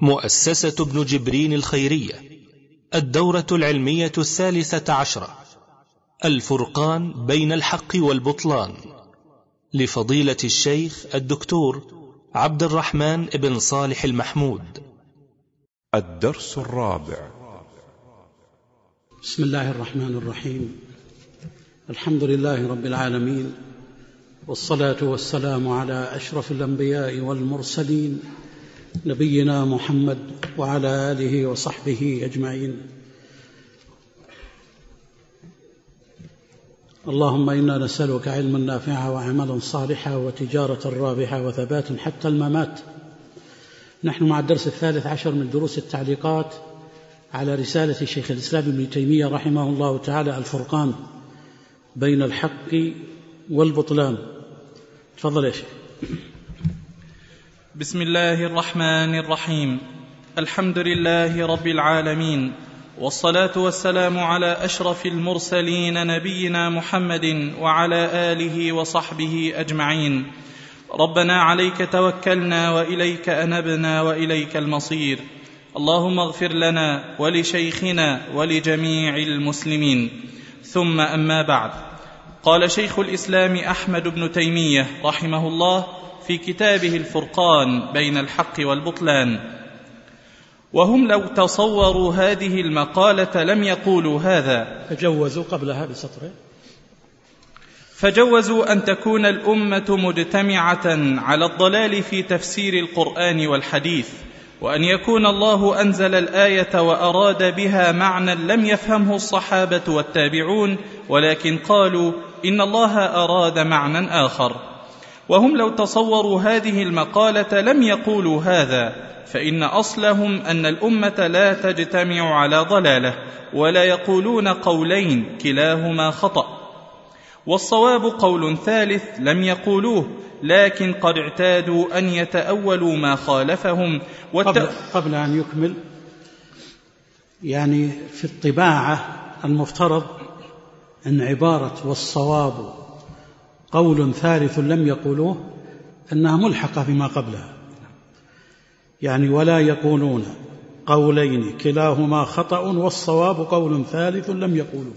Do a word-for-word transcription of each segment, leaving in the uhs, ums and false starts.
مؤسسة ابن جبرين الخيرية، الدورة العلمية الثالثة عشرة، الفرقان بين الحق والبطلان، لفضيلة الشيخ الدكتور عبد الرحمن بن صالح المحمود. الدرس الرابع. بسم الله الرحمن الرحيم. الحمد لله رب العالمين، والصلاة والسلام على أشرف الأنبياء والمرسلين، نبينا محمد وعلى آله وصحبه أجمعين. اللهم إنا نسألك علما نافعا وعملا صالحا وتجارة رابحة وثباتا حتى الممات. نحن مع الدرس الثالث عشر من دروس التعليقات على رسالة شيخ الإسلام ابن تيمية رحمه الله تعالى، الفرقان بين الحق والبطلان. تفضل يا شيخ. بسم الله الرحمن الرحيم. الحمد لله رب العالمين، والصلاة والسلام على أشرف المرسلين نبينا محمد وعلى آله وصحبه أجمعين. ربنا عليك توكلنا وإليك أنبنا وإليك المصير. اللهم اغفر لنا ولشيخنا ولجميع المسلمين. ثم أما بعد، قال شيخ الإسلام أحمد بن تيمية رحمه الله في كتابه الفرقان بين الحق والبطلان: وهم لو تصوروا هذه المقالة لم يقولوا هذا. فجوزوا قبلها بسطر فجوزوا أن تكون الأمة مجتمعة على الضلال في تفسير القرآن والحديث، وأن يكون الله أنزل الآية وأراد بها معنى لم يفهمه الصحابة والتابعون، ولكن قالوا إن الله أراد معنى آخر. وهم لو تصوروا هذه المقالة لم يقولوا هذا، فإن أصلهم أن الأمة لا تجتمع على ضلالة، ولا يقولون قولين كلاهما خطأ، والصواب قول ثالث لم يقولوه، لكن قد اعتادوا أن يتأولوا ما خالفهم والت... قبل, قبل أن يكمل، يعني في الطباعة المفترض أن عبارة والصواب قول ثالث لم يقولوه أنها ملحقة بما قبلها، يعني ولا يقولون قولين كلاهما خطأ والصواب قول ثالث لم يقولوه،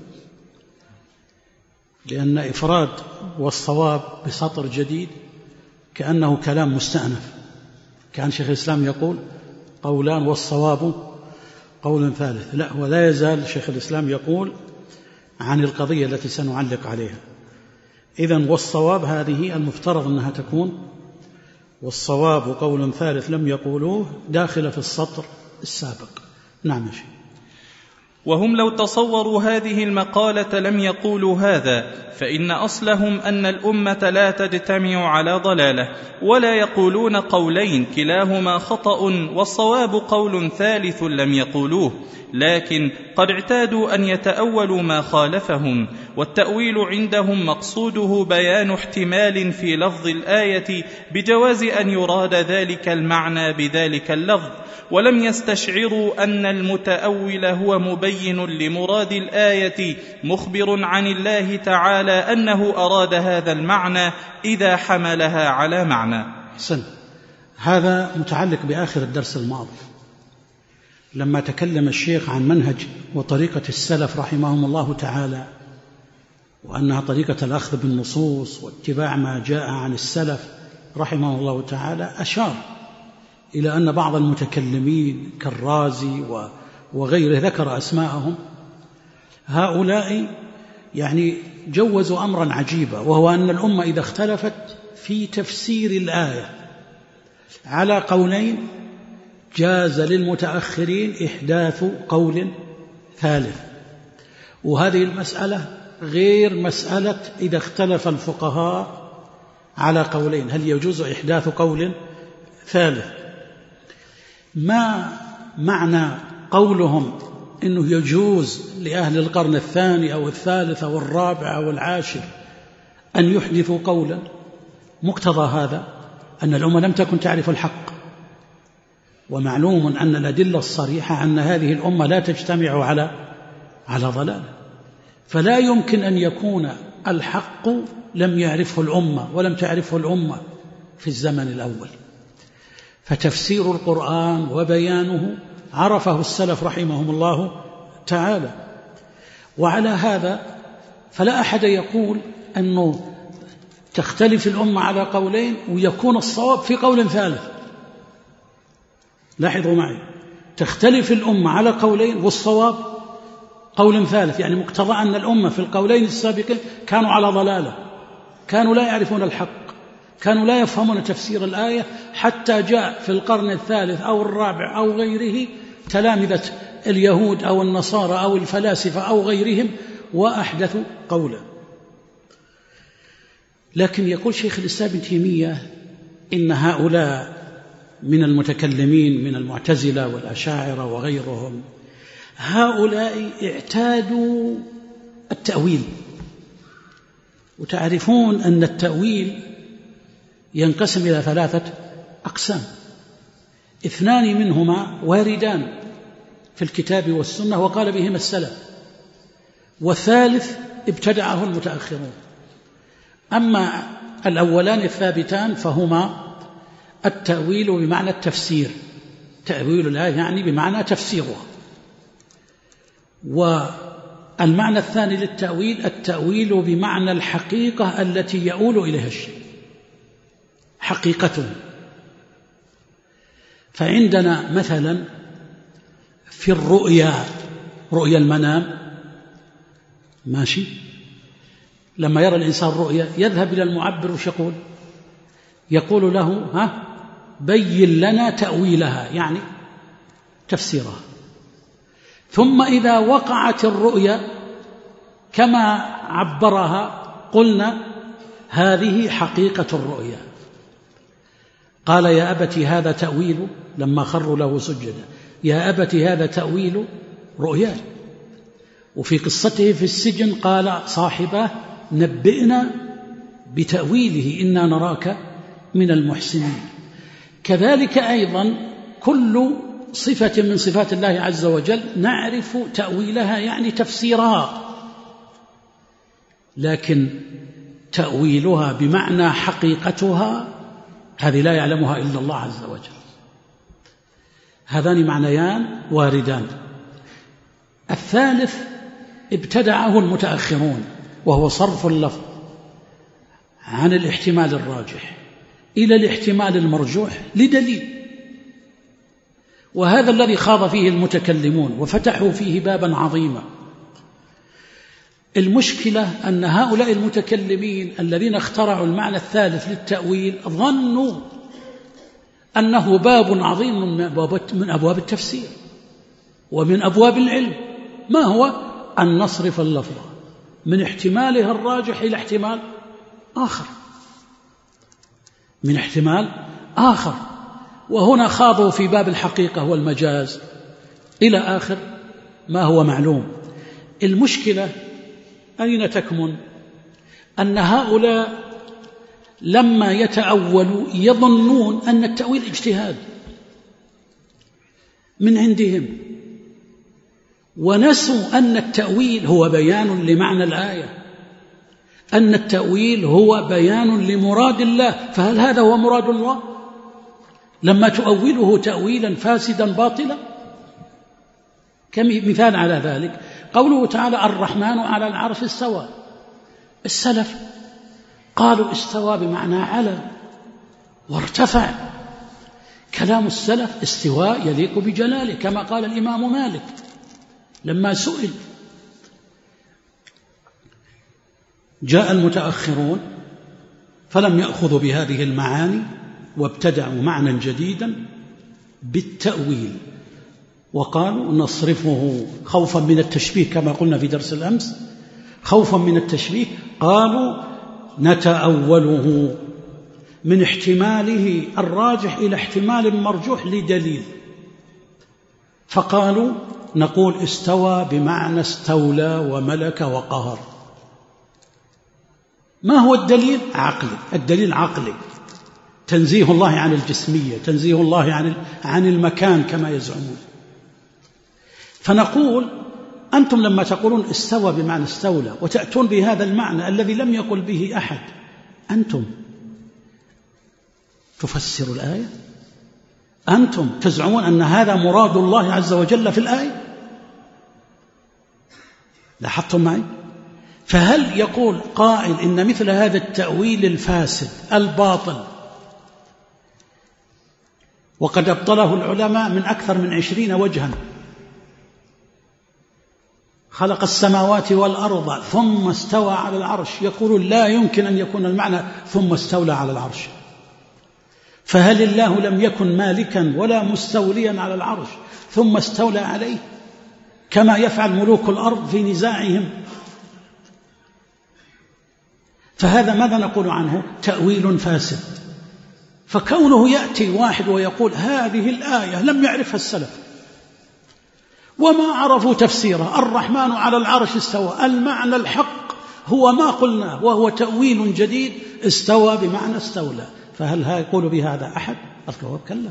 لأن إفراد والصواب بسطر جديد كأنه كلام مستأنف، كان شيخ الإسلام يقول قولان والصواب قول ثالث. لا، ولا يزال شيخ الإسلام يقول عن القضية التي سنعلق عليها. إذن والصواب هذه المفترض أنها تكون والصواب قول ثالث لم يقولوه داخل في السطر السابق. نعم شيخ. وهم لو تصوروا هذه المقالة لم يقولوا هذا، فإن أصلهم أن الأمة لا تجتمع على ضلالة، ولا يقولون قولين كلاهما خطأ والصواب قول ثالث لم يقولوه، لكن قد اعتادوا أن يتأولوا ما خالفهم، والتأويل عندهم مقصوده بيان احتمال في لفظ الآية بجواز أن يراد ذلك المعنى بذلك اللفظ، ولم يستشعروا أن المتأول هو مبين لمراد الآية مخبر عن الله تعالى أنه أراد هذا المعنى إذا حملها على معنى. حسن. هذا متعلق بآخر الدرس الماضي لما تكلم الشيخ عن منهج وطريقة السلف رحمهم الله تعالى، وأنها طريقة الأخذ بالنصوص واتباع ما جاء عن السلف رحمه الله تعالى. أشار إلى أن بعض المتكلمين كالرازي وغيره ذكر أسماءهم، هؤلاء يعني جوزوا أمرا عجيبا، وهو أن الأمة إذا اختلفت في تفسير الآية على قولين جاز للمتأخرين إحداث قول ثالث. وهذه المسألة غير مسألة إذا اختلف الفقهاء على قولين هل يجوز إحداث قول ثالث. ما معنى قولهم إنه يجوز لأهل القرن الثاني أو الثالث أو الرابع أو العاشر أن يحدثوا قولا؟ مقتضى هذا أن الأمة لم تكن تعرف الحق، ومعلوم أن الأدلة الصريحة أن هذه الأمة لا تجتمع على على ضلال، فلا يمكن أن يكون الحق لم يعرفه الأمة ولم تعرفه الأمة في الزمن الأول. فتفسير القرآن وبيانه عرفه السلف رحمهم الله تعالى. وعلى هذا فلا أحد يقول أنه تختلف الأمة على قولين ويكون الصواب في قول ثالث. لاحظوا معي، تختلف الأمة على قولين والصواب قول ثالث، يعني مقتضى أن الأمة في القولين السابقين كانوا على ضلالة، كانوا لا يعرفون الحق، كانوا لا يفهمون تفسير الآية، حتى جاء في القرن الثالث أو الرابع أو غيره تلامذة اليهود أو النصارى أو الفلاسفة أو غيرهم وأحدثوا قولا. لكن يقول شيخ الإسلام ابن تيمية إن هؤلاء من المتكلمين من المعتزلة والأشاعرة وغيرهم، هؤلاء اعتادوا التأويل، وتعرفون أن التأويل ينقسم إلى ثلاثة أقسام، اثنان منهما واردان في الكتاب والسنة وقال بهما السلف، والثالث ابتدعه المتأخرون. أما الأولان الثابتان فهما التأويل بمعنى التفسير، تأويل الآية يعني بمعنى تفسيرها، والمعنى الثاني للتأويل التأويل بمعنى الحقيقة التي يؤول إليها الشيء، حقيقته. فعندنا مثلا في الرؤيا، رؤيا المنام، ماشي، لما يرى الإنسان رؤيا يذهب إلى المعبر وش يقول؟ يقول له ها بين لنا تأويلها، يعني تفسيرها. ثم إذا وقعت الرؤيا كما عبرها قلنا هذه حقيقة الرؤيا. قال يا أبت هذا تأويل، لما خروا له سجدا، يا أبت هذا تأويل رؤيا. وفي قصته في السجن قال صاحبه نبئنا بتأويله إنا نراك من المحسنين. كذلك أيضا كل صفة من صفات الله عز وجل نعرف تأويلها يعني تفسيرها، لكن تأويلها بمعنى حقيقتها هذه لا يعلمها إلا الله عز وجل. هذان معنيان واردان. الثالث ابتدعه المتأخرون، وهو صرف اللفظ عن الاحتمال الراجح إلى الاحتمال المرجوح لدليل، وهذا الذي خاض فيه المتكلمون وفتحوا فيه بابا عظيما. المشكلة أن هؤلاء المتكلمين الذين اخترعوا المعنى الثالث للتأويل ظنوا أنه باب عظيم من أبواب التفسير ومن أبواب العلم. ما هو؟ أن نصرف اللفظ من احتماله الراجح إلى احتمال آخر، من احتمال آخر. وهنا خاضوا في باب الحقيقة والمجاز إلى آخر ما هو معلوم. المشكلة أين تكمن؟ أن هؤلاء لما يتأولوا يظنون أن التأويل اجتهاد من عندهم، ونسوا أن التأويل هو بيان لمعنى الآية، أن التأويل هو بيان لمراد الله. فهل هذا هو مراد الله لما تؤوله تأويلا فاسدا باطلا؟ كمثال على ذلك قوله تعالى الرحمن على العرش استوى. السلف قالوا استوى بمعنى على وارتفع. كلام السلف استواء يليق بجلاله، كما قال الإمام مالك لما سئل. جاء المتأخرون فلم يأخذوا بهذه المعاني وابتدعوا معنى جديدا بالتأويل، وقالوا نصرفه خوفا من التشبيه كما قلنا في درس الأمس، خوفا من التشبيه. قالوا نتأوله من احتماله الراجح إلى احتمال مرجوح لدليل، فقالوا نقول استوى بمعنى استولى وملك وقهر. ما هو الدليل؟ عقلي. الدليل عقلي، تنزيه الله عن الجسمية، تنزيه الله عن عن المكان كما يزعمون. فنقول أنتم لما تقولون استوى بمعنى استولى وتأتون بهذا المعنى الذي لم يقل به أحد، أنتم تفسر الآية؟ أنتم تزعمون أن هذا مراد الله عز وجل في الآية؟ لاحظتم معي؟ فهل يقول قائل إن مثل هذا التأويل الفاسد الباطل وقد أبطله العلماء من أكثر من عشرين وجها، خلق السماوات والأرض ثم استوى على العرش، يقول لا يمكن أن يكون المعنى ثم استولى على العرش، فهل الله لم يكن مالكا ولا مستوليا على العرش ثم استولى عليه كما يفعل ملوك الأرض في نزاعهم؟ فهذا ماذا نقول عنه؟ تأويل فاسد. فكونه يأتي واحد ويقول هذه الآية لم يعرفها السلف وما عرفوا تفسيرها، الرحمن على العرش استوى، المعنى الحق هو ما قلناه وهو تأويل جديد، استوى بمعنى استولى، فهل يقول بهذا أحد؟ الجواب كلا،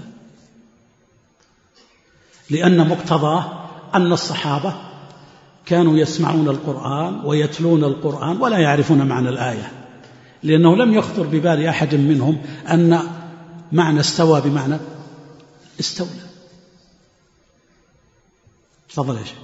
لأن مقتضاه أن الصحابة كانوا يسمعون القرآن ويتلون القرآن ولا يعرفون معنى الآية، لأنه لم يخطر ببال أحد منهم أن معنى استوى بمعنى استولى. تفضل يا شيخ.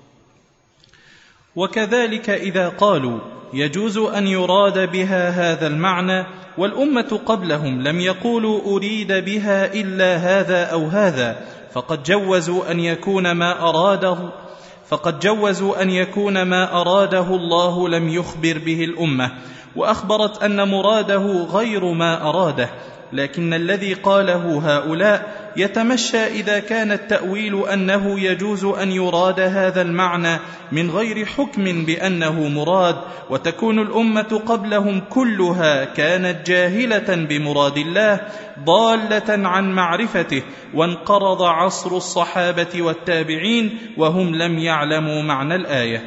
وكذلك إذا قالوا يجوز أن يراد بها هذا المعنى والأمة قبلهم لم يقولوا أريد بها إلا هذا أو هذا، فقد جوزوا أن يكون ما أراده فقد جوزوا أن يكون ما أراده الله لم يخبر به الأمة، وأخبرت أن مراده غير ما أراده، لكن الذي قاله هؤلاء يتمشى إذا كان التأويل أنه يجوز أن يراد هذا المعنى من غير حكم بأنه مراد، وتكون الأمة قبلهم كلها كانت جاهلة بمراد الله ضالة عن معرفته، وانقرض عصر الصحابة والتابعين وهم لم يعلموا معنى الآية.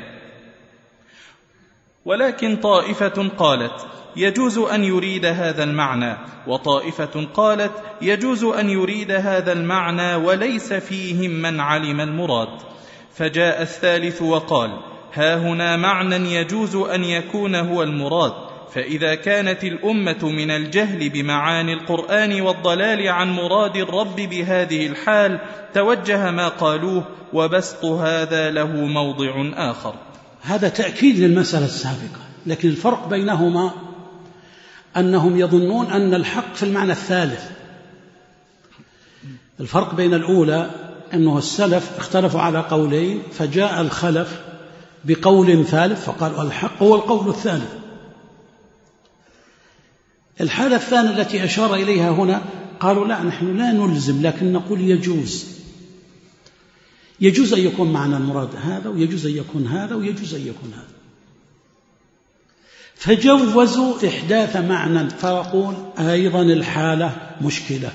ولكن طائفة قالت يجوز أن يريد هذا المعنى، وطائفة قالت يجوز أن يريد هذا المعنى وليس فيهم من علم المراد، فجاء الثالث وقال ها هنا معنى يجوز أن يكون هو المراد، فإذا كانت الأمة من الجهل بمعاني القرآن والضلال عن مراد الرب بهذه الحال توجه ما قالوه، وبسط هذا له موضع آخر. هذا تأكيد للمسألة السابقة، لكن الفرق بينهما أنهم يظنون أن الحق في المعنى الثالث. الفرق بين الأولى أنه السلف اختلفوا على قولين، فجاء الخلف بقول ثالث فقالوا الحق هو القول الثالث. الحالة الثانية التي أشار إليها هنا قالوا لا، نحن لا نلزم لكن نقول يجوز يجوز أن يكون معنى المراد هذا، ويجوز أن يكون هذا، ويجوز أن يكون هذا، فجوزوا إحداث معنى. فيقول أيضا الحالة مشكلة،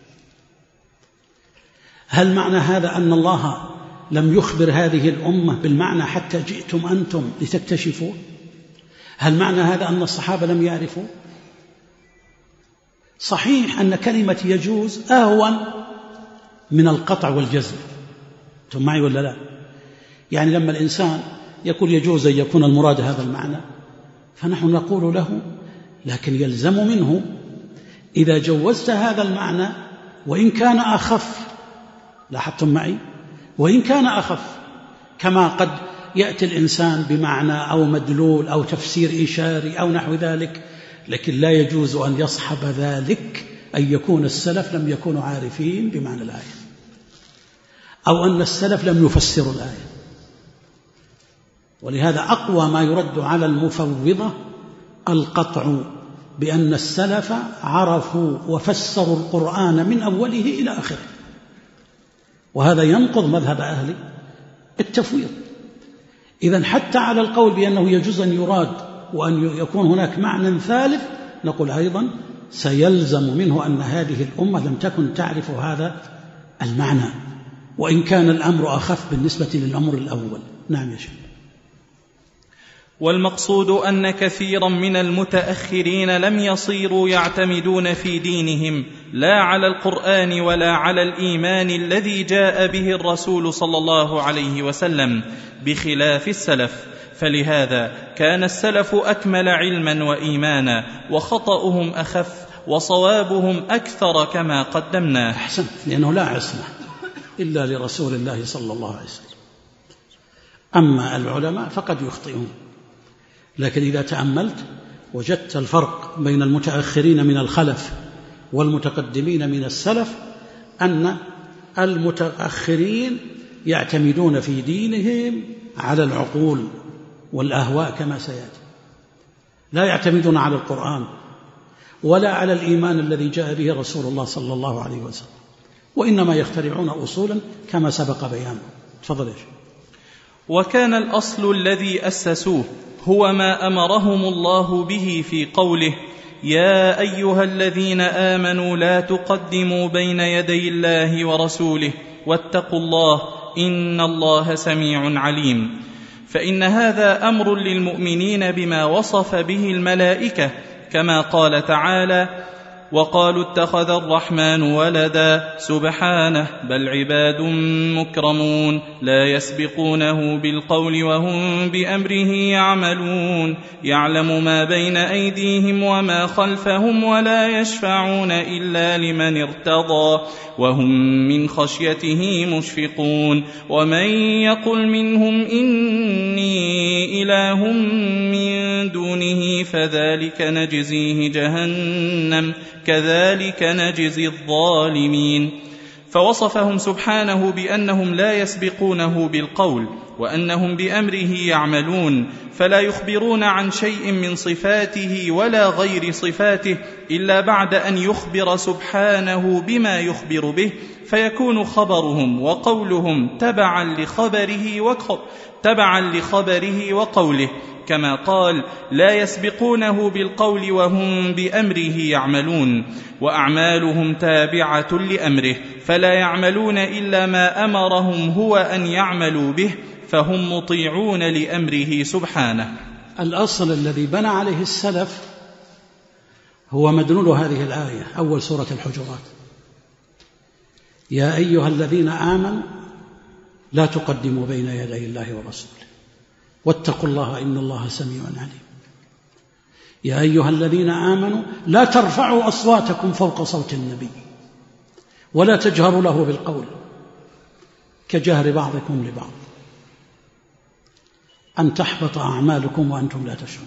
هل معنى هذا أن الله لم يخبر هذه الأمة بالمعنى حتى جئتم أنتم لتكتشفوا؟ هل معنى هذا أن الصحابة لم يعرفوا؟ صحيح أن كلمة يجوز أهون من القطع والجزم، أنتم معي ولا لا؟ يعني لما الإنسان يقول يجوز أن يكون المراد هذا المعنى، فنحن نقول له لكن يلزم منه إذا جوزت هذا المعنى وإن كان أخف، لاحظتم معي، وإن كان أخف، كما قد يأتي الإنسان بمعنى أو مدلول أو تفسير إشاري أو نحو ذلك، لكن لا يجوز أن يصحب ذلك أن يكون السلف لم يكونوا عارفين بمعنى الآية، أو أن السلف لم يفسروا الآية. ولهذا أقوى ما يرد على المفوضة القطع بأن السلف عرفوا وفسروا القرآن من أوله إلى آخره، وهذا ينقض مذهب أهل التفويض. إذن حتى على القول بأنه يجوز أن يراد وأن يكون هناك معنى ثالث، نقول أيضا سيلزم منه أن هذه الأمة لم تكن تعرف هذا المعنى، وإن كان الأمر أخف بالنسبة للأمر الأول. نعم يا شيخ. والمقصود أن كثيرا من المتأخرين لم يصيروا يعتمدون في دينهم لا على القرآن ولا على الإيمان الذي جاء به الرسول صلى الله عليه وسلم، بخلاف السلف، فلهذا كان السلف أكمل علما وإيمانا، وخطأهم أخف، وصوابهم أكثر كما قدمنا. أحسن، لأنه لا عصمة إلا لرسول الله صلى الله عليه وسلم. أما العلماء فقد يخطئون، لكن إذا تأملت وجدت الفرق بين المتأخرين من الخلف والمتقدمين من السلف، أن المتأخرين يعتمدون في دينهم على العقول والأهواء كما سيأتي، لا يعتمدون على القرآن ولا على الإيمان الذي جاء به رسول الله صلى الله عليه وسلم، وإنما يخترعون أصولا كما سبق بيانه. تفضل يا شيخ. وكان الأصل الذي أسسوه هو ما أمرهم الله به في قوله: يا أيها الذين آمنوا لا تقدموا بين يدي الله ورسوله واتقوا الله إن الله سميع عليم. فإن هذا أمر للمؤمنين بما وصف به الملائكة، كما قال تعالى: وقالوا اتخذ الرحمن ولدا سبحانه بل عباد مكرمون لا يسبقونه بالقول وهم بأمره يعملون يعلم ما بين أيديهم وما خلفهم ولا يشفعون إلا لمن ارتضى وهم من خشيته مشفقون ومن يقل منهم إني إله من دونه فذلك نجزيه جهنم كذلك نجزي الظالمين. فوصفهم سبحانه بأنهم لا يسبقونه بالقول وأنهم بأمره يعملون، فلا يخبرون عن شيء من صفاته ولا غير صفاته إلا بعد أن يخبر سبحانه بما يخبر به، فيكون خبرهم وقولهم تبعا لخبره وقوله, تبعا لخبره وقوله، كما قال: لا يسبقونه بالقول وهم بأمره يعملون، وأعمالهم تابعة لأمره، فلا يعملون إلا ما أمرهم هو أن يعملوا به، فهم مطيعون لأمره سبحانه. الأصل الذي بنى عليه السلف هو مدلول هذه الآية، أول سورة الحجرات: يا أيها الذين آمنوا لا تقدموا بين يدي الله ورسوله واتقوا الله إن الله سميع عليم. يا أيها الذين آمنوا لا ترفعوا أصواتكم فوق صوت النبي ولا تجهروا له بالقول كجهر بعضكم لبعض أن تحبط أعمالكم وأنتم لا تشعرون.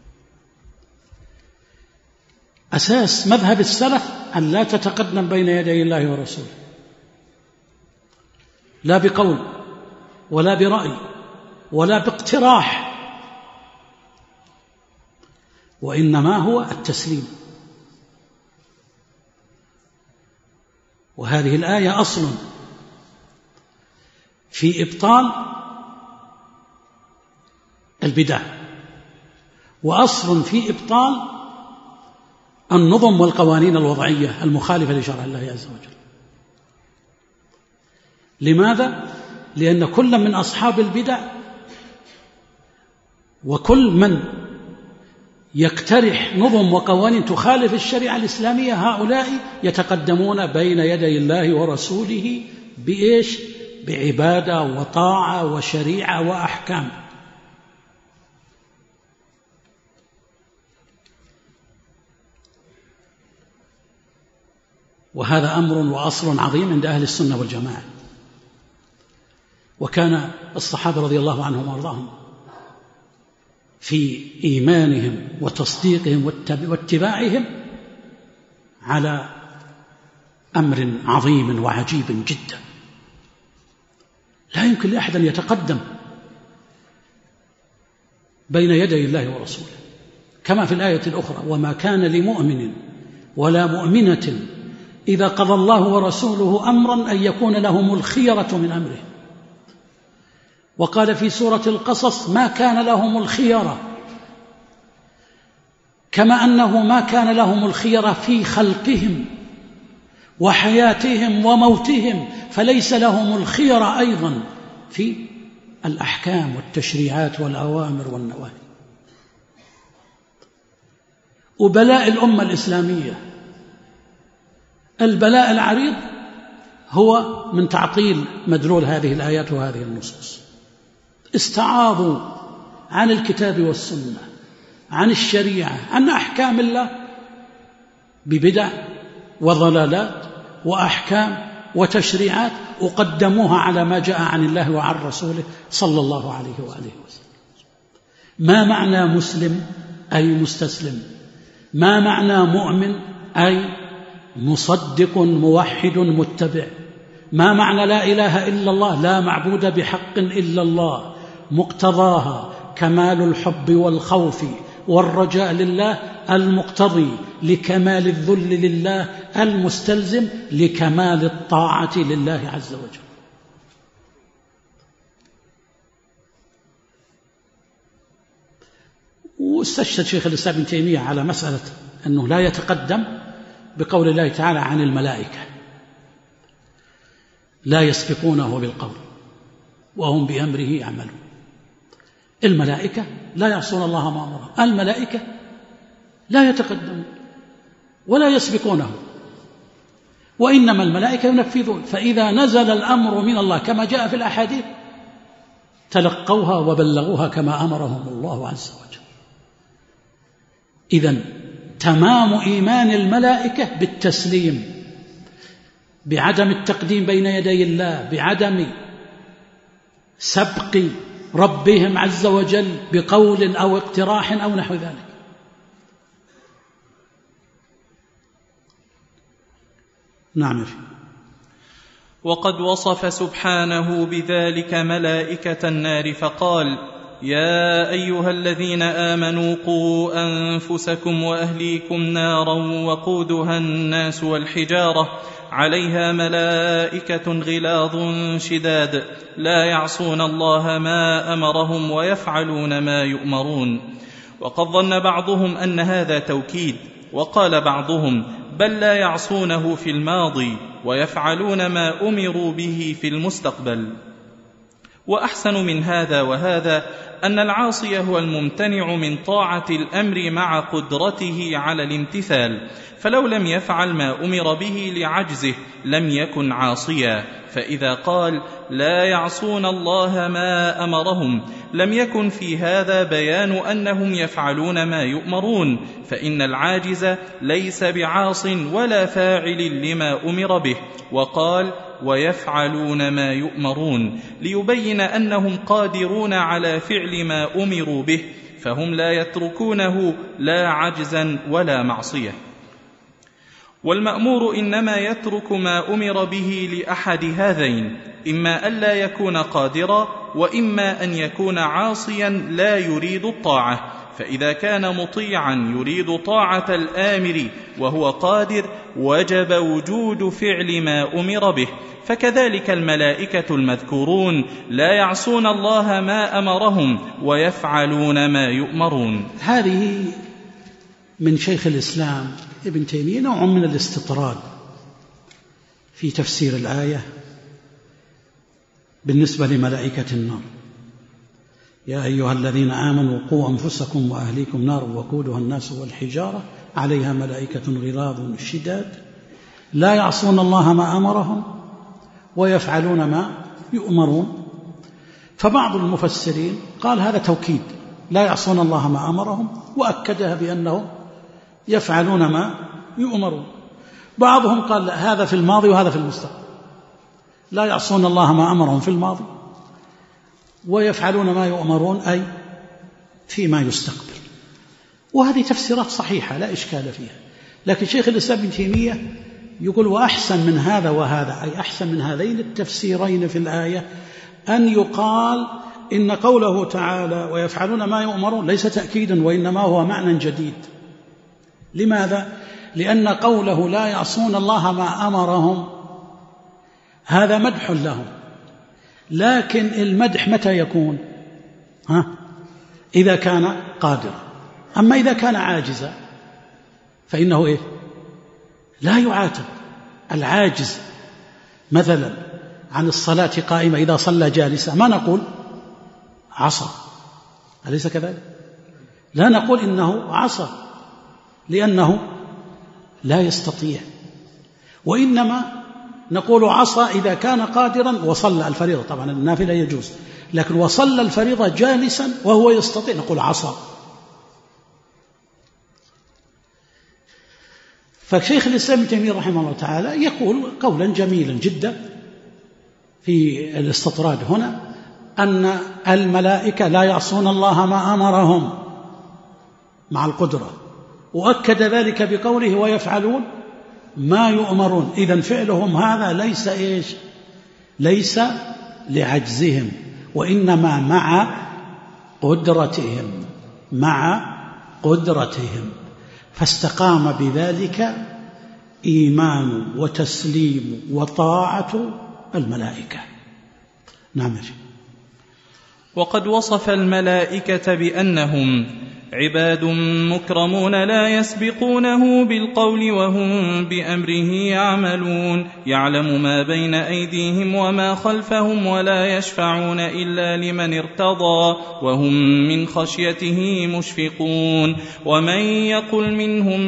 أساس مذهب السلف أن لا تتقدم بين يدي الله ورسوله، لا بقول ولا برأي ولا باقتراح، وإنما هو التسليم. وهذه الآية أصل في إبطال البدع، وأصل في إبطال النظم والقوانين الوضعية المخالفة لشرع الله عز وجل. لماذا؟ لأن كل من أصحاب البدع وكل من يقترح نظم وقوانين تخالف الشريعة الإسلامية هؤلاء يتقدمون بين يدي الله ورسوله بإيش؟ بعبادة وطاعة وشريعة وأحكام. وهذا أمر وأصل عظيم عند أهل السنة والجماعة. وكان الصحابة رضي الله عنهم وارضاهم في إيمانهم وتصديقهم واتباعهم على أمر عظيم وعجيب جدا، لا يمكن لأحد أن يتقدم بين يدي الله ورسوله، كما في الآية الأخرى: وما كان لمؤمن ولا مؤمنة إذا قضى الله ورسوله أمرا أن يكون لهم الخيرة من أمره. وقال في سورة القصص: ما كان لهم الخيرة، كما أنه ما كان لهم الخيرة في خلقهم وحياتهم وموتهم، فليس لهم الخيرة أيضا في الأحكام والتشريعات والأوامر والنواهي. وبلاء الأمة الإسلامية البلاء العريض هو من تعطيل مدلول هذه الآيات وهذه النصوص. استعاضوا عن الكتاب والسنة، عن الشريعة، عن أحكام الله، ببدع وضلالات وأحكام وتشريعات وقدموها على ما جاء عن الله وعن رسوله صلى الله عليه وآله وسلم. ما معنى مسلم؟ أي مستسلم. ما معنى مؤمن؟ أي مصدق موحد متبع. ما معنى لا إله إلا الله؟ لا معبود بحق إلا الله، مقتضاها كمال الحب والخوف والرجاء لله المقتضي لكمال الذل لله المستلزم لكمال الطاعة لله عز وجل. واستشهد شيخ الإسلام ابن تيمية على مسألة أنه لا يتقدم بقول الله تعالى عن الملائكة لا يسبقونه بالقول وهم بأمره يعملون. الملائكة لا يعصون الله ما أمره، الملائكة لا يتقدمون ولا يسبقونه، وإنما الملائكة ينفذون. فإذا نزل الأمر من الله كما جاء في الأحاديث تلقوها وبلغوها كما أمرهم الله عز وجل. إذن تمام إيمان الملائكة بالتسليم، بعدم التقديم بين يدي الله، بعدم سبق ربهم عز وجل بقول أو اقتراح أو نحو ذلك. نعم. وقد وصف سبحانه بذلك ملائكة النار فقال: يا أيها الذين آمنوا قوا أنفسكم وأهليكم نارا وقودها الناس والحجارة عليها ملائكة غلاظ شداد لا يعصون الله ما أمرهم ويفعلون ما يؤمرون. وقد ظن بعضهم أن هذا توكيد، وقال بعضهم بل لا يعصونه في الماضي ويفعلون ما أمروا به في المستقبل. وأحسن من هذا وهذا أن العاصي هو الممتنع من طاعة الأمر مع قدرته على الامتثال، فلو لم يفعل ما أمر به لعجزه لم يكن عاصيا. فإذا قال لا يعصون الله ما أمرهم لم يكن في هذا بيان أنهم يفعلون ما يؤمرون، فإن العاجز ليس بعاص ولا فاعل لما أمر به. وقال ويفعلون ما يؤمرون ليبين أنهم قادرون على فعل ما أمروا به، فهم لا يتركونه لا عجزا ولا معصية. والمأمور إنما يترك ما أمر به لأحد هذين: إما ألا يكون قادرا، وإما أن يكون عاصيا لا يريد الطاعة. فإذا كان مطيعا يريد طاعة الآمر وهو قادر وجب وجود فعل ما أمر به. فكذلك الملائكة المذكورون لا يعصون الله ما أمرهم ويفعلون ما يؤمرون. هذه من شيخ الإسلام ابن تيمية نوع من الاستطراد في تفسير الآية بالنسبة لملائكة النار. يا أيها الذين آمنوا قوا أنفسكم وأهليكم نار وقودها الناس والحجارة عليها ملائكة غلاظ شداد لا يعصون الله ما أمرهم ويفعلون ما يؤمرون. فبعض المفسرين قال هذا توكيد، لا يعصون الله ما أمرهم، وأكدها بأنهم يفعلون ما يؤمرون. بعضهم قال لا، هذا في الماضي وهذا في المستقبل، لا يعصون الله ما أمرهم في الماضي ويفعلون ما يؤمرون أي فيما يستقبل. وهذه تفسيرات صحيحة لا إشكال فيها، لكن شيخ الإسلام ابن تيمية يقول وأحسن من هذا وهذا، أي أحسن من هذين التفسيرين في الآية أن يقال إن قوله تعالى ويفعلون ما يؤمرون ليس تأكيدا، وإنما هو معنى جديد. لماذا؟ لأن قوله لا يعصون الله ما أمرهم هذا مدح لهم، لكن المدح متى يكون؟ ها؟ إذا كان قادرا. أما إذا كان عاجزا فإنه إيه؟ لا يعاتب. العاجز مثلا عن الصلاة قائمة إذا صلى جالسا ما نقول عصى، أليس كذلك؟ لا نقول إنه عصى لأنه لا يستطيع، وإنما نقول عصى إذا كان قادرا وصلى الفريضة. طبعا النافلة يجوز، لكن وصلى الفريضة جالسا وهو يستطيع نقول عصى. فشيخ الإسلام ابن تيمية رحمه الله تعالى يقول قولا جميلا جدا في الاستطراد هنا أن الملائكة لا يعصون الله ما أمرهم مع القدرة، وأكد ذلك بقوله ويفعلون ما يؤمرون. إذن فعلهم هذا ليس إيش؟ ليس لعجزهم، وإنما مع قدرتهم مع قدرتهم فاستقام بذلك إيمان وتسليم وطاعة الملائكة. نعم. وقد وصف الملائكة بأنهم عباد مكرمون لا يسبقونه بالقول وهم بأمره يعملون، يعلم ما بين أيديهم وما خلفهم ولا يشفعون إلا لمن ارتضى وهم من خشيته مشفقون. ومن يقل منهم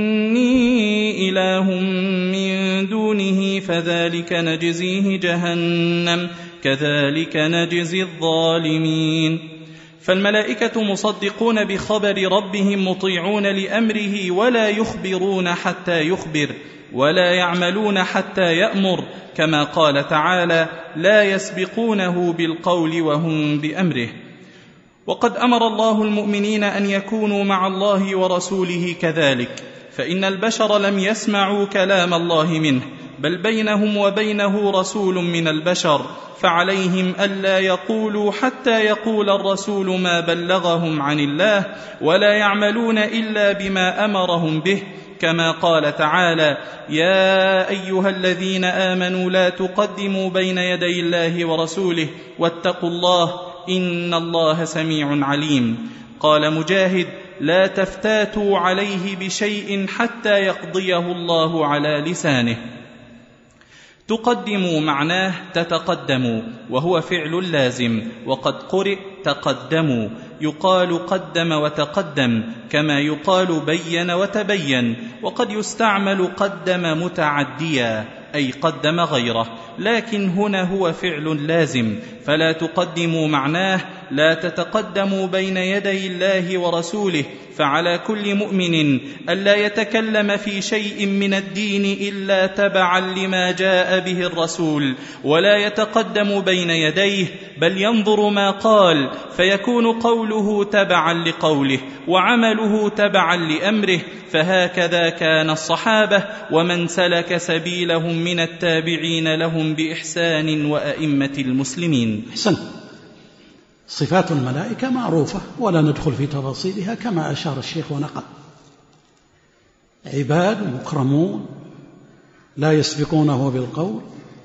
إني إله من دونه فذلك نجزيه جهنم كذلك نجزي الظالمين. فالملائكة مصدقون بخبر ربهم مطيعون لأمره ولا يخبرون حتى يخبر ولا يعملون حتى يأمر، كما قال تعالى لا يسبقونه بالقول وهم بأمره. وقد أمر الله المؤمنين أن يكونوا مع الله ورسوله كذلك، فإن البشر لم يسمعوا كلام الله منه، بل بينهم وبينه رسول من البشر، فعليهم ألا يقولوا حتى يقول الرسول ما بلغهم عن الله، ولا يعملون إلا بما أمرهم به، كما قال تعالى يا أيها الذين آمنوا لا تقدموا بين يدي الله ورسوله واتقوا الله إن الله سميع عليم. قال مجاهد لا تفتاتوا عليه بشيء حتى يقضيه الله على لسانه. تقدموا معناه تتقدموا، وهو فعل لازم، وقد قرئ تقدموا، يقال قدم وتقدم، كما يقال بين وتبين، وقد يستعمل قدم متعديا أي قدم غيره، لكن هنا هو فعل لازم، فلا تقدموا معناه لا تتقدموا بين يدي الله ورسوله. فعلى كل مؤمن ألا يتكلم في شيء من الدين إلا تبعا لما جاء به الرسول، ولا يتقدم بين يديه، بل ينظر ما قال فيكون قوله تبعا لقوله وعمله تبعا لأمره. فهكذا كان الصحابة ومن سلك سبيلهم من التابعين لهم بإحسان وأئمة المسلمين. أحسن. صفات الملائكة معروفة ولا ندخل في تفاصيلها كما أشار الشيخ ونقل. عباد مكرمون لا يسبقونه بالقول،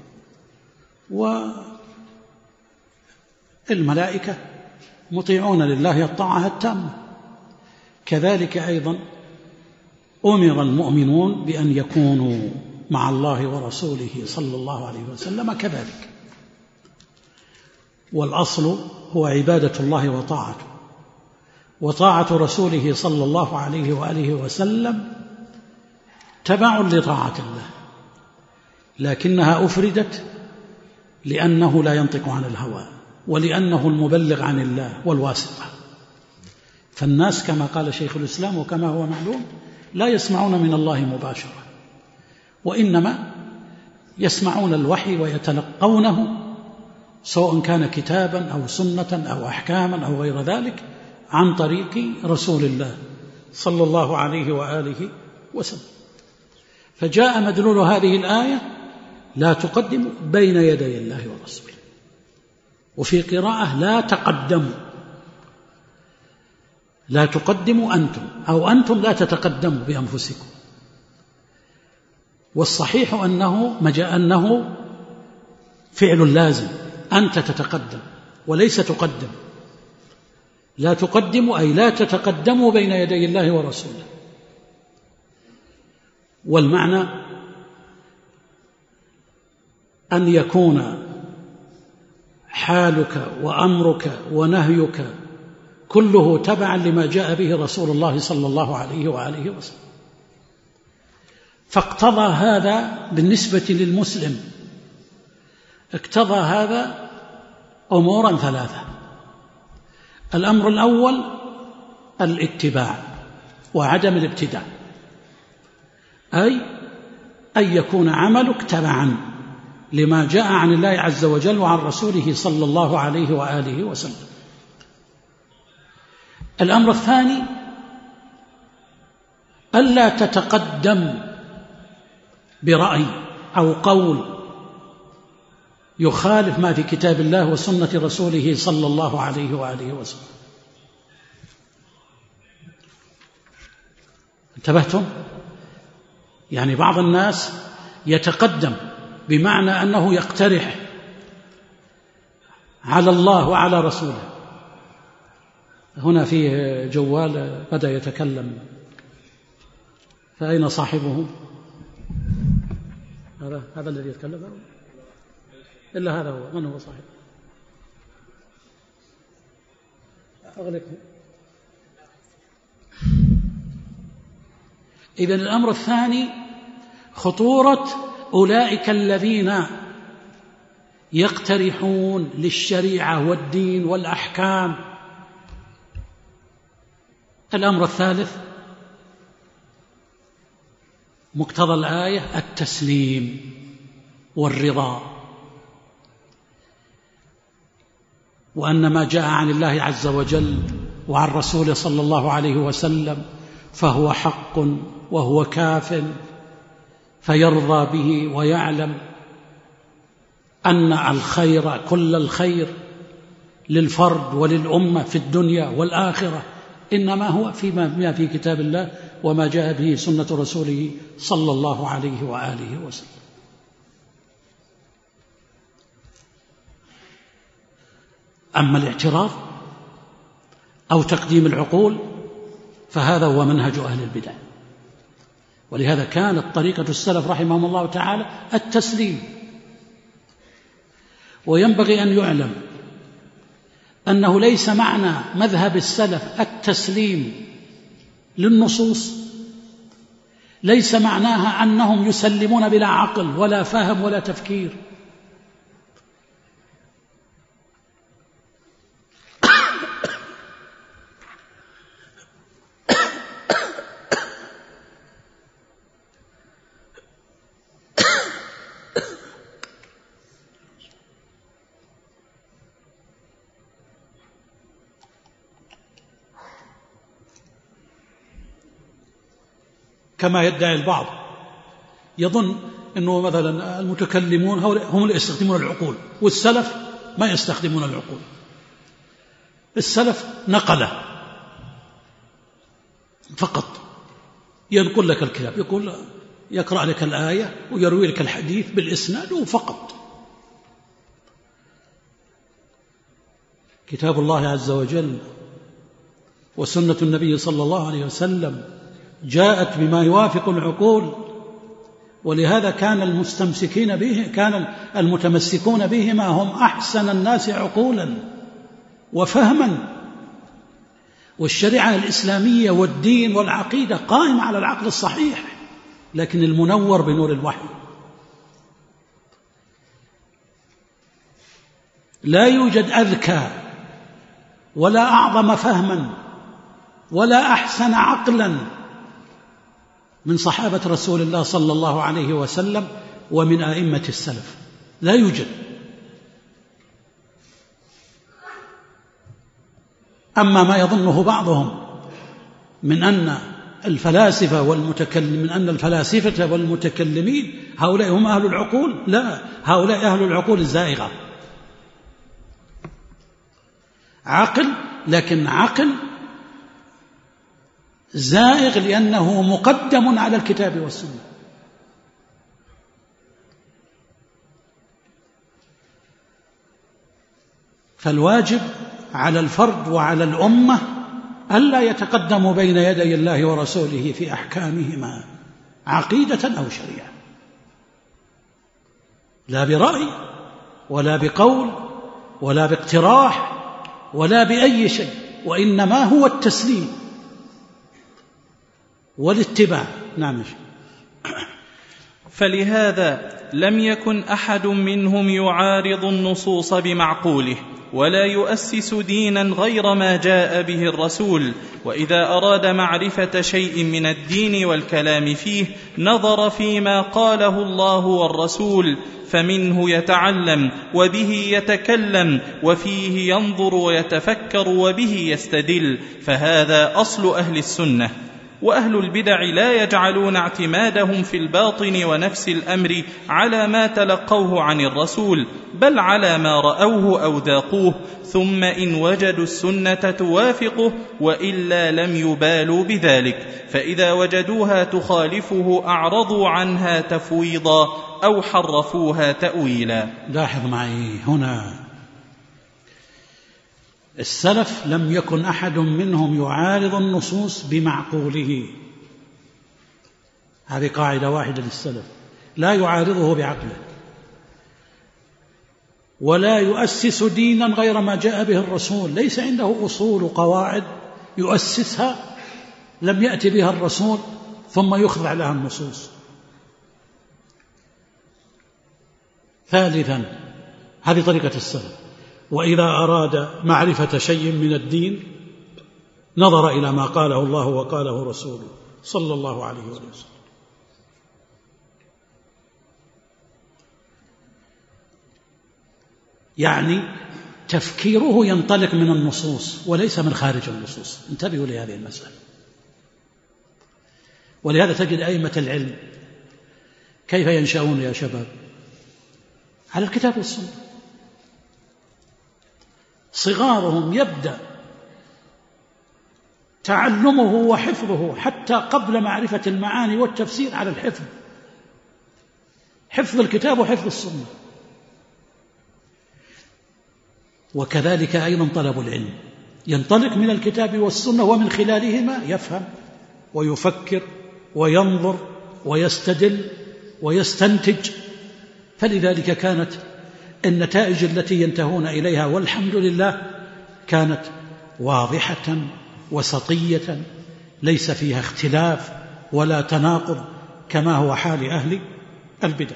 والملائكة مطيعون لله الطاعة التامة. كذلك أيضا أمر المؤمنون بأن يكونوا مع الله ورسوله صلى الله عليه وسلم كذلك، والأصل هو عبادة الله وطاعته، وطاعة رسوله صلى الله عليه وآله وسلم تبع لطاعة الله، لكنها أفردت لأنه لا ينطق عن الهوى، ولأنه المبلغ عن الله والواسطة. فالناس كما قال شيخ الإسلام وكما هو معلوم لا يسمعون من الله مباشرة، وإنما يسمعون الوحي ويتلقونه، سواء كان كتابا أو سنة أو أحكاما أو غير ذلك، عن طريق رسول الله صلى الله عليه وآله وسلم. فجاء مدلول هذه الآية لا تقدموا بين يدي الله ورسوله، وفي قراءة لا تقدموا، لا تقدموا أنتم، أو أنتم لا تتقدموا بأنفسكم. والصحيح أنه مجاء أنه فعل لازم، أنت تتقدم وليس تقدم. لا تقدموا أي لا تتقدموا بين يدي الله ورسوله. والمعنى أن يكون حالك وأمرك ونهيك كله تبعا لما جاء به رسول الله صلى الله عليه وآله وسلم. فاقتضى هذا بالنسبة للمسلم، اقتضى هذا أمورا ثلاثة. الأمر الأول الاتباع وعدم الابتداع. أي أن يكون عملك تبعا لما جاء عن الله عز وجل وعن رسوله صلى الله عليه وآله وسلم. الأمر الثاني ألا تتقدم برأي أو قول يخالف ما في كتاب الله وسنة رسوله صلى الله عليه وآله وسلم. انتبهتم؟ يعني بعض الناس يتقدم بمعنى أنه يقترح على الله وعلى رسوله. هنا فيه جوال بدأ يتكلم، فأين صاحبه؟ هذا هذا الذي يتكلم إلا هذا هو. من هو صاحبه؟ أغلقه. إذن الأمر الثاني خطورة أولئك الذين يقترحون للشريعة والدين والأحكام. الأمر الثالث مقتضى الآية التسليم والرضا، وأن ما جاء عن الله عز وجل وعن رسوله صلى الله عليه وسلم فهو حق وهو كاف، فيرضى به ويعلم أن الخير كل الخير للفرد وللأمة في الدنيا والآخرة إنما هو فيما في كتاب الله وما جاء به سنة رسوله صلى الله عليه وآله وسلم. أما الاعتراض أو تقديم العقول فهذا هو منهج أهل البدع، ولهذا كانت طريقة السلف رحمهم الله تعالى التسليم. وينبغي أن يعلم أنه ليس معنى مذهب السلف التسليم للنصوص، ليس معناها أنهم يسلمون بلا عقل ولا فهم ولا تفكير. كما يدعي البعض، يظن أنه مثلا المتكلمون هم اللي يستخدمون العقول والسلف ما يستخدمون العقول. السلف نقله فقط، ينقل لك الكتاب، يقول يقرأ لك الآية ويروي لك الحديث بالإسناد فقط. كتاب الله عز وجل وسنة النبي صلى الله عليه وسلم جاءت بما يوافق العقول، ولهذا كان المستمسكين به كان المتمسكون بهما هم أحسن الناس عقولا وفهما. والشريعة الإسلامية والدين والعقيدة قائم على العقل الصحيح، لكن المنور بنور الوحي. لا يوجد أذكى ولا أعظم فهما ولا أحسن عقلا من صحابة رسول الله صلى الله عليه وسلم ومن أئمة السلف، لا يوجد. أما ما يظنه بعضهم من أن الفلاسفة والمتكلم من أن الفلاسفة والمتكلمين هؤلاء هم أهل العقول، لا، هؤلاء أهل العقول الزائغة. عقل، لكن عقل زائغ لأنه مقدم على الكتاب والسنة. فالواجب على الفرد وعلى الأمة ألا يتقدموا بين يدي الله ورسوله في أحكامهما عقيدة أو شريعة، لا برأي ولا بقول ولا باقتراح ولا بأي شيء، وإنما هو التسليم والاتباع. نعم. فلهذا لم يكن أحد منهم يعارض النصوص بمعقوله ولا يؤسس دينا غير ما جاء به الرسول، وإذا أراد معرفة شيء من الدين والكلام فيه نظر فيما قاله الله والرسول، فمنه يتعلم وبه يتكلم وفيه ينظر ويتفكر وبه يستدل، فهذا أصل أهل السنة. وأهل البدع لا يجعلون اعتمادهم في الباطن ونفس الأمر على ما تلقوه عن الرسول، بل على ما رأوه أو ذاقوه، ثم إن وجدوا السنة توافقه وإلا لم يبالوا بذلك، فإذا وجدوها تخالفه أعرضوا عنها تفويضا أو حرفوها تأويلا. لاحظ معي هنا، السلف لم يكن أحد منهم يعارض النصوص بمعقوله، هذه قاعدة واحدة للسلف، لا يعارضه بعقله، ولا يؤسس دينا غير ما جاء به الرسول، ليس عنده أصول وقواعد يؤسسها لم يأتي بها الرسول ثم يخضع لها النصوص. ثالثا، هذه طريقة السلف، وإذا أراد معرفة شيء من الدين نظر إلى ما قاله الله وقاله رسوله صلى الله عليه وسلم. يعني تفكيره ينطلق من النصوص وليس من خارج النصوص، انتبهوا لهذه المسألة. ولهذا تجد أئمة العلم كيف ينشأون يا شباب؟ على الكتاب والسنة. صغارهم يبدأ تعلمه وحفظه حتى قبل معرفة المعاني والتفسير على الحفظ، حفظ الكتاب وحفظ السنة. وكذلك أيضا طلب العلم ينطلق من الكتاب والسنة، ومن خلالهما يفهم ويفكر وينظر ويستدل ويستنتج. فلذلك كانت النتائج التي ينتهون إليها والحمد لله كانت واضحة وسطية ليس فيها اختلاف ولا تناقض كما هو حال أهل البدع.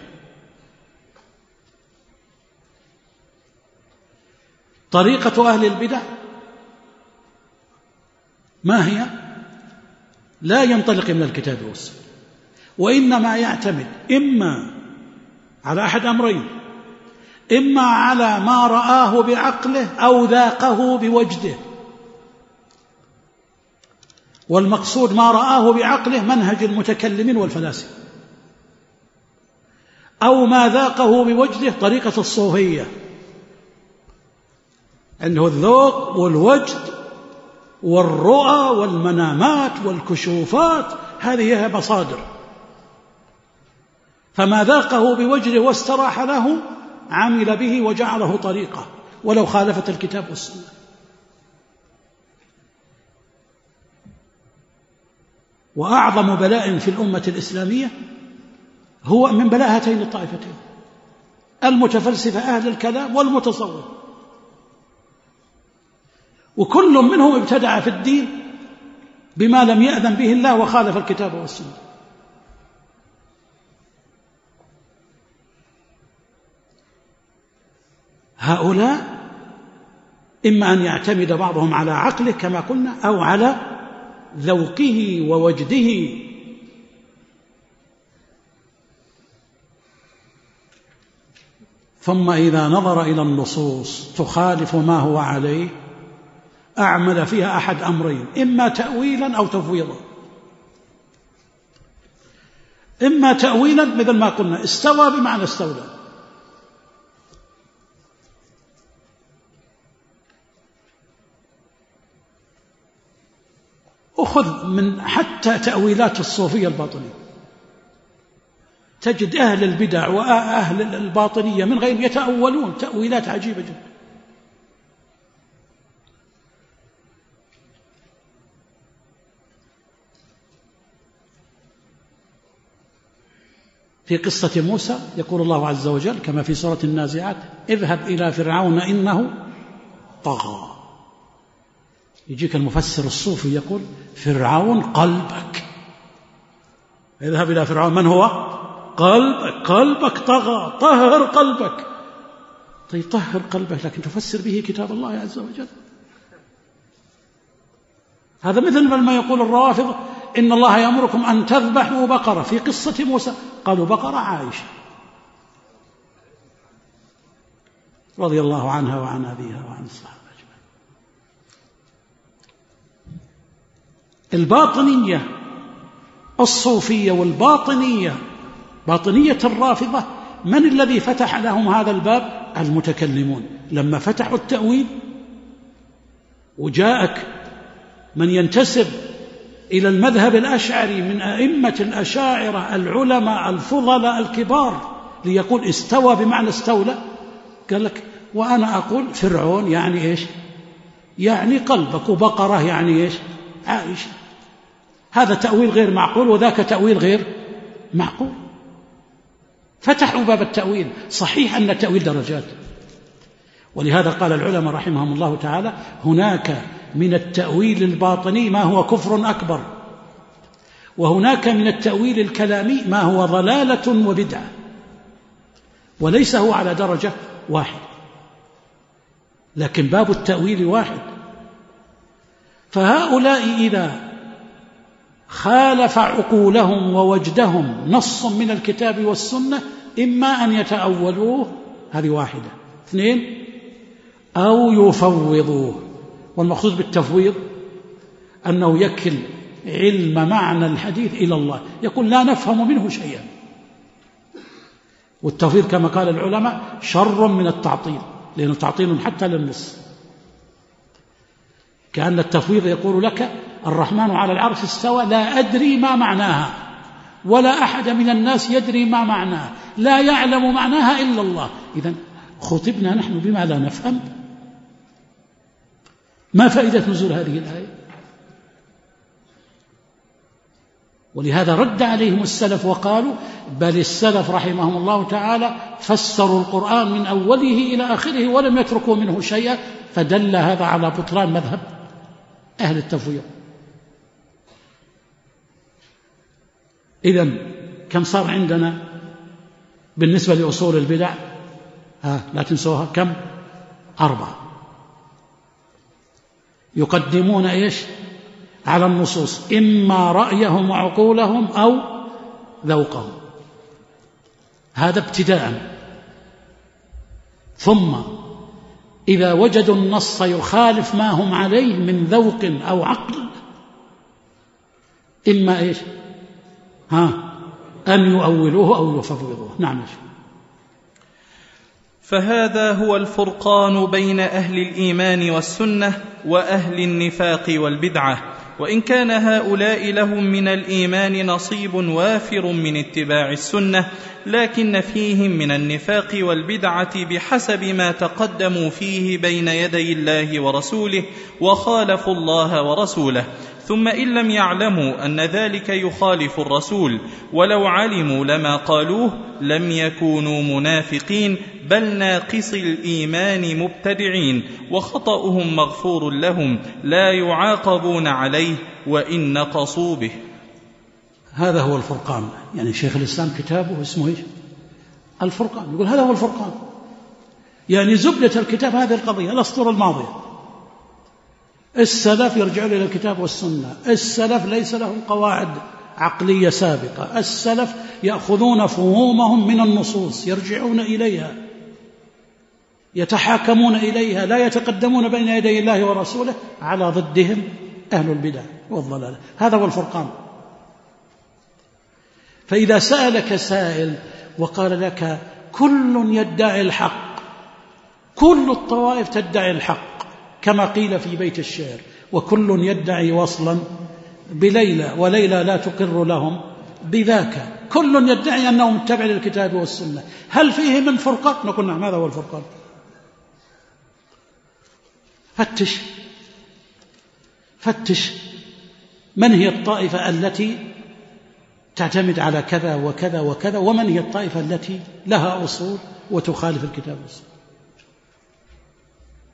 طريقة أهل البدع ما هي؟ لا ينطلق من الكتاب والسنة، وإنما يعتمد إما على أحد أمرين، إما على ما رآه بعقله أو ذاقه بوجده. والمقصود ما رآه بعقله منهج المتكلمين والفلاسفة، أو ما ذاقه بوجده طريقة الصوفية، عنده الذوق والوجد والرؤى والمنامات والكشوفات، هذه هي مصادر. فما ذاقه بوجده واستراح له عمل به وجعله طريقة ولو خالفت الكتاب والسنة. وأعظم بلاء في الأمة الإسلامية هو من بلاء هاتين الطائفتين، المتفلسفة أهل الكلام والمتصوف، وكل منهم ابتدع في الدين بما لم يأذن به الله وخالف الكتاب والسنة. هؤلاء إما أن يعتمد بعضهم على عقله كما قلنا أو على ذوقه ووجده، ثم إذا نظر إلى النصوص تخالف ما هو عليه أعمل فيها أحد أمرين، إما تأويلا أو تفويضا. إما تأويلا مثل ما قلنا استوى بمعنى استولى، أخذ من حتى تأويلات الصوفية الباطنية، تجد أهل البدع وأهل الباطنية من غير يتأولون تأويلات عجيبة جدا. في قصة موسى يقول الله عز وجل كما في سورة النازعات: اذهب إلى فرعون إنه طغى. يجيك المفسر الصوفي يقول: فرعون قلبك. اذهب إلى فرعون، من هو؟ قلبك قلبك طغى، طهر قلبك. طيب طهر قلبك لكن تفسر به كتاب الله عز وجل. هذا مثل ما يقول الروافض إن الله يأمركم أن تذبحوا بقرة في قصة موسى، قالوا بقرة عائشة رضي الله عنها وعن أبيها وعن الصحابة أجمعين. الباطنية الصوفية والباطنية باطنية الرافضة، من الذي فتح لهم هذا الباب؟ المتكلمون. لما فتحوا التأويل وجاءك من ينتسب إلى المذهب الأشعري من أئمة الأشاعرة العلماء الفضلاء الكبار ليقول استوى بمعنى استولى، قال لك وأنا أقول فرعون يعني إيش؟ يعني قلبك، وبقرة يعني إيش؟ عائشة. هذا تأويل غير معقول وذاك تأويل غير معقول. فتحوا باب التأويل. صحيح أن التأويل درجات، ولهذا قال العلماء رحمهم الله تعالى هناك من التأويل الباطني ما هو كفر أكبر، وهناك من التأويل الكلامي ما هو ضلالة وبدعة، وليس هو على درجة واحد، لكن باب التأويل واحد. فهؤلاء إذا خالف عقولهم ووجدهم نص من الكتاب والسنة إما أن يتأولوه، هذه واحدة، اثنين أو يفوضوه. والمقصود بالتفويض أنه يكل علم معنى الحديث إلى الله، يقول لا نفهم منه شيئا. والتفويض كما قال العلماء شر من التعطيل، لأنه تعطيل حتى للنص. كأن التفويض يقول لك الرحمن على العرش استوى، لا أدري ما معناها، ولا أحد من الناس يدري ما معناها، لا يعلم معناها إلا الله. إذن خطبنا نحن بما لا نفهم. ما فائدة نزول هذه الآية؟ ولهذا رد عليهم السلف وقالوا بل السلف رحمهم الله تعالى فسروا القرآن من أوله إلى آخره ولم يتركوا منه شيئا، فدل هذا على بطلان مذهب أهل التفويض. إذن كم صار عندنا بالنسبة لأصول البدع؟ ها لا تنسوها، كم؟ أربعة. يقدمون إيش على النصوص؟ إما رأيهم وعقولهم أو ذوقهم، هذا ابتداء. ثم إذا وجدوا النص يخالف ما هم عليه من ذوق أو عقل، إما إيش ها أن يؤولوه أو يفوضوه. نعم. فهذا هو الفرقان بين أهل الإيمان والسنة وأهل النفاق والبدعة. وإن كان هؤلاء لهم من الإيمان نصيب وافر من اتباع السنة، لكن فيهم من النفاق والبدعة بحسب ما تقدموا فيه بين يدي الله ورسوله وخالفوا الله ورسوله. ثم إن لم يعلموا أن ذلك يخالف الرسول ولو علموا لما قالوه لم يكونوا منافقين، بل ناقص الإيمان مبتدعين، وخطأهم مغفور لهم لا يعاقبون عليه وإن نقصوا به. هذا هو الفرقان. يعني شيخ الإسلام كتابه اسمه إيش؟ الفرقان. يقول هذا هو الفرقان، يعني زبدة الكتاب هذه القضية الأسطر الماضية. السلف يرجعون إلى الكتاب والسنة، السلف ليس لهم قواعد عقلية سابقة، السلف يأخذون فهومهم من النصوص يرجعون إليها يتحاكمون إليها، لا يتقدمون بين يدي الله ورسوله على ضدهم أهل البدع والضلال. هذا هو الفرقان. فإذا سألك سائل وقال لك كل يدعي الحق، كل الطوائف تدعي الحق كما قيل في بيت الشعر، وكل يدعي وصلا بليلى وليلى لا تقر لهم بذاك، كل يدعي أنه متبع للكتاب والسنة، هل فيه من فرقة؟ نقول نعم هذا هو الفرقان. فتش فتش من هي الطائفة التي تعتمد على كذا وكذا وكذا، ومن هي الطائفة التي لها أصول وتخالف الكتاب والسنة.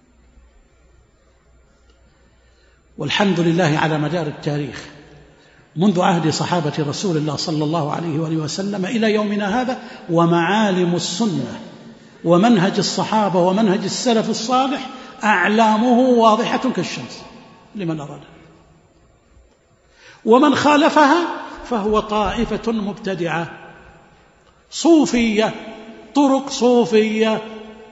والحمد لله على مدار التاريخ منذ عهد صحابة رسول الله صلى الله عليه وآله وسلم إلى يومنا هذا، ومعالم السنة ومنهج الصحابة ومنهج السلف الصالح أعلامه واضحة كالشمس لمن أراد. ومن خالفها فهو طائفة مبتدعة صوفية، طرق صوفية،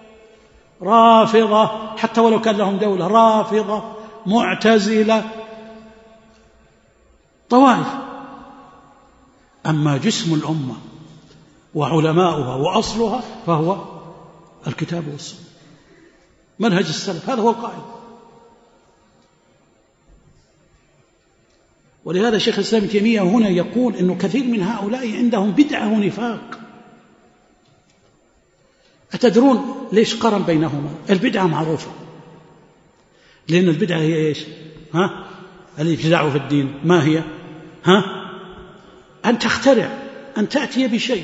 رافضة، حتى ولو كان لهم دولة، رافضة، معتزلة، طوائف. أما جسم الأمة وعلماؤها وأصلها فهو الكتاب والسنة، منهج السلف، هذا هو القائد. ولهذا شيخ الإسلام ابن تيمية هنا يقول إنه كثير من هؤلاء عندهم بدعة ونفاق. أتدرون ليش قرن بينهما؟ البدعة معروفة، لأن البدعة هي إيش؟ ها؟ الابتداع في الدين. ما هي؟ ها؟ أن تخترع، أن تأتي بشيء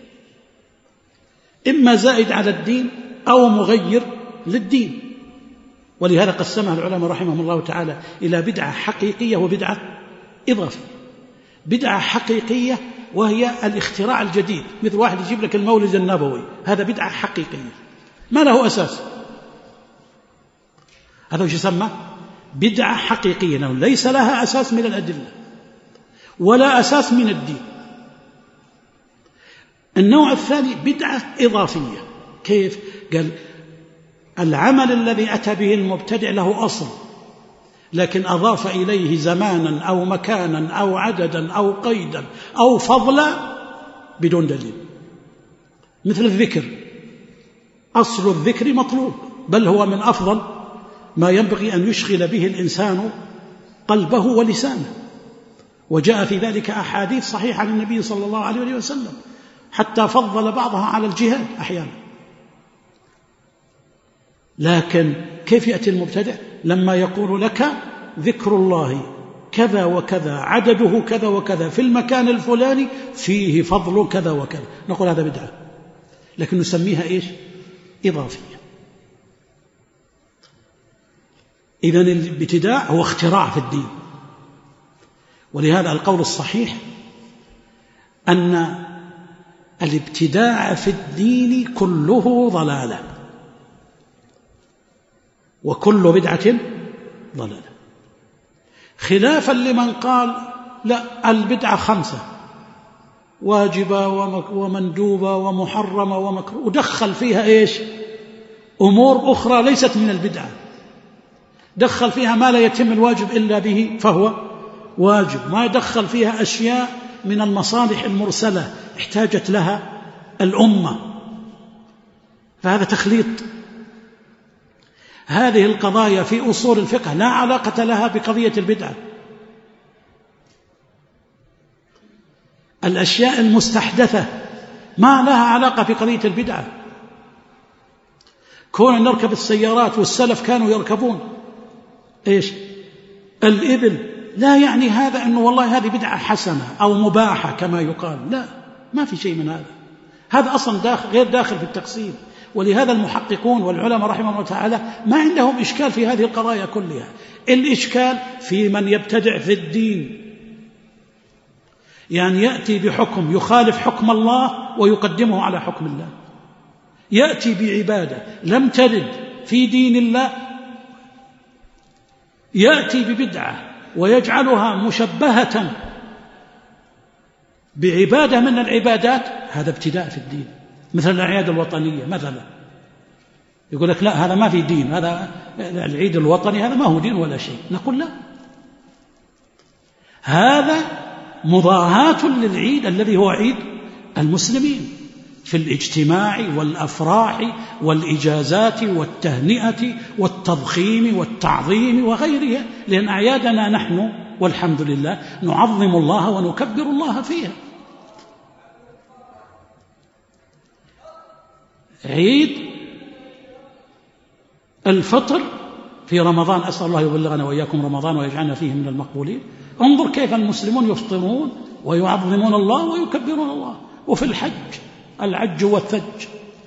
إما زائد على الدين أو مغير للدين. ولهذا قسمها العلماء رحمهم الله تعالى إلى بدعة حقيقية وبدعة إضافية. بدعة حقيقية وهي الاختراع الجديد، مثل واحد يجيب لك المولد النبوي، هذا بدعة حقيقية ما له أساس، هذا وش يسمى؟ بدعة حقيقية، ليس لها أساس من الأدلة ولا أساس من الدين. النوع الثاني بدعة إضافية. كيف؟ قال العمل الذي أتى به المبتدع له أصل، لكن أضاف إليه زمانا أو مكانا أو عددا أو قيدا أو فضلا بدون دليل. مثل الذكر، أصل الذكر مطلوب، بل هو من أفضل ما ينبغي أن يشغل به الإنسان قلبه ولسانه، وجاء في ذلك أحاديث صحيحة عن النبي صلى الله عليه وسلم، حتى فضل بعضها على الجهاد أحيانا. لكن كيف يأتي المبتدع لما يقول لك ذكر الله كذا وكذا عدده كذا وكذا في المكان الفلاني فيه فضل كذا وكذا، نقول هذا بدعة، لكن نسميها إيش؟ إضافية. إذن الابتداع هو اختراع في الدين. ولهذا القول الصحيح أن الابتداع في الدين كله ضلالة، وكل بدعة ضلالة، خلافا لمن قال لا، البدعة خمسة: واجبة ومندوبة ومحرمة ومكروه، ودخل فيها إيش؟ أمور أخرى ليست من البدعة، دخل فيها ما لا يتم الواجب إلا به فهو واجب، ما يدخل فيها أشياء من المصالح المرسلة احتاجت لها الأمة، فهذا تخليط. هذه القضايا في أصول الفقه لا علاقة لها بقضية البدعة. الأشياء المستحدثة ما لها علاقة بقضية البدعة. كون نركب السيارات والسلف كانوا يركبون إيش؟ الإبل، لا يعني هذا أنه والله هذه بدعة حسنة أو مباحة كما يقال، لا، ما في شيء من هذا، هذا أصلا داخل غير داخل في التقسيم. ولهذا المحققون والعلماء رحمهم الله تعالى ما عندهم إشكال في هذه القضايا كلها. الإشكال في من يبتدع في الدين، يعني يأتي بحكم يخالف حكم الله ويقدمه على حكم الله، يأتي بعبادة لم ترد في دين الله، يأتي ببدعة ويجعلها مشبهة بعبادة من العبادات، هذا ابتداء في الدين. مثل الأعياد الوطنية مثلا، يقول لك لا، هذا ما في دين، هذا العيد الوطني هذا ما هو دين ولا شيء، نقول لا، هذا مضاهاة للعيد الذي هو عيد المسلمين في الاجتماع والأفراح والإجازات والتهنئة والتضخيم والتعظيم وغيرها، لأن أعيادنا نحن والحمد لله نعظم الله ونكبر الله فيها. عيد الفطر في رمضان، أسأل الله يبلغنا وإياكم رمضان ويجعلنا فيه من المقبولين، انظر كيف المسلمون يفطرون ويعظمون الله ويكبرون الله. وفي الحج العج والثج،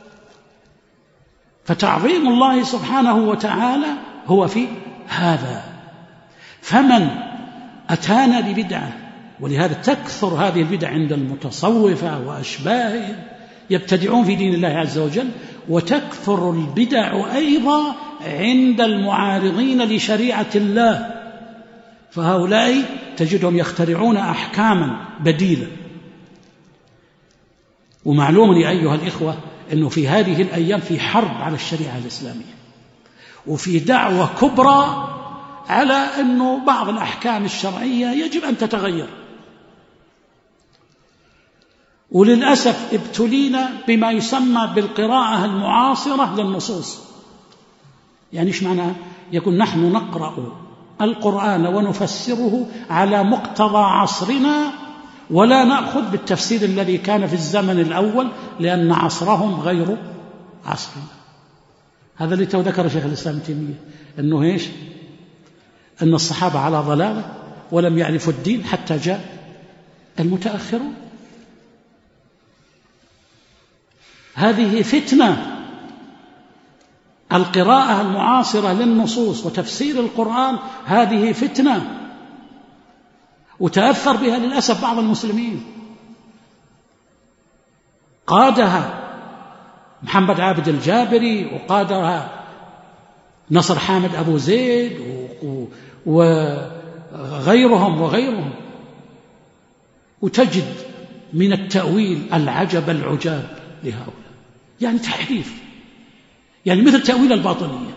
فتعظيم الله سبحانه وتعالى هو في هذا. فمن أتانا ببدعة ولهذا تكثر هذه البدع عند المتصوفة وأشباههم يبتدعون في دين الله عز وجل، وتكثر البدع أيضا عند المعارضين لشريعة الله، فهؤلاء تجدهم يخترعون أحكاما بديلة. ومعلوم يا أيها الإخوة أنه في هذه الأيام في حرب على الشريعة الإسلامية، وفي دعوة كبرى على أنه بعض الأحكام الشرعية يجب أن تتغير. وللأسف ابتلينا بما يسمى بالقراءة المعاصرة للنصوص. يعني إيش معناه؟ يقول نحن نقرأ القرآن ونفسره على مقتضى عصرنا، ولا نأخذ بالتفسير الذي كان في الزمن الأول، لأن عصرهم غير عصرنا. هذا اللي ذكر شيخ الإسلام ابن تيمية، أنه إيش؟ أن الصحابة على ضلالة ولم يعرفوا الدين حتى جاء المتأخرون. هذه فتنة. القراءة المعاصرة للنصوص وتفسير القرآن هذه فتنة، وتأثر بها للأسف بعض المسلمين. قادها محمد عابد الجابري، وقادها نصر حامد أبو زيد وغيرهم وغيرهم. وتجد من التأويل العجب العجاب لهؤلاء، يعني تحريف، يعني مثل تأويل الباطنية.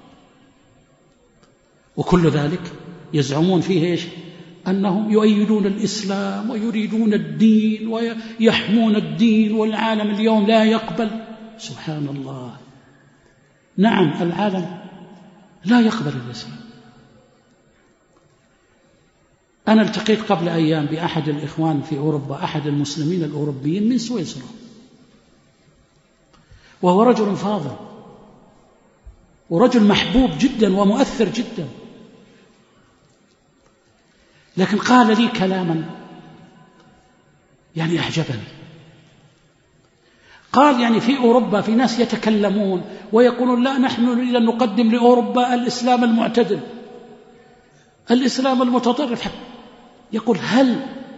وكل ذلك يزعمون فيه إيش؟ أنهم يؤيدون الإسلام ويريدون الدين ويحمون الدين، والعالم اليوم لا يقبل. سبحان الله. نعم، العالم لا يقبل الإسلام. أنا التقيت قبل أيام بأحد الإخوان في أوروبا، أحد المسلمين الأوروبيين من سويسرا، وهو رجل فاضل ورجل محبوب جدا ومؤثر جدا، لكن قال لي كلاما يعني أعجبني. قال يعني في أوروبا في ناس يتكلمون ويقولون لا، نحن نريد أن نقدم لأوروبا الإسلام المعتدل، الإسلام المتطرف. يقول هل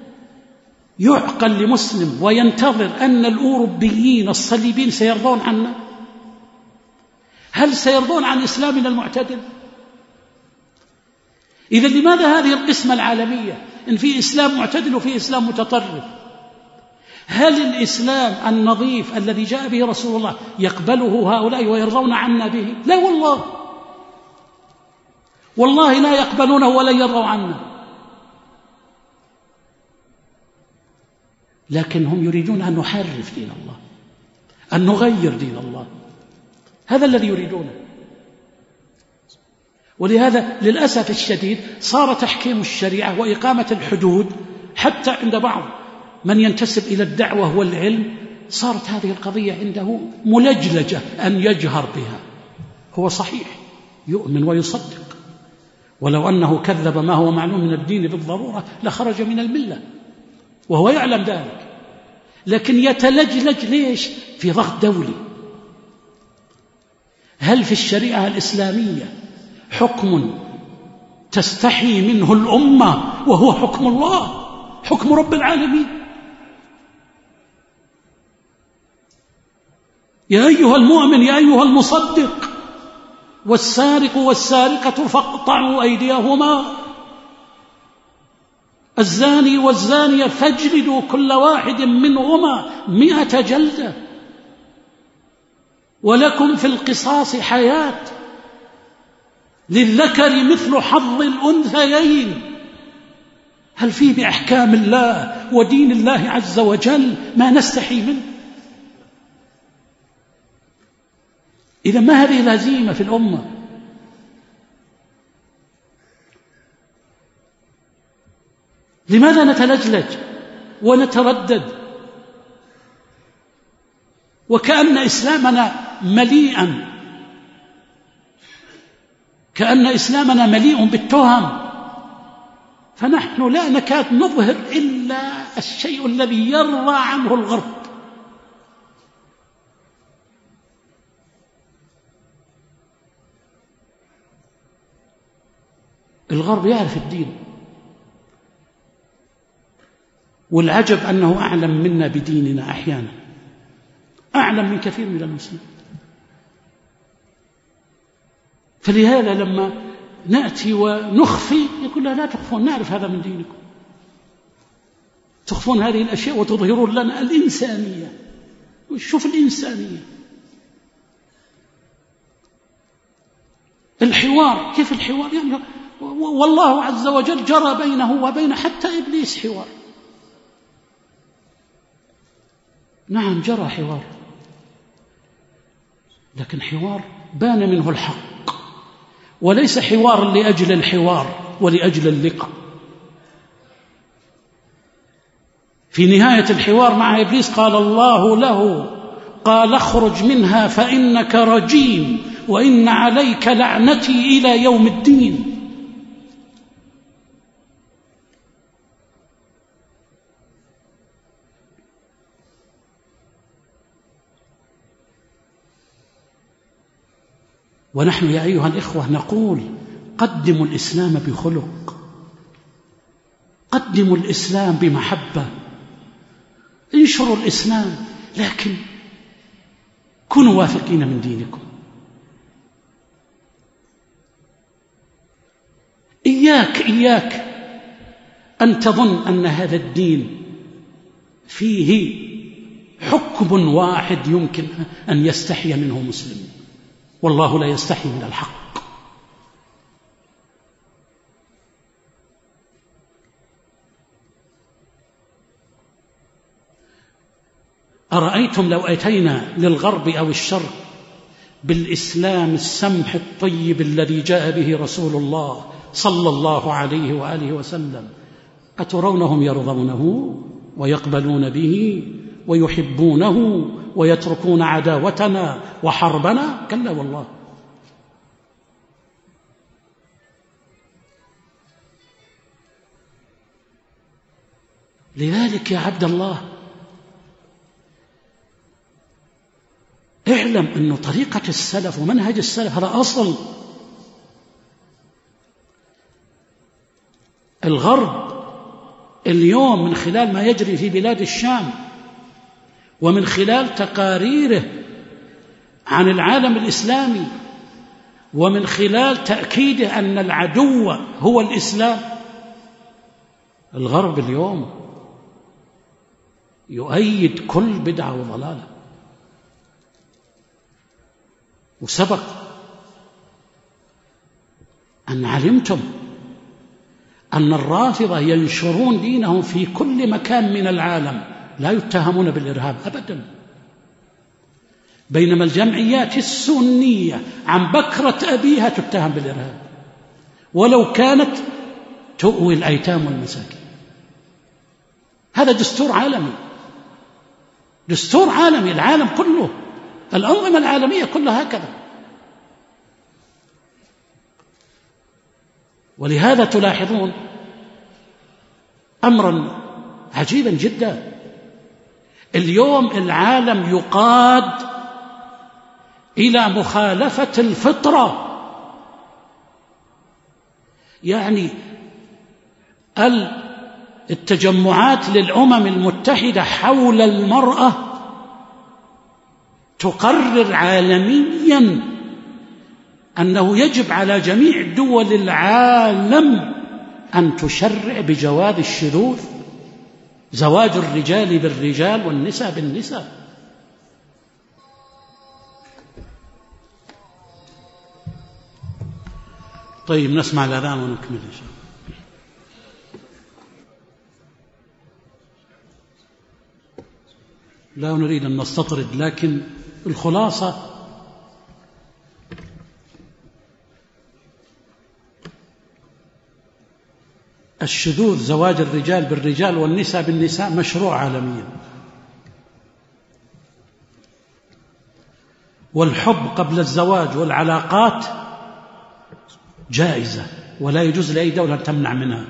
يعقل لمسلم وينتظر أن الأوروبيين الصليبيين سيرضون عنا؟ هل سيرضون عن إسلامنا المعتدل؟ إذا لماذا هذه القسمة العالمية إن في إسلام معتدل وفي إسلام متطرف؟ هل الإسلام النظيف الذي جاء به رسول الله يقبله هؤلاء ويرضون عنا به؟ لا والله، والله لا يقبلونه ولا يرضوا عنا، لكن هم يريدون أن نحرف دين الله، أن نغير دين الله. هذا الذي يريدونه. ولهذا للأسف الشديد صار تحكيم الشريعة وإقامة الحدود حتى عند بعض من ينتسب إلى الدعوة والعلم، صارت هذه القضية عنده ملجلجة أن يجهر بها. هو صحيح يؤمن ويصدق، ولو أنه كذب ما هو معلوم من الدين بالضرورة لخرج من الملة، وهو يعلم ذلك، لكن يتلجلج. ليش؟ في ضغط دولي. هل في الشريعة الإسلامية حكم تستحي منه الأمة وهو حكم الله، حكم رب العالمين؟ يا أيها المؤمن يا أيها المصدق، والسارق والسارقة فاقطعوا أيديهما، الزاني والزانية فاجلدوا كل واحد منهما مئة جلدة، ولكم في القصاص حياة، للذكر مثل حظ الأنثيين. هل فيه بأحكام الله ودين الله عز وجل ما نستحي منه؟ إذا ما هذه الهزيمة في الأمة؟ لماذا نتلجلج ونتردد وكأن إسلامنا مليئا كأن إسلامنا مليء بالتهم، فنحن لا نكاد نظهر إلا الشيء الذي يرضى عنه الغرب. الغرب يعرف الدين، والعجب أنه أعلم منا بديننا أحيانا، أعلم من كثير من المسلمين. فلهذا لما نأتي ونخفي يقول لا, لا تخفون، نعرف هذا من دينكم، تخفون هذه الأشياء وتظهرون لنا الإنسانية. شوف الإنسانية، الحوار، كيف الحوار؟ يعني والله عز وجل جرى بينه وبين حتى إبليس حوار. نعم جرى حوار، لكن حوار بان منه الحق، وليس حوار لأجل الحوار ولأجل اللقاء. في نهاية الحوار مع إبليس قال الله له، قال اخرج منها فإنك رجيم وإن عليك لعنتي إلى يوم الدين. ونحن يا أيها الإخوة نقول قدموا الإسلام بخلق، قدموا الإسلام بمحبة، انشروا الإسلام، لكن كونوا واثقين من دينكم. إياك إياك أن تظن أن هذا الدين فيه حكم واحد يمكن أن يستحي منه مسلم، والله لا يستحي من الحق. أرأيتم لو أتينا للغرب أو الشرق بالإسلام السمح الطيب الذي جاء به رسول الله صلى الله عليه وآله وسلم، أترونهم يرضونه ويقبلون به ويحبونه ويتركون عداوتنا وحربنا؟ كلا والله. لذلك يا عبد الله اعلم أن طريقة السلف ومنهج السلف هذا أصل. الغرب اليوم من خلال ما يجري في بلاد الشام ومن خلال تقاريره عن العالم الإسلامي ومن خلال تأكيده أن العدو هو الإسلام، الغرب اليوم يؤيد كل بدعة وضلالة. وسبق أن علمتم أن الرافضة ينشرون دينهم في كل مكان من العالم، لا يتهمون بالإرهاب أبدا، بينما الجمعيات السنية عن بكرة أبيها تتهم بالإرهاب ولو كانت تؤوي الأيتام والمساكين. هذا دستور عالمي، دستور عالمي، العالم كله، الأنظمة العالمية كلها هكذا. ولهذا تلاحظون أمرا عجيبا جدا، اليوم العالم يقاد إلى مخالفة الفطرة، يعني التجمعات للأمم المتحدة حول المرأة تقرر عالميا أنه يجب على جميع دول العالم أن تشرع بجواز الشذوذ، زواج الرجال بالرجال والنساء بالنساء. طيب نسمع الأذان ونكمل إن شاء الله. لا نريد أن نستطرد، لكن الخلاصة الشذوذ زواج الرجال بالرجال والنساء بالنساء مشروع عالميا، والحب قبل الزواج والعلاقات جائزة ولا يجوز لأي دولة أن تمنع منها.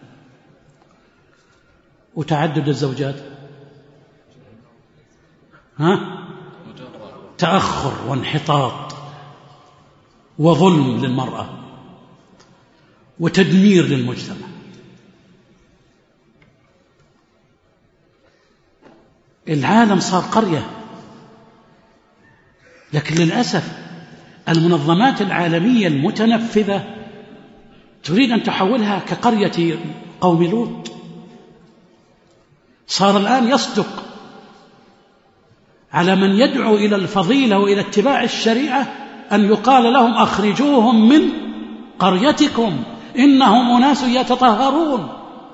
وتعدد الزوجات ها؟ تأخر وانحطاط وظلم للمرأة وتدمير للمجتمع. العالم صار قرية. لكن للأسف المنظمات العالمية المتنفذة تريد أن تحولها كقرية قوم لوط. صار الآن يصدق على من يدعو إلى الفضيلة وإلى اتباع الشريعة أن يقال لهم أخرجوهم من قريتكم إنهم أناس يتطهرون.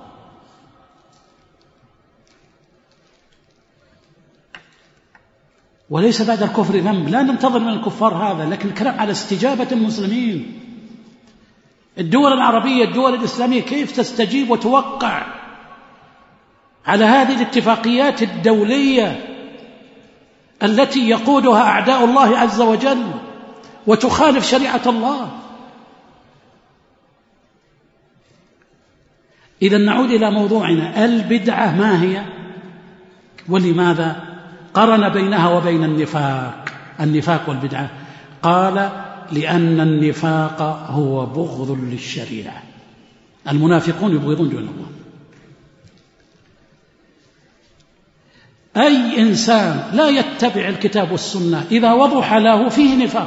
وليس بعد الكفر ذنب، لا ننتظر من الكفار هذا، لكن الكلام على استجابة المسلمين. الدول العربية الدول الإسلامية كيف تستجيب وتوقع على هذه الاتفاقيات الدولية التي يقودها أعداء الله عز وجل وتخالف شريعة الله؟ إذا نعود إلى موضوعنا، البدعة ما هي ولماذا قرن بينها وبين النفاق؟ النفاق والبدعة، قال لأن النفاق هو بغض للشريعة. المنافقون يبغضون دين الله. أي إنسان لا يتبع الكتاب والسنة إذا وضح له فيه نفاق.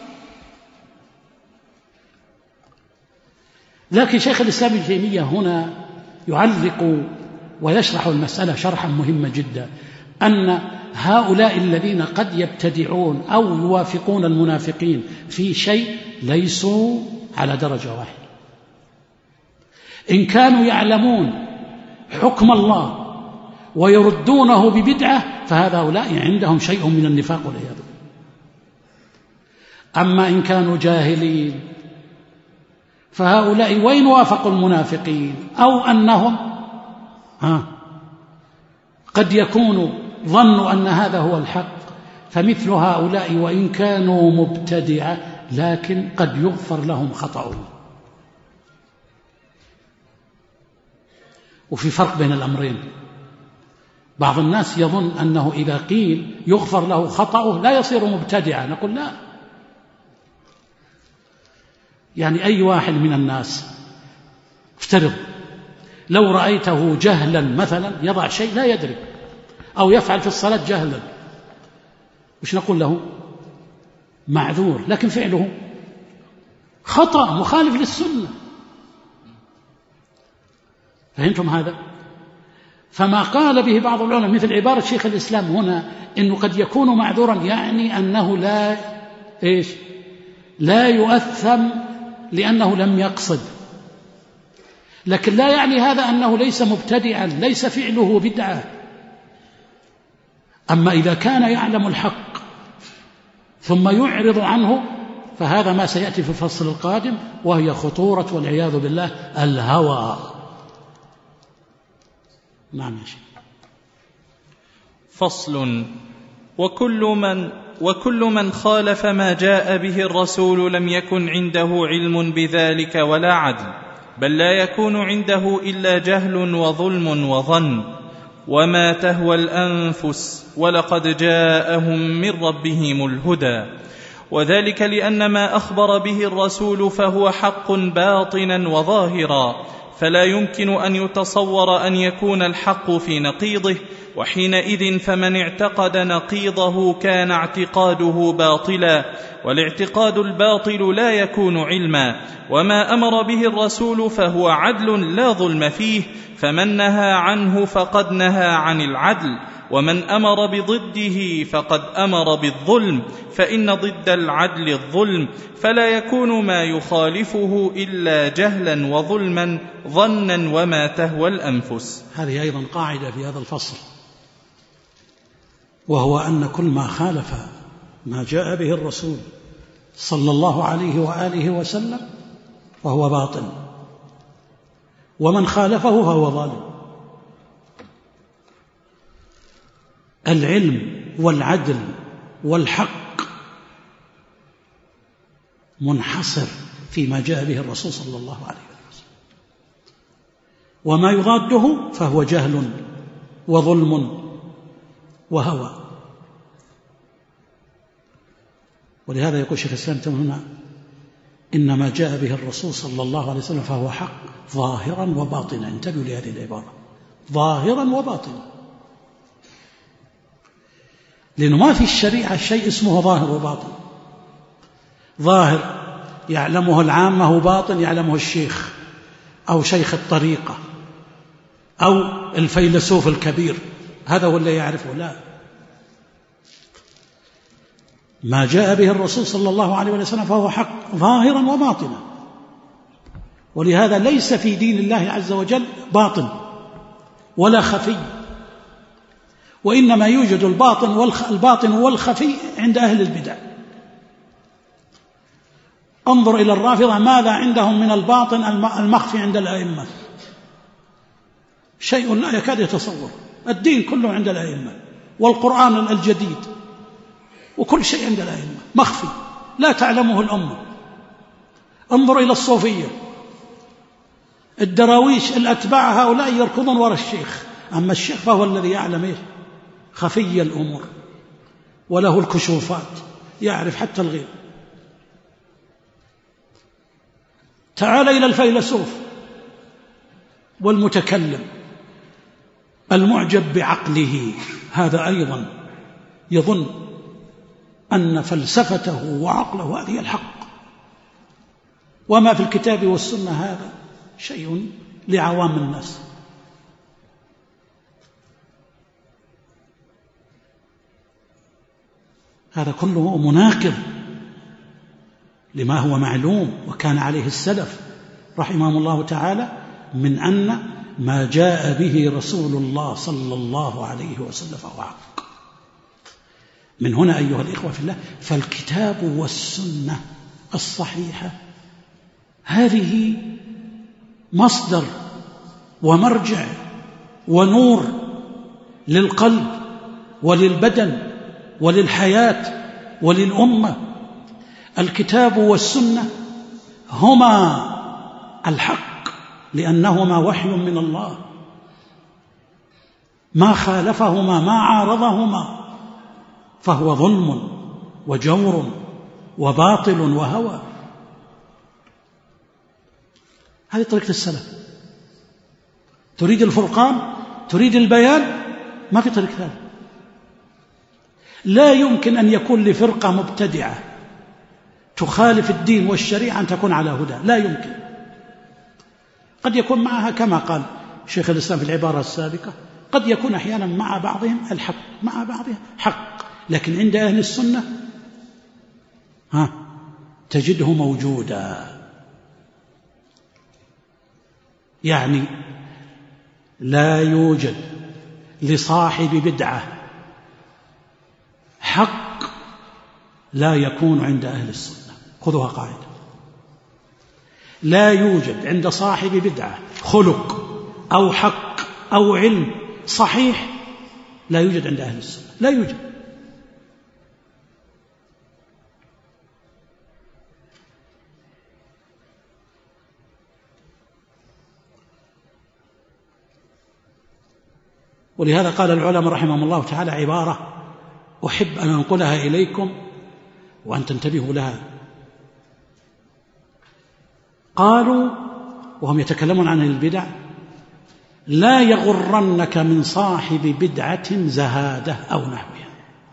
لكن شيخ الإسلام ابن تيمية هنا يعلق ويشرح المسألة شرحا مهما جدا، أن هؤلاء الذين قد يبتدعون أو يوافقون المنافقين في شيء ليسوا على درجة واحدة. إن كانوا يعلمون حكم الله ويردونه ببدعة فهؤلاء عندهم شيء من النفاق والعياذ بالله. أما إن كانوا جاهلين فهؤلاء وإن وافقوا المنافقين أو أنهم ها قد يكونوا ظنوا أن هذا هو الحق، فمثل هؤلاء وإن كانوا مبتدعة لكن قد يغفر لهم خطأهم. وفي فرق بين الأمرين. بعض الناس يظن أنه إذا قيل يغفر له خطأه لا يصير مبتدعا. نقول لا، يعني أي واحد من الناس افترض لو رأيته جهلا مثلا يضع شيء لا يدرك أو يفعل في الصلاة جهلا، وش نقول له؟ معذور، لكن فعله خطأ مخالف للسنة. فهمتم هذا؟ فما قال به بعض العلماء مثل عبارة شيخ الإسلام هنا إنه قد يكون معذورا، يعني أنه لا إيش لا يؤثم لأنه لم يقصد، لكن لا يعني هذا أنه ليس مبتدعا، ليس فعله بدعة. أما إذا كان يعلم الحق ثم يعرض عنه فهذا ما سيأتي في الفصل القادم، وهي خطورة والعياذ بالله الهوى. نعم يا شيخ. فصل. وكل من وكل من خالف ما جاء به الرسول لم يكن عنده علم بذلك ولا عدل، بل لا يكون عنده إلا جهل وظلم وظن وما تهوى الأنفس، ولقد جاءهم من ربهم الهدى. وذلك لأن ما أخبر به الرسول فهو حق باطنا وظاهرا، فلا يمكن أن يتصور أن يكون الحق في نقيضه، وحينئذ فمن اعتقد نقيضه كان اعتقاده باطلا، والاعتقاد الباطل لا يكون علما. وما أمر به الرسول فهو عدل لا ظلم فيه، فمن نهى عنه فقد نهى عن العدل، ومن أمر بضده فقد أمر بالظلم، فإن ضد العدل الظلم، فلا يكون ما يخالفه إلا جهلا وظلما ظنا وما تهوى الأنفس. هذه أيضا قاعدة في هذا الفصل، وهو أن كل ما خالف ما جاء به الرسول صلى الله عليه وآله وسلم فهو باطل، ومن خالفه فهو ظالم. العلم والعدل والحق منحصر فيما جاء به الرسول صلى الله عليه وسلم، وما يضاده فهو جهل وظلم وهوى. ولهذا يقول شيخ الإسلام هنا إنما جاء به الرسول صلى الله عليه وسلم فهو حق ظاهرا وباطنا. انتبهوا لهذه العبارة، ظاهرا وباطنا. لأنه ما في الشريعة شيء اسمه ظاهر وباطن. ظاهر يعلمه العامة وباطن يعلمه الشيخ أو شيخ الطريقة أو الفيلسوف الكبير، هذا هو اللي يعرفه. لا، ما جاء به الرسول صلى الله عليه وسلم فهو حق ظاهرا وباطنا. ولهذا ليس في دين الله عز وجل باطن ولا خفي، وإنما يوجد الباطن والباطن والخفي عند أهل البدع. انظر إلى الرافضة ماذا عندهم من الباطن المخفي عند الأئمة، شيء لا يكاد يتصور. الدين كله عند الأئمة، والقرآن الجديد وكل شيء عند الأئمة مخفي لا تعلمه الأمة. انظر إلى الصوفية، الدراويش الأتباع هؤلاء يركضون وراء الشيخ، أما الشيخ فهو الذي يعلم إيه؟ خفي الأمور وله الكشوفات، يعرف حتى الغيب. تعال إلى الفيلسوف والمتكلم المعجب بعقله، هذا أيضا يظن أن فلسفته وعقله هذه الحق، وما في الكتاب والسنة هذا شيء لعوام الناس. هذا كله مناقض لما هو معلوم وكان عليه السلف رحمهم الله تعالى من أن ما جاء به رسول الله صلى الله عليه وسلم فهو حق. من هنا أيها الإخوة في الله، فالكتاب والسنة الصحيحة هذه مصدر ومرجع ونور للقلب وللبدن وللحياة وللأمة. الكتاب والسنة هما الحق لأنهما وحي من الله، ما خالفهما ما عارضهما فهو ظلم وجور وباطل وهوى. هذه طريقة السلف. تريد الفرقان، تريد البيان، ما في طريق ثاني. لا يمكن أن يكون لفرقة مبتدعة تخالف الدين والشريعة أن تكون على هدى، لا يمكن. قد يكون معها كما قال شيخ الإسلام في العبارة السابقة، قد يكون أحيانا مع بعضهم الحق مع بعضهم حق، لكن عند أهل السنة ها تجده موجودا. يعني لا يوجد لصاحب بدعة حق لا يكون عند أهل السنة. خذوها قاعدة، لا يوجد عند صاحب بدعة خلق أو حق أو علم صحيح لا يوجد عند أهل السنة، لا يوجد. ولهذا قال العلماء رحمهم الله تعالى عبارة أحب أن أنقلها إليكم وأن تنتبهوا لها. قالوا وهم يتكلمون عن البدع: لا يغرنك من صاحب بدعة زهادة أو نحوها.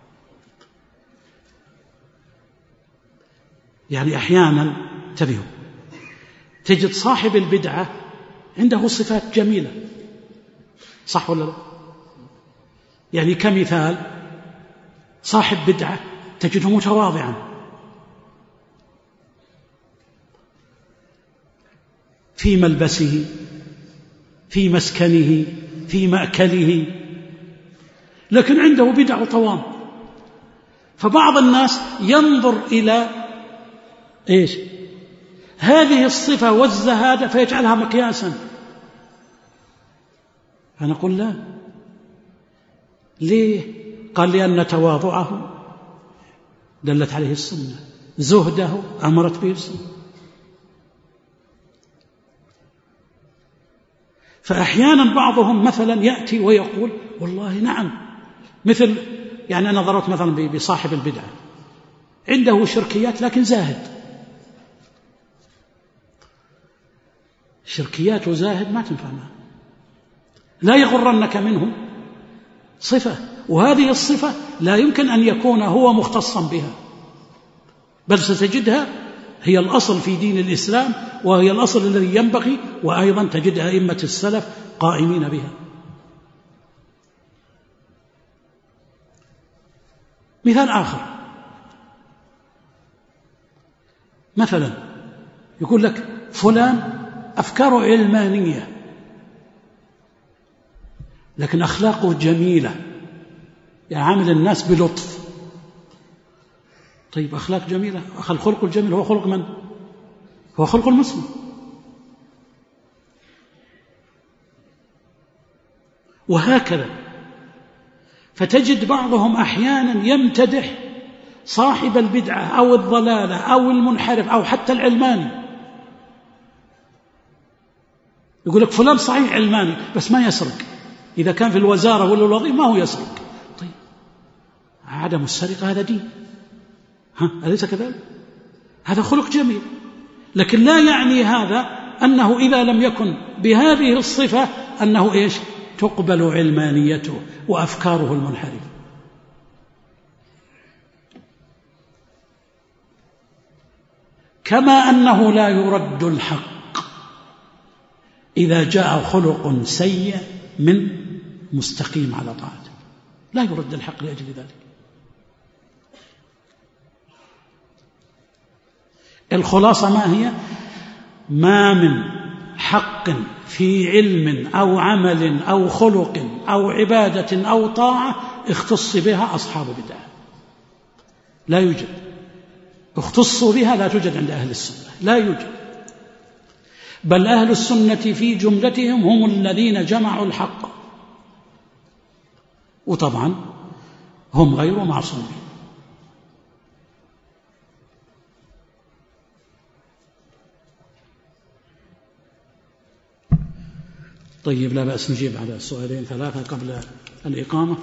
يعني أحيانا انتبهوا، تجد صاحب البدعة عنده صفات جميلة، صح ولا لا؟ يعني كمثال صاحب بدعة تجده متواضعا، في ملبسه، في مسكنه، في مأكله، لكن عنده بدع وطوام. فبعض الناس ينظر إلى إيش؟ هذه الصفة والزهادة فيجعلها مقياسا. فنقول لا. ليه؟ قال لأن تواضعه دلت عليه السنة، زهده أمرت به السنة. فأحيانا بعضهم مثلا يأتي ويقول والله نعم، مثل يعني أنا ضربت مثلا بصاحب البدعة عنده شركيات لكن زاهد. شركيات وزاهد ما تنفع معه. لا يغرنك منهم صفة وهذه الصفة لا يمكن أن يكون هو مختصا بها، بل ستجدها هي الأصل في دين الإسلام، وهي الأصل الذي ينبغي، وأيضا تجد أئمة السلف قائمين بها. مثال آخر، مثلا يقول لك فلان أفكاره علمانية لكن أخلاقه جميلة، يعامل الناس بلطف. طيب أخلاق جميلة، الخلق الجميل هو خلق من؟ هو خلق المسلم. وهكذا، فتجد بعضهم أحيانا يمتدح صاحب البدعة أو الضلالة أو المنحرف أو حتى العلماني، يقول لك فلان صحيح علماني بس ما يسرق، إذا كان في الوزارة ولا الوظيفة ما هو يسرق. طيب عدم السرقة هذا دين، ها أليس كذلك؟ هذا خلق جميل، لكن لا يعني هذا أنه إذا لم يكن بهذه الصفة أنه إيش؟ تقبل علمانيته وأفكاره المنحرفة. كما أنه لا يرد الحق إذا جاء خلق سيء من مستقيم على طاعته، لا يرد الحق لأجل ذلك. الخلاصة ما هي؟ ما من حق في علم أو عمل أو خلق أو عبادة أو طاعة اختص بها أصحاب بدعة، لا يوجد. اختصوا بها لا توجد عند أهل السنة، لا يوجد. بل أهل السنة في جملتهم هم الذين جمعوا الحق، وطبعا هم غير معصومين. طيب لا بأس نجيب على سؤالين ثلاثة قبل الإقامة.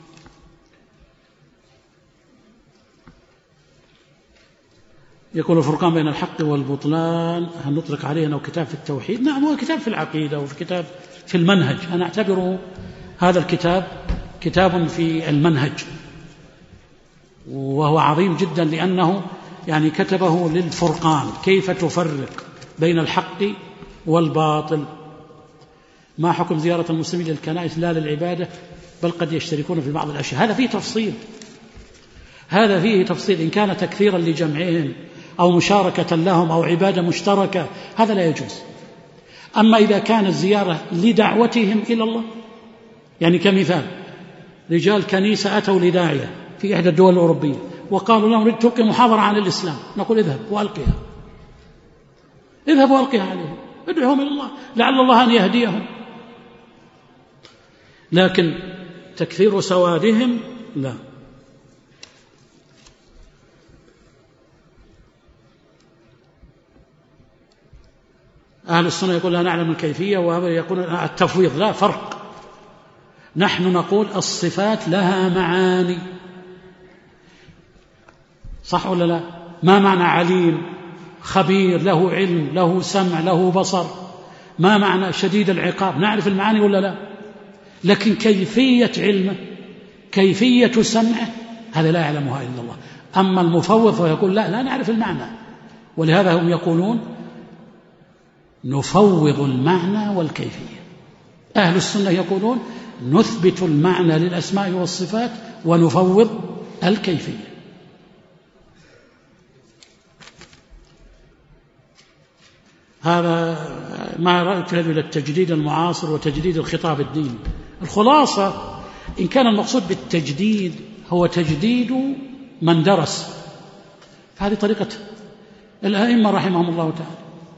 يقول الفرقان بين الحق والبطلان هل نطلق عليه أنه كتاب في التوحيد؟ نعم، هو كتاب في العقيدة وفي كتاب في المنهج. أنا أعتبره هذا الكتاب كتاب في المنهج، وهو عظيم جدا لأنه يعني كتبه للفرقان، كيف تفرق بين الحق والباطل. ما حكم زيارة المسلمين للكنائس لا للعبادة بل قد يشتركون في بعض الأشياء؟ هذا فيه تفصيل، هذا فيه تفصيل. إن كان تكثيرا لجمعهم أو مشاركة لهم أو عبادة مشتركة هذا لا يجوز. أما إذا كانت الزيارة لدعوتهم إلى الله، يعني كمثال رجال كنيسة أتوا لداعية في إحدى الدول الأوروبية وقالوا لهم نريد تلقي محاضرة عن الإسلام، نقول اذهب وألقيها، اذهب وألقيها عليهم، ادعوهم إلى الله لعل الله أن يهديهم. لكن تكثير سوادهم لا. أهل السنة يقول لا نعلم الكيفية، وهذا يقول التفويض. لا فرق، نحن نقول الصفات لها معاني، صح ولا لا؟ ما معنى عليم خبير له علم له سمع له بصر؟ ما معنى شديد العقاب؟ نعرف المعاني ولا لا؟ لكن كيفية علمه كيفية سمعه هذا لا يعلمها إلا الله. أما المفوض فيقول لا لا نعرف المعنى، ولهذا هم يقولون نفوض المعنى والكيفية. أهل السنة يقولون نثبت المعنى للأسماء والصفات ونفوض الكيفية. هذا ما رأيت إلى التجديد المعاصر وتجديد الخطاب الديني. الخلاصة إن كان المقصود بالتجديد هو تجديد من درس، فهذه طريقة الأئمة رحمهم الله تعالى.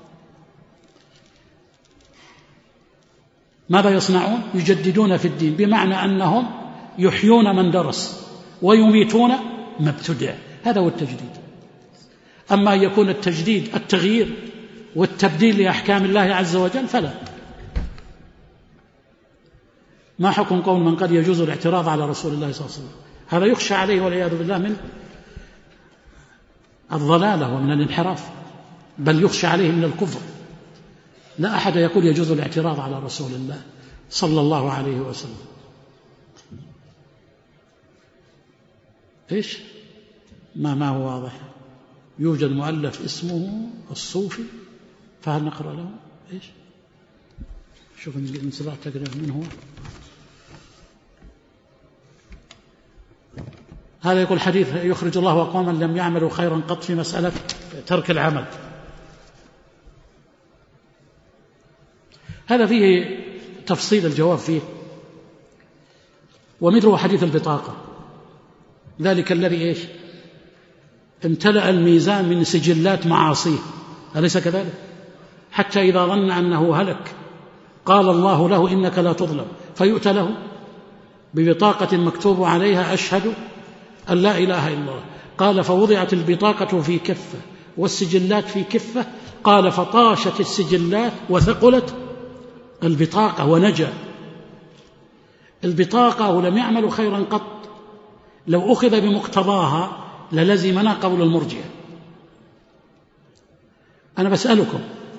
ماذا يصنعون؟ يجددون في الدين، بمعنى أنهم يحيون من درس ويميتون ما ابتدع، هذا هو التجديد. أما يكون التجديد التغيير والتبديل لأحكام الله عز وجل فلا. ما حكم قول من قد يجوز الاعتراض على رسول الله صلى الله عليه وسلم؟ هذا يخشى عليه والعياذ بالله من الضلالة ومن الانحراف، بل يخشى عليه من الكفر. لا أحد يقول يجوز الاعتراض على رسول الله صلى الله عليه وسلم. إيش ما ما هو واضح. يوجد مؤلف اسمه الصوفي، فهل نقرأ له؟ إيش شوف من سبع تقريبا من هو. هذا يقول حديث يخرج الله أقواما لم يعملوا خيرا قط في مسألة ترك العمل. هذا فيه تفصيل الجواب فيه. ومثله حديث البطاقة، ذلك الذي إيش امتلأ الميزان من سجلات معاصيه، أليس كذلك؟ حتى إذا ظن أنه هلك قال الله له إنك لا تظلم، فيؤتى له ببطاقة مكتوب عليها أشهد أن لا إله إلا الله. قال فوضعت البطاقة في كفة والسجلات في كفة، قال فطاشت السجلات وثقلت البطاقة ونجا. البطاقة ولم يعملوا خيرا قط، لو أخذ بمقتضاها للزمنا قول المرجئة. أنا بسألكم،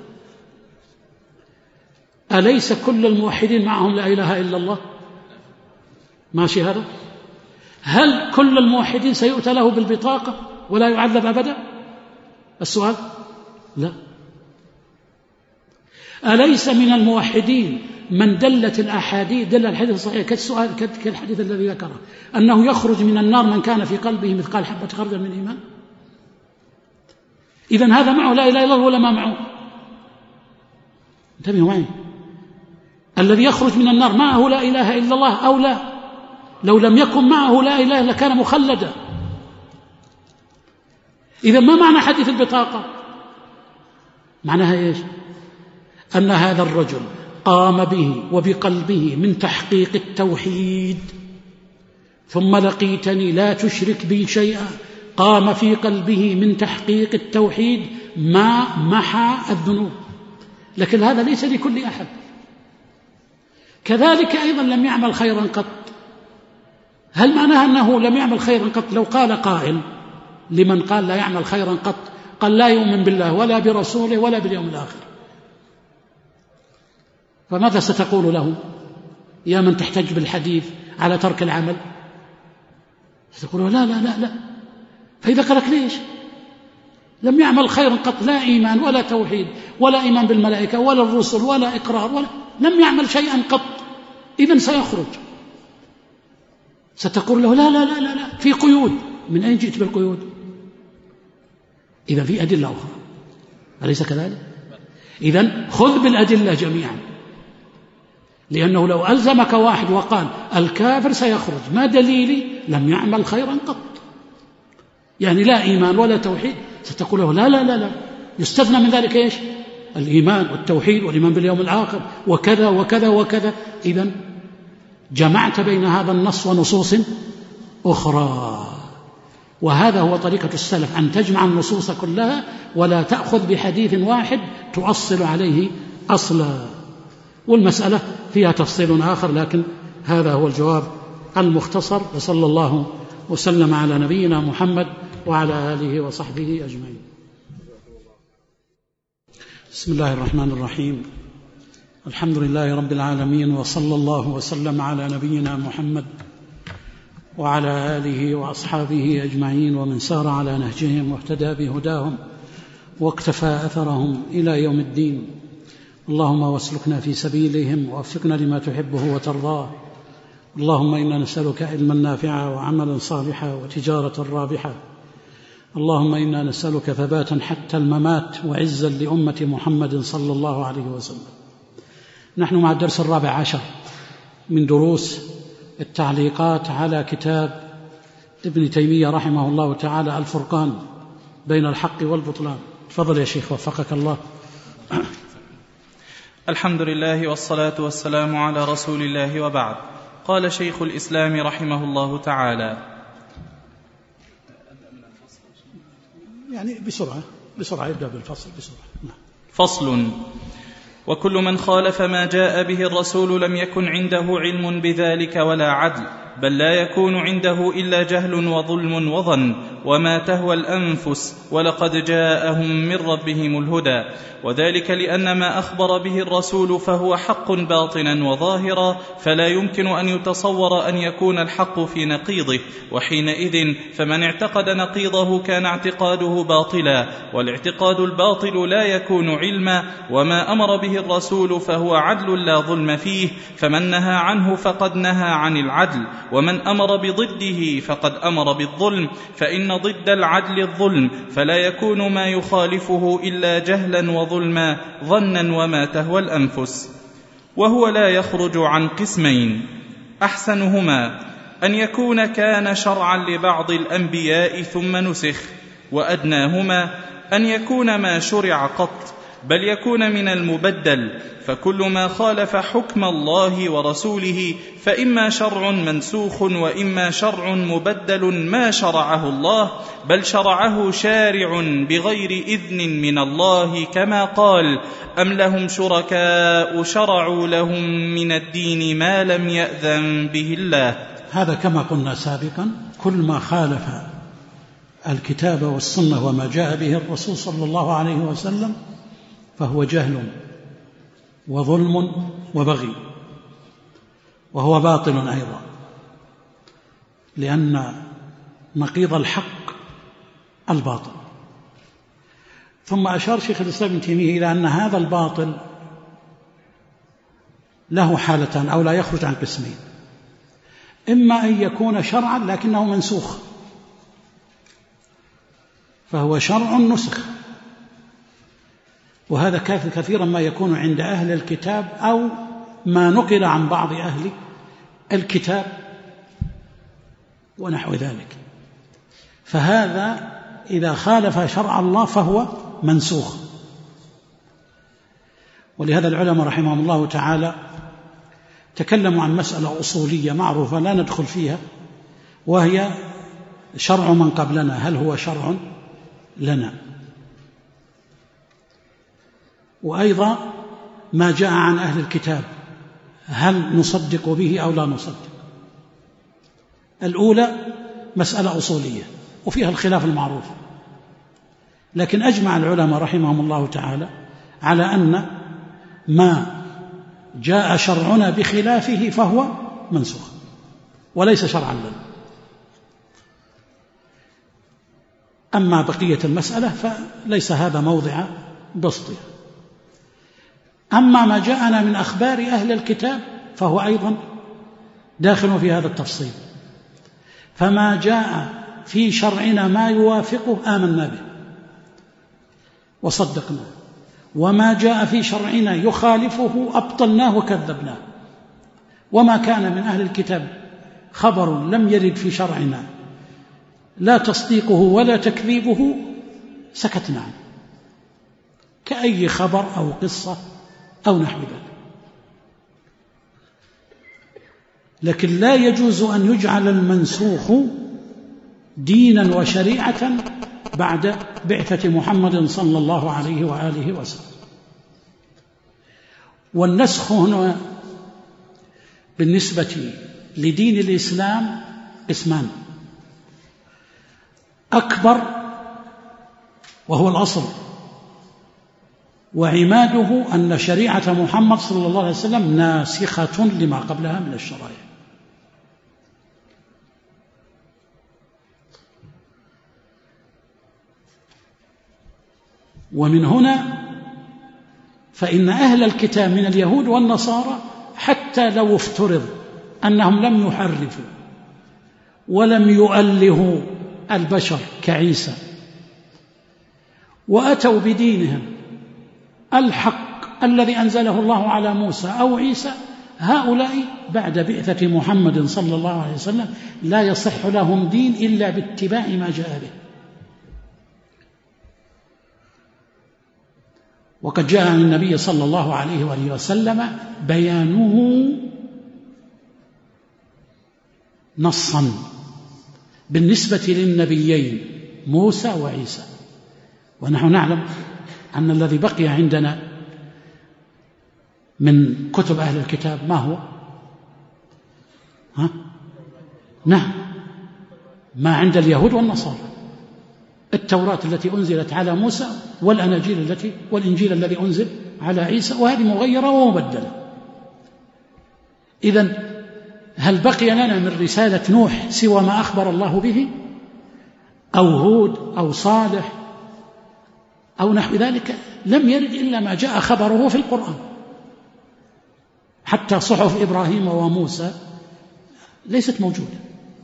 أليس كل الموحدين معهم لا إله إلا الله؟ ماشي هذا؟ هل كل الموحدين سيؤتى له بالبطاقة ولا يعذب أبدا؟ السؤال لا. أليس من الموحدين من دلت الأحاديث دل الحديث الصحيح كالسؤال كالحديث الذي ذكره أنه يخرج من النار من كان في قلبه مثقال حبة خردل من إيمان؟ إذن هذا معه لا إله إلا الله ولا ما معه؟ انتبهوا معي، الذي يخرج من النار معه لا إله إلا الله أو لا؟ لو لم يكن معه لا إله لكان مخلدا. إذن ما معنى حديث البطاقة؟ معناها إيش؟ أن هذا الرجل قام به وبقلبه من تحقيق التوحيد، ثم لقيتني لا تشرك بي شيئا، قام في قلبه من تحقيق التوحيد ما محى الذنوب. لكن هذا ليس لكل أحد. كذلك أيضا لم يعمل خيرا قط، هل معناها أنه لم يعمل خيرا قط؟ لو قال قائل لمن قال لا يعمل خيرا قط، قال لا يؤمن بالله ولا برسوله ولا باليوم الآخر، فماذا ستقول له يا من تحتج بالحديث على ترك العمل؟ ستقول لا لا لا لا. فإذا قال لك ليش لم يعمل خيرا قط، لا إيمان ولا توحيد ولا إيمان بالملائكة ولا الرسل ولا إقرار ولا لم يعمل شيئا قط، إذن سيخرج. ستقول له لا لا لا لا, لا. في قيود. من أين جئت بالقيود؟ إذا في أدلة أخرى، أليس كذلك؟ إذن خذ بالأدلة جميعا، لأنه لو ألزمك واحد وقال الكافر سيخرج، ما دليلي؟ لم يعمل خيرا قط، يعني لا إيمان ولا توحيد. ستقول له لا لا لا لا، يستثنى من ذلك إيش؟ الإيمان والتوحيد والإيمان باليوم الآخر وكذا وكذا وكذا. إذن جمعت بين هذا النص ونصوص أخرى، وهذا هو طريقة السلف، أن تجمع النصوص كلها ولا تأخذ بحديث واحد تؤصل عليه أصلا. والمسألة فيها تفصيل آخر، لكن هذا هو الجواب المختصر. وصلى الله وسلم على نبينا محمد وعلى آله وصحبه أجمعين. بسم الله الرحمن الرحيم، الحمد لله رب العالمين، وصلى الله وسلم على نبينا محمد وعلى آله وأصحابه أجمعين، ومن سار على نهجهم واهتدى بهداهم واقتفى أثرهم إلى يوم الدين. اللهم واسلكنا في سبيلهم ووفقنا لما تحبه وترضاه. اللهم إنا نسألك علما نافعا وعملا صالحا وتجارة رابحة. اللهم إنا نسألك ثباتا حتى الممات وعزا لأمة محمد صلى الله عليه وسلم. نحن مع الدرس الرابع عشر من دروس التعليقات على كتاب ابن تيمية رحمه الله تعالى الفرقان بين الحق والبطلان. تفضل يا شيخ وفقك الله. الحمد لله والصلاة والسلام على رسول الله، وبعد. قال شيخ الإسلام رحمه الله تعالى، يعني بسرعة بسرعة يبدأ بالفصل بسرعة. فصل: وكل من خالف ما جاء به الرسول لم يكن عنده علم بذلك ولا عدل، بل لا يكون عنده إلا جهل وظلم وظن وما تهوى الأنفس، ولقد جاءهم من ربهم الهدى. وذلك لأن ما أخبر به الرسول فهو حق باطنا وظاهرا، فلا يمكن أن يتصور أن يكون الحق في نقيضه، وحينئذ فمن اعتقد نقيضه كان اعتقاده باطلا، والاعتقاد الباطل لا يكون علما. وما أمر به الرسول فهو عدل لا ظلم فيه، فمن نهى عنه فقد نهى عن العدل، ومن أمر بضده فقد أمر بالظلم، فإن ضد العدل الظلم، فلا يكون ما يخالفه إلا جهلا وظلما ظنا وما تهوى الأنفس. وهو لا يخرج عن قسمين: أحسنهما أن يكون كان شرعا لبعض الأنبياء ثم نسخ، وأدناهما أن يكون ما شرع قط، بل يكون من المبدل، فكل ما خالف حكم الله ورسوله فإما شرع منسوخ وإما شرع مبدل ما شرعه الله، بل شرعه شارع بغير إذن من الله، كما قال: أم لهم شركاء شرعوا لهم من الدين ما لم يأذن به الله. هذا كما قلنا سابقا، كل ما خالف الكتاب والسنة وما جاء به الرسول صلى الله عليه وسلم فهو جهل وظلم وبغي، وهو باطل أيضا، لأن نقيض الحق الباطل. ثم أشار شيخ الإسلام ابن تيمية إلى أن هذا الباطل له حالتان أو لا يخرج عن قسمين: إما أن يكون شرعا لكنه منسوخ، فهو شرع نسخ، وهذا كثيرا ما يكون عند أهل الكتاب أو ما نقل عن بعض أهل الكتاب ونحو ذلك، فهذا إذا خالف شرع الله فهو منسوخ. ولهذا العلماء رحمهم الله تعالى تكلموا عن مسألة أصولية معروفة لا ندخل فيها، وهي شرع من قبلنا هل هو شرع لنا، وأيضا ما جاء عن أهل الكتاب هل نصدق به أو لا نصدق. الأولى مسألة أصولية وفيها الخلاف المعروف، لكن أجمع العلماء رحمهم الله تعالى على أن ما جاء شرعنا بخلافه فهو منسوخ وليس شرعا لنا. أما بقية المسألة فليس هذا موضع بسطها. أما ما جاءنا من أخبار أهل الكتاب فهو أيضا داخل في هذا التفصيل، فما جاء في شرعنا ما يوافقه آمنا به وصدقناه، وما جاء في شرعنا يخالفه أبطلناه وكذبناه. وما كان من أهل الكتاب خبر لم يرد في شرعنا لا تصديقه ولا تكذيبه سكتنا عنه، كأي خبر أو قصة أو نحو ذلك. لكن لا يجوز أن يجعل المنسوخ دينا وشريعة بعد بعثة محمد صلى الله عليه وآله وسلم. والنسخ هنا بالنسبة لدين الإسلام قسمان: أكبر وهو الأصل وعماده أن شريعة محمد صلى الله عليه وسلم ناسخة لما قبلها من الشرائع، ومن هنا فإن أهل الكتاب من اليهود والنصارى حتى لو افترض أنهم لم يحرفوا ولم يؤلهوا البشر كعيسى وأتوا بدينهم الحق الذي أنزله الله على موسى أو عيسى، هؤلاء بعد بعثة محمد صلى الله عليه وسلم لا يصح لهم دين إلا باتباع ما جاء به. وقد جاء عن النبي صلى الله عليه وآله وسلم بيانه نصا بالنسبة للنبيين موسى وعيسى. ونحن نعلم أن الذي بقي عندنا من كتب أهل الكتاب ما هو؟ ها؟ نعم، ما عند اليهود والنصارى، التوراة التي أنزلت على موسى والأناجيل التي والإنجيل الذي أنزل على عيسى، وهذه مغيرة ومبدلة. إذن هل بقي لنا من رسالة نوح سوى ما أخبر الله به، أو هود أو صالح أو نحو ذلك؟ لم يرد إلا ما جاء خبره في القرآن. حتى صحف إبراهيم وموسى ليست موجودة.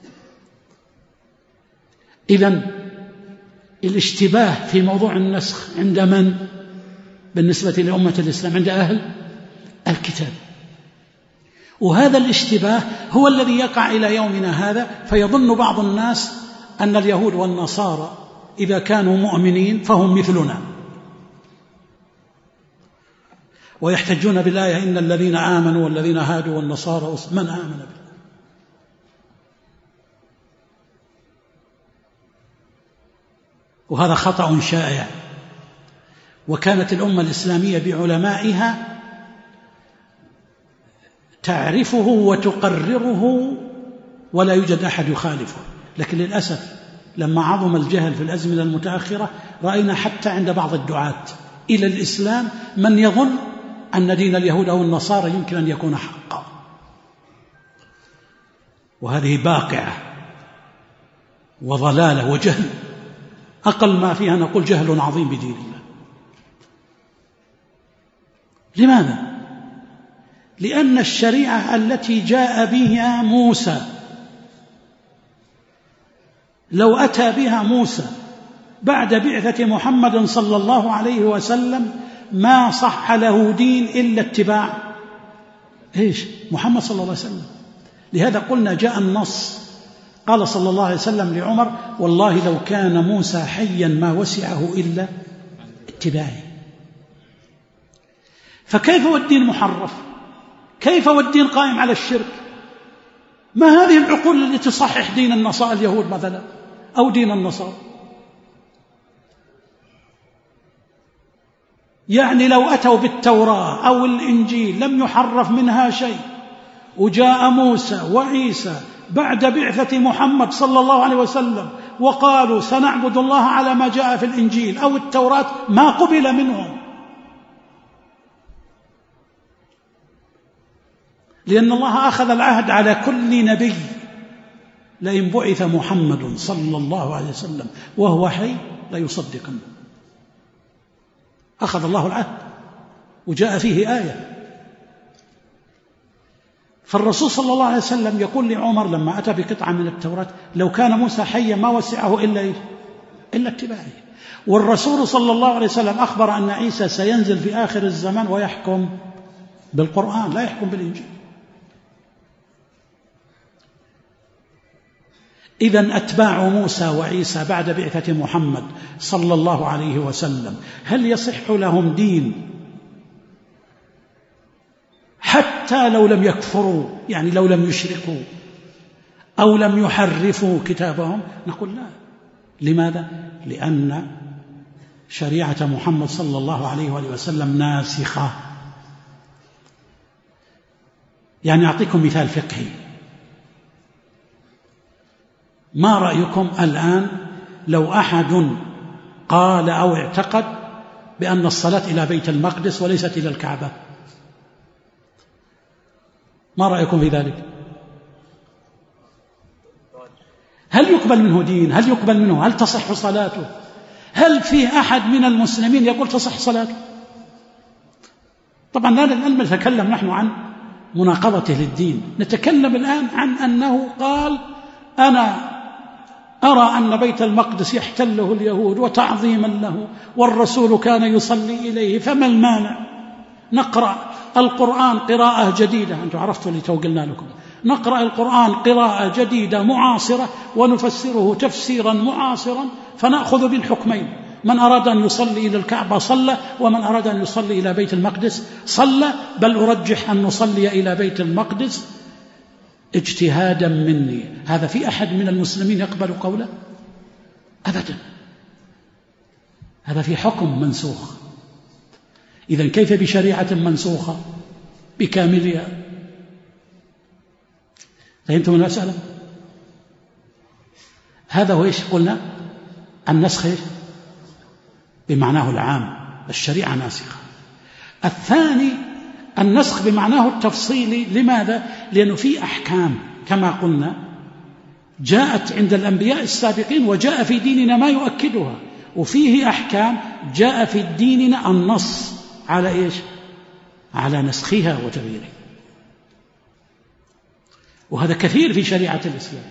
إذن الاشتباه في موضوع النسخ عند من؟ بالنسبة لأمة الإسلام عند أهل الكتاب، وهذا الاشتباه هو الذي يقع إلى يومنا هذا. فيظن بعض الناس أن اليهود والنصارى إذا كانوا مؤمنين فهم مثلنا، ويحتجون بالآية إن الذين آمنوا والذين هادوا والنصارى من آمن بالله. وهذا خطأ شائع. وكانت الأمة الإسلامية بعلمائها تعرفه وتقرره ولا يوجد أحد يخالفه، لكن للأسف لما عظم الجهل في الأزمنة المتأخرة رأينا حتى عند بعض الدعاة إلى الإسلام من يظن أن دين اليهود أو النصارى يمكن أن يكون حقا، وهذه باقعة وضلالة وجهل، أقل ما فيها نقول جهل عظيم بدين الله. لماذا؟ لأن الشريعة التي جاء بها موسى لو أتى بها موسى بعد بعثة محمد صلى الله عليه وسلم ما صح له دين إلا اتباع إيش؟ محمد صلى الله عليه وسلم. لهذا قلنا جاء النص، قال صلى الله عليه وسلم لعمر: والله لو كان موسى حيا ما وسعه إلا اتباعي. فكيف والدين محرف؟ كيف والدين قائم على الشرك؟ ما هذه العقول التي تصحح دين النصارى اليهود مثلا أو دين النصارى؟ يعني لو أتوا بالتوراة أو الإنجيل لم يحرف منها شيء، وجاء موسى وعيسى بعد بعثة محمد صلى الله عليه وسلم وقالوا سنعبد الله على ما جاء في الإنجيل أو التوراة، ما قبل منهم، لأن الله أخذ العهد على كل نبي لئن بعث محمد صلى الله عليه وسلم وهو حي لا يصدقن. أخذ الله العهد وجاء فيه آية. فالرسول صلى الله عليه وسلم يقول لعمر لما أتى بقطعة من التوراة: لو كان موسى حيا ما وسعه إلا إلا اتباعه. والرسول صلى الله عليه وسلم أخبر أن عيسى سينزل في آخر الزمان ويحكم بالقرآن لا يحكم بالإنجيل. إذن أتباع موسى وعيسى بعد بعثة محمد صلى الله عليه وسلم هل يصح لهم دين حتى لو لم يكفروا، يعني لو لم يشركوا أو لم يحرفوا كتابهم؟ نقول لا. لماذا؟ لأن شريعة محمد صلى الله عليه وآله وسلم ناسخة. يعني أعطيكم مثال فقهي. ما رأيكم الآن لو أحد قال أو اعتقد بأن الصلاة إلى بيت المقدس وليست إلى الكعبة؟ ما رأيكم في ذلك؟ هل يقبل منه دين؟ هل يقبل منه؟ هل تصح صلاته؟ هل في أحد من المسلمين يقول تصح صلاته؟ طبعا لا الآن نتكلم نحن عن مناقضته للدين، نتكلم الآن عن أنه قال أنا أرى أن بيت المقدس يحتله اليهود وتعظيما له والرسول كان يصلي إليه، فما المانع نقرأ القرآن قراءة جديدة؟ أنتم عرفتوا اللي توقلنا لكم، نقرأ القرآن قراءة جديدة معاصرة ونفسره تفسيرا معاصرا، فنأخذ بالحكمين، من أراد أن يصلي إلى الكعبة صلى، ومن أراد أن يصلي إلى بيت المقدس صلى. بل أرجح أن نصلي إلى بيت المقدس اجتهادا مني. هذا في أحد من المسلمين يقبل قوله؟ أبدا. هذا في حكم منسوخ. إذن كيف بشريعة منسوخة بكاملها؟ فهمتم المسألة؟ هذا هو إيش قلنا؟ النسخ بمعناه العام، الشريعة ناسخة. الثاني النسخ بمعناه التفصيلي. لماذا؟ لأنه في أحكام كما قلنا جاءت عند الأنبياء السابقين وجاء في ديننا ما يؤكدها، وفيه أحكام جاء في ديننا النص على إيش؟ على نسخها وتغييرها. وهذا كثير في شريعة الإسلام.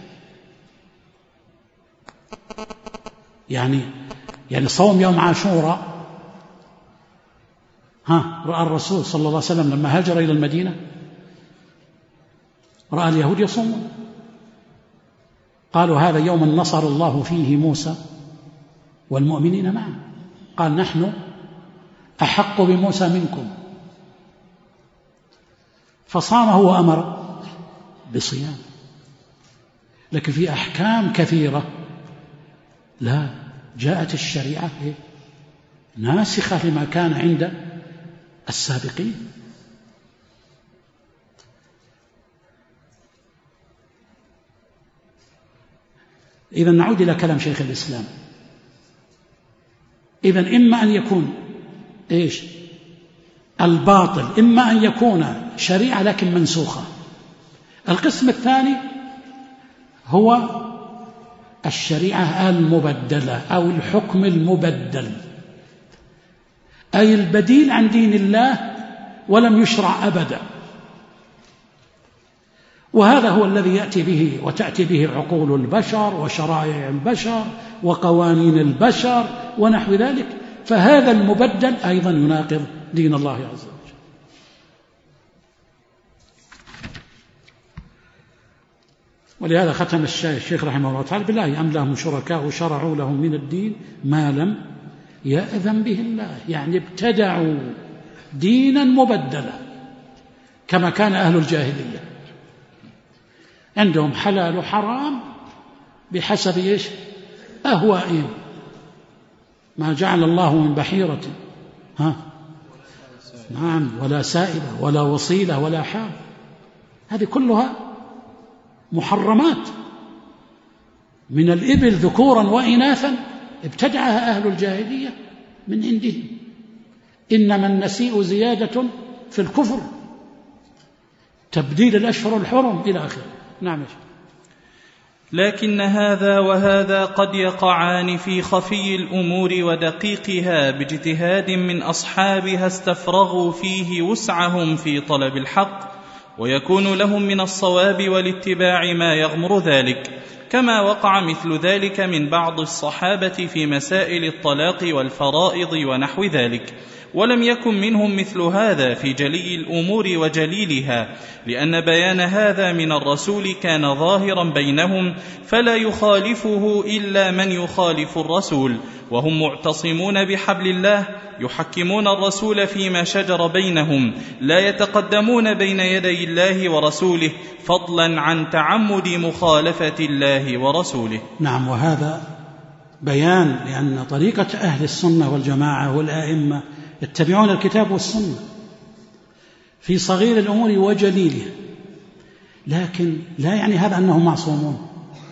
يعني يعني صوم يوم عاشوراء، ها رأى الرسول صلى الله عليه وسلم لما هاجر إلى المدينة رأى اليهود يصومون، قالوا هذا يوم نصر الله فيه موسى والمؤمنين معه، قال نحن أحق بموسى منكم، فصامه وأمر بصيام. لكن في أحكام كثيرة لا، جاءت الشريعة ناسخة لما كان عند السابقين. إذن نعود إلى كلام شيخ الإسلام. إذن إما أن يكون إيش الباطل، إما أن يكون شريعة لكن منسوخة. القسم الثاني هو الشريعة المبدلة أو الحكم المبدل، أي البديل عن دين الله ولم يشرع أبدا. وهذا هو الذي يأتي به وتأتي به عقول البشر وشرائع البشر وقوانين البشر ونحو ذلك، فهذا المبدل أيضا يناقض دين الله عز وجل. ولهذا ختم الشيخ رحمه الله تعالى بالله أم لهم شركاء شرعوا لهم من الدين ما لم يأذن به الله، يعني ابتدعوا دينا مبدلا كما كان أهل الجاهلية، عندهم حلال وحرام بحسب إيش أهوائهم، ما جعل الله من بحيرة ها نعم ولا سائبة ولا وصيلة ولا حام، هذه كلها محرمات من الإبل ذكورا وإناثا ابتدعها أهل الجاهلية من عندهم. إنما النسيء زيادة في الكفر، تبديل الأشهر الحرم إلى آخره. نعم. لكن هذا وهذا قد يقعان في خفي الأمور ودقيقها باجتهاد من أصحابها استفرغوا فيه وسعهم في طلب الحق، ويكون لهم من الصواب والاتباع ما يغمر ذلك، كما وقع مثل ذلك من بعض الصحابة في مسائل الطلاق والفرائض ونحو ذلك، ولم يكن منهم مثل هذا في جلي الأمور وجليلها، لأن بيان هذا من الرسول كان ظاهرا بينهم، فلا يخالفه إلا من يخالف الرسول، وهم معتصمون بحبل الله يحكمون الرسول فيما شجر بينهم، لا يتقدمون بين يدي الله ورسوله فضلا عن تعمد مخالفة الله ورسوله. نعم، وهذا بيان لأن طريقة أهل السنة والجماعة والآئمة يتبعون الكتاب والسنة في صغير الأمور وجليلها، لكن لا يعني هذا أنهم معصومون،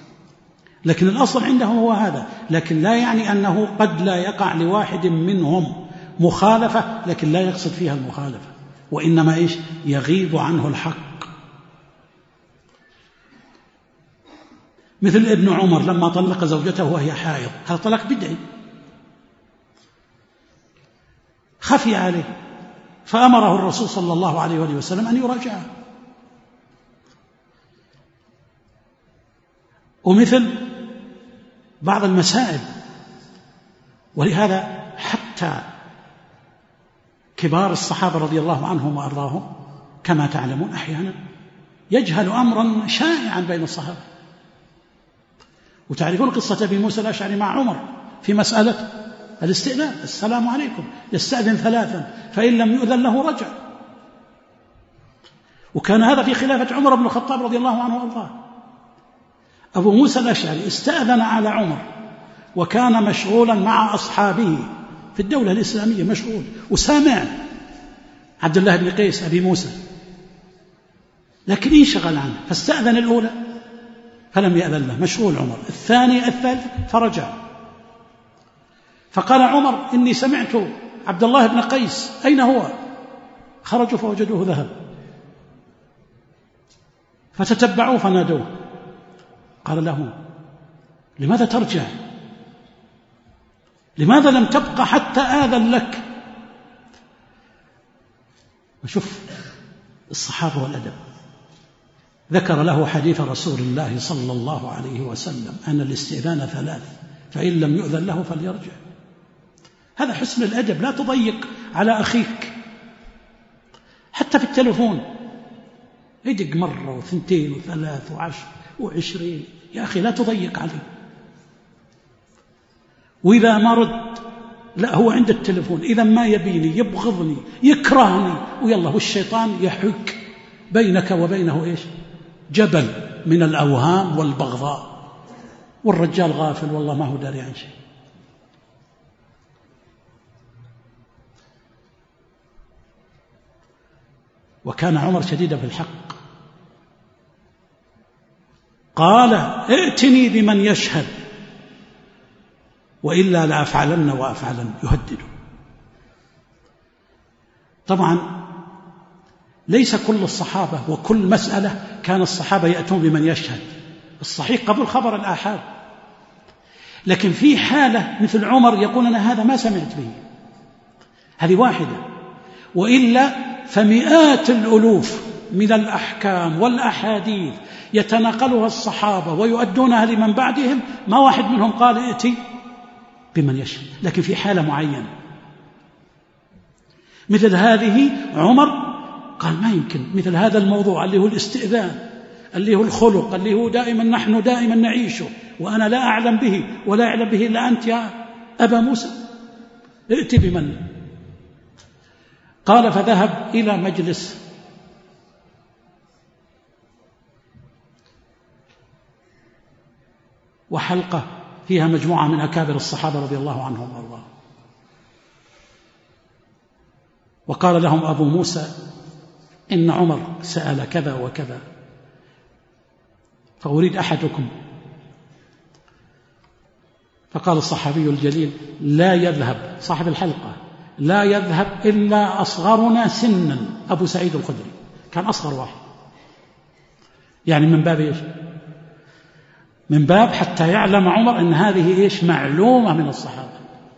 لكن الأصل عندهم هو هذا، لكن لا يعني أنه قد لا يقع لواحد منهم مخالفة لكن لا يقصد فيها المخالفة، وإنما إيش يغيب عنه الحق. مثل ابن عمر لما طلق زوجته وهي حائض، هذا طلاق بدعي خفي عليه، فأمره الرسول صلى الله عليه وآله وسلم أن يراجعه. ومثل بعض المسائل، ولهذا حتى كبار الصحابة رضي الله عنهم وأرضاهم كما تعلمون أحيانا يجهل أمرا شائعا بين الصحابة. وتعرفون قصة أبي موسى الأشعري مع عمر في مسألة الاستئذان، السلام عليكم، يستأذن ثلاثا فإن لم يؤذن له رجع، وكان هذا في خلافة عمر بن الخطاب رضي الله عنه وأرضاه. أبو موسى الأشعري استأذن على عمر وكان مشغولا مع أصحابه في الدولة الإسلامية، مشغول، وسامع عبد الله بن قيس أبي موسى، لكن انشغل عنه فاستأذن الأولى فلم يأذن له، مشغول عمر. الثاني الثالث فرجع، فقال عمر إني سمعت عبد الله بن قيس، أين هو؟ خرجوا فوجدوه ذهب، فتتبعوه فنادوه، قال له لماذا ترجع؟ لماذا لم تبقى حتى آذن لك؟ وشوف الصحابة والأدب. ذكر له حديث رسول الله صلى الله عليه وسلم أن الاستئذان ثلاث، فإن لم يؤذن له فليرجع. هذا حسن الأدب، لا تضيق على أخيك حتى في التلفون، يدق مرة وثنتين وثلاث وعشر وعشرين، يا أخي لا تضيق عليه. وإذا ما رد، لا هو عند التلفون، إذا ما يبيني يبغضني يكرهني، ويلا، والشيطان يحك بينك وبينه إيش؟ جبل من الأوهام والبغضاء، والرجال غافل والله ما هو داري عن شيء. وكان عمر شديدا في الحق، قال ائتني بمن يشهد وإلا لأفعلن وأفعلن، يهدد. طبعا ليس كل الصحابة وكل مسألة كان الصحابة يأتون بمن يشهد، الصحيح قبل خبر الآحاد، لكن في حالة مثل عمر يقول أنا هذا ما سمعت به، هذه واحدة، وإلا فمئات الألوف من الأحكام والأحاديث يتناقلها الصحابة ويؤدونها لمن بعدهم، ما واحد منهم قال ائتي بمن يشهد. لكن في حالة معينة مثل هذه عمر قال ما يمكن، مثل هذا الموضوع اللي هو الاستئذان، اللي هو الخلق، اللي هو دائما نحن دائما نعيشه، وأنا لا أعلم به ولا أعلم به إلا أنت يا أبا موسى، ائتي بمن. قال فذهب إلى مجلس وحلقة فيها مجموعة من أكابر الصحابة رضي الله عنهم وارضاهم، وقال لهم أبو موسى إن عمر سأل كذا وكذا، فأريد أحدكم. فقال الصحابي الجليل لا يذهب، صاحب الحلقة، لا يذهب إلا أصغرنا سنا، أبو سعيد الخدري كان أصغر واحد، يعني من باب إيش؟ من باب حتى يعلم عمر أن هذه إيش؟ معلومة من الصحابة.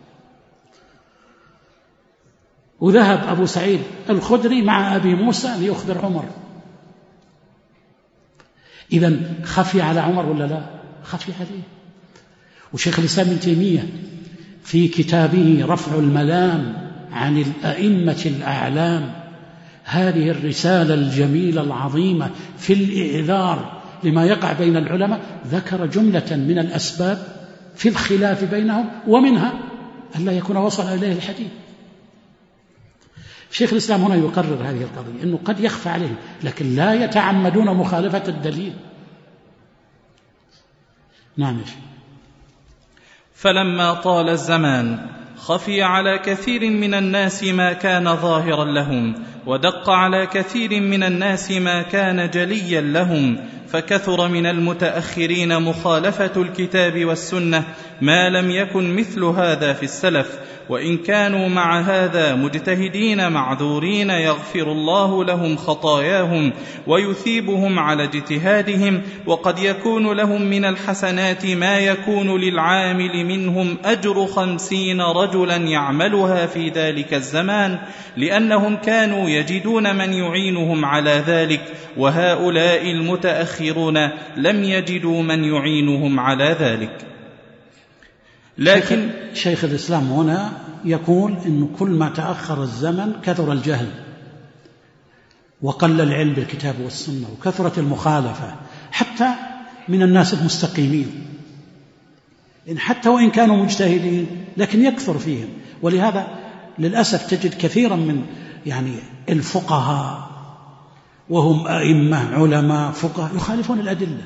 وذهب أبو سعيد الخدري مع أبي موسى ليخبر عمر. إذن خفي على عمر ولا لا؟ خفي عليه. وشيخ الإسلام ابن تيمية في كتابه رفع الملام عن الأئمة الأعلام، هذه الرسالة الجميلة العظيمة في الإعذار لما يقع بين العلماء، ذكر جملة من الأسباب في الخلاف بينهم، ومنها أن لا يكون وصل إليه الحديث. شيخ الإسلام هنا يقرر هذه القضية، أنه قد يخفى عليهم لكن لا يتعمدون مخالفة الدليل. نعم. فلما طال الزمان خفي على كثير من الناس ما كان ظاهرا لهم، ودق على كثير من الناس ما كان جليا لهم، فكثر من المتأخرين مخالفة الكتاب والسنة ما لم يكن مثل هذا في السلف، وإن كانوا مع هذا مجتهدين معذورين يغفر الله لهم خطاياهم ويثيبهم على اجتهادهم، وقد يكون لهم من الحسنات ما يكون للعامل منهم أجر خمسين رجلا يعملها في ذلك الزمان، لأنهم كانوا يجدون من يعينهم على ذلك، وهؤلاء المتأخرون لم يجدوا من يعينهم على ذلك. لكن شيخ الإسلام هنا يقول إنه كل ما تأخر الزمن كثر الجهل وقل العلم بالكتاب والسنة وكثرت المخالفة حتى من الناس المستقيمين، إن حتى وإن كانوا مجتهدين لكن يكثر فيهم. ولهذا للأسف تجد كثيرا من يعني الفقهاء وهم أئمة علماء فقهاء يخالفون الأدلة،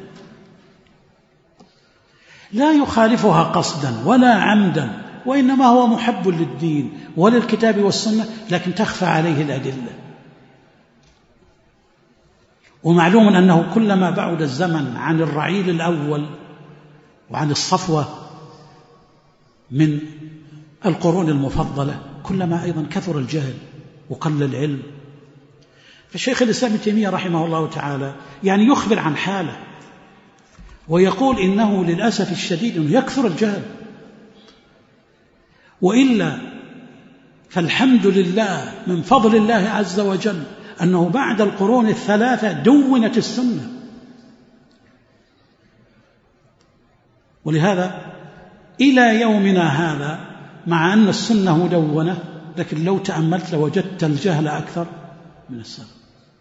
لا يخالفها قصدا ولا عمدا، وإنما هو محب للدين وللكتاب والسنة، لكن تخفى عليه الأدلة. ومعلوم أنه كلما بعد الزمن عن الرعيل الأول وعن الصفوة من القرون المفضلة كلما أيضا كثر الجهل وقل العلم. فالشيخ الإسلام ابن تيمية رحمه الله تعالى يعني يخبر عن حاله ويقول إنه للأسف الشديد أنه يكثر الجهل، وإلا فالحمد لله من فضل الله عز وجل أنه بعد القرون الثلاثة دونت السنة. ولهذا إلى يومنا هذا مع أن السنة مدونة، لكن لو تأملت لوجدت الجهل أكثر من السلف.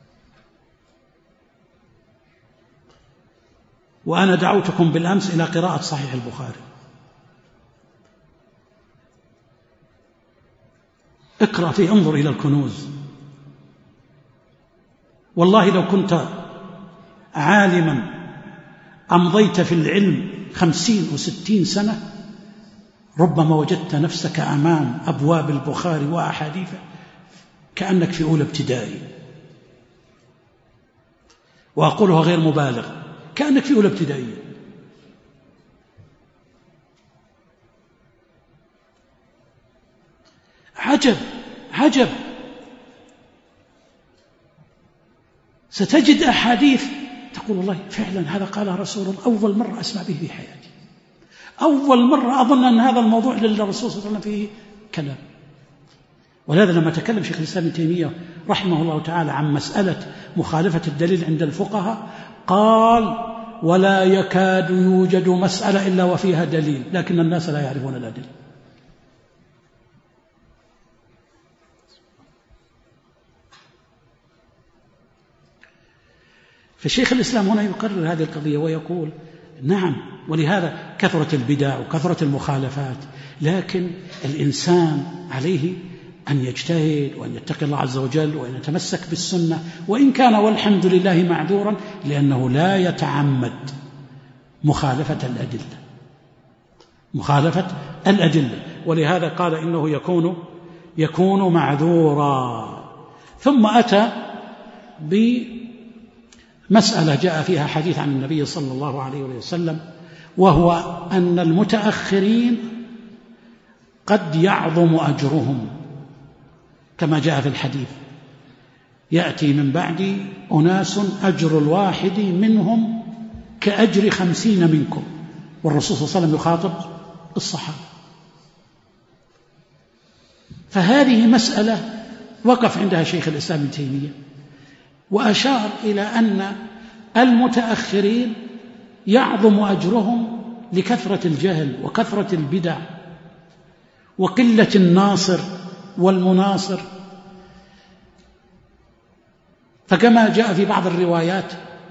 وأنا دعوتكم بالأمس إلى قراءة صحيح البخاري، اقرأ فيه، انظر إلى الكنوز. والله لو كنت عالما أمضيت في العلم خمسين وستين سنة ربما وجدت نفسك أمام أبواب البخاري وأحاديثه كأنك في أولى ابتدائي، وأقولها غير مبالغ، كأنك في أولى ابتدائي. عجب عجب، ستجد أحاديث تقول والله فعلا هذا قال رسول الله، أول مرة أسمع به في حياتي، أول مرة أظن أن هذا الموضوع للرسول صلى الله عليه وسلم فيه كلام. ولهذا لما تكلم شيخ الإسلام ابن تيمية رحمه الله تعالى عن مسألة مخالفة الدليل عند الفقهاء قال ولا يكاد يوجد مسألة إلا وفيها دليل، لكن الناس لا يعرفون الأدلة. فشيخ الإسلام هنا يقرر هذه القضية ويقول نعم، ولهذا كثرت البدع وكثرت المخالفات، لكن الإنسان عليه أن يجتهد وأن يتقي الله عز وجل وأن يتمسك بالسنة، وإن كان والحمد لله معذورا لأنه لا يتعمد مخالفة الأدلة مخالفة الأدلة ولهذا قال إنه يكون يكون معذورا. ثم أتى بمسألة جاء فيها حديث عن النبي صلى الله عليه وسلم، وهو أن المتأخرين قد يعظم أجرهم كما جاء في الحديث، يأتي من بعدي أناس أجر الواحد منهم كأجر خمسين منكم، والرسول صلى الله عليه وسلم يخاطب الصحابة. فهذه مسألة وقف عندها شيخ الإسلام ابن تيمية، وأشار إلى أن المتأخرين يعظم أجرهم لكثرة الجهل وكثرة البدع وقلة الناصر والمناصر. فكما جاء في بعض الروايات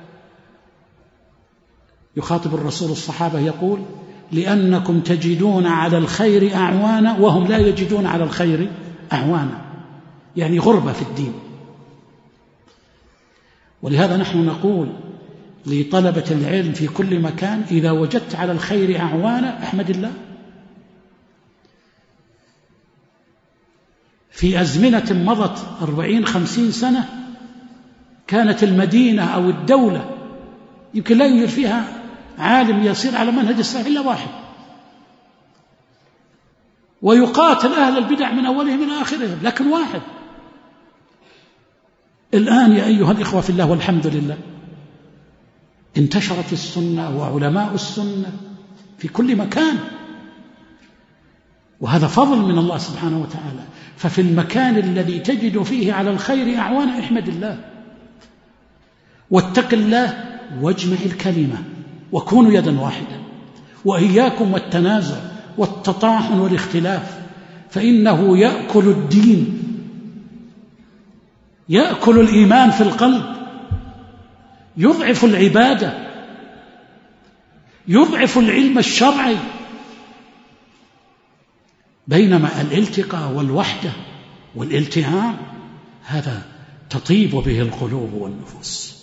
يخاطب الرسول الصحابة يقول لأنكم تجدون على الخير أعوانا وهم لا يجدون على الخير أعوانا، يعني غربة في الدين. ولهذا نحن نقول لطلبة العلم في كل مكان إذا وجدت على الخير أعوانا أحمد الله. في أزمنة مضت أربعين خمسين سنة كانت المدينة أو الدولة يمكن لا يوجد فيها عالم يسير على منهج السلف إلا واحد، ويقاتل أهل البدع من أولهم إلى آخرهم، لكن واحد. الآن يا أيها الإخوة في الله والحمد لله انتشرت السنة وعلماء السنة في كل مكان، وهذا فضل من الله سبحانه وتعالى. ففي المكان الذي تجد فيه على الخير أعوانا احمد الله واتق الله واجمع الكلمة وكونوا يدا واحدة، وإياكم والتنازع والتطاحن والاختلاف، فإنه يأكل الدين، يأكل الإيمان في القلب، يضعف العبادة، يضعف العلم الشرعي. بينما الالتقاء والوحدة والالتهام هذا تطيب به القلوب والنفوس.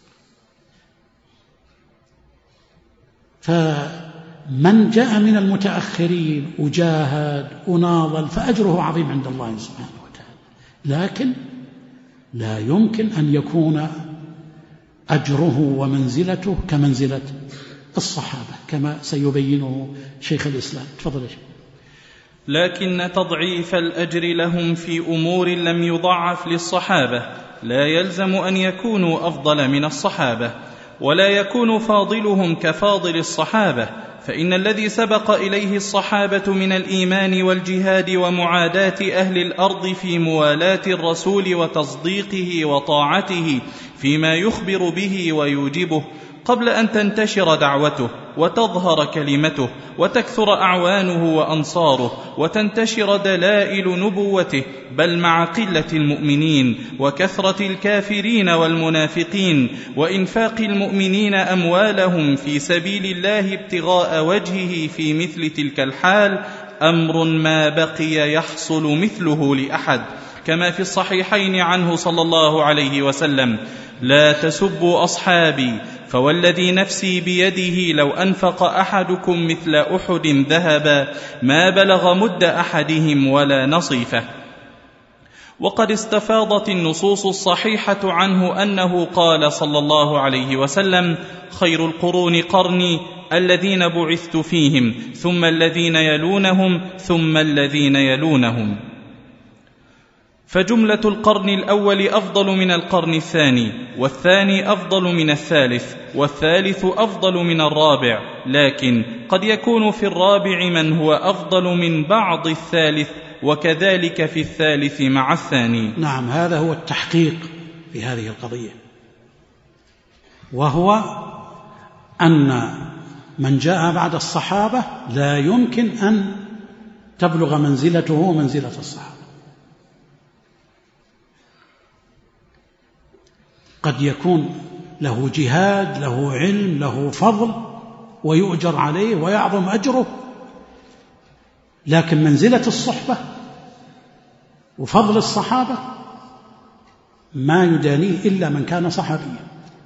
فمن جاء من المتأخرين وجاهد وناضل فأجره عظيم عند الله سبحانه وتعالى، لكن لا يمكن أن يكون أجره ومنزلته كمنزلة الصحابة كما سيبينه شيخ الإسلام. تفضل يا شيخ. لكن تضعيف الأجر لهم في أمور لم يضعف للصحابة لا يلزم أن يكونوا أفضل من الصحابة، ولا يكون فاضلهم كفاضل الصحابة، فإن الذي سبق إليه الصحابة من الإيمان والجهاد ومعاداة أهل الأرض في موالاة الرسول وتصديقه وطاعته فيما يخبر به ويوجبه قبل أن تنتشر دعوته وتظهر كلمته وتكثر أعوانه وأنصاره وتنتشر دلائل نبوته، بل مع قلة المؤمنين وكثرة الكافرين والمنافقين وإنفاق المؤمنين أموالهم في سبيل الله ابتغاء وجهه في مثل تلك الحال أمر ما بقي يحصل مثله لأحد، كما في الصحيحين عنه صلى الله عليه وسلم: لا تسبوا أصحابي فوالذي نفسي بيده لو أنفق أحدكم مثل أحد ذهبا ما بلغ مد أحدهم ولا نصيفه. وقد استفاضت النصوص الصحيحة عنه أنه قال صلى الله عليه وسلم: خير القرون قرني الذين بعثت فيهم ثم الذين يلونهم ثم الذين يلونهم. فجملة القرن الأول أفضل من القرن الثاني، والثاني أفضل من الثالث، والثالث أفضل من الرابع، لكن قد يكون في الرابع من هو أفضل من بعض الثالث، وكذلك في الثالث مع الثاني. نعم، هذا هو التحقيق في هذه القضية، وهو أن من جاء بعد الصحابة لا يمكن أن تبلغ منزلته منزلة الصحابة. قد يكون له جهاد، له علم، له فضل ويؤجر عليه ويعظم أجره، لكن منزلة الصحبة وفضل الصحابة ما يدانيه إلا من كان صحابيا.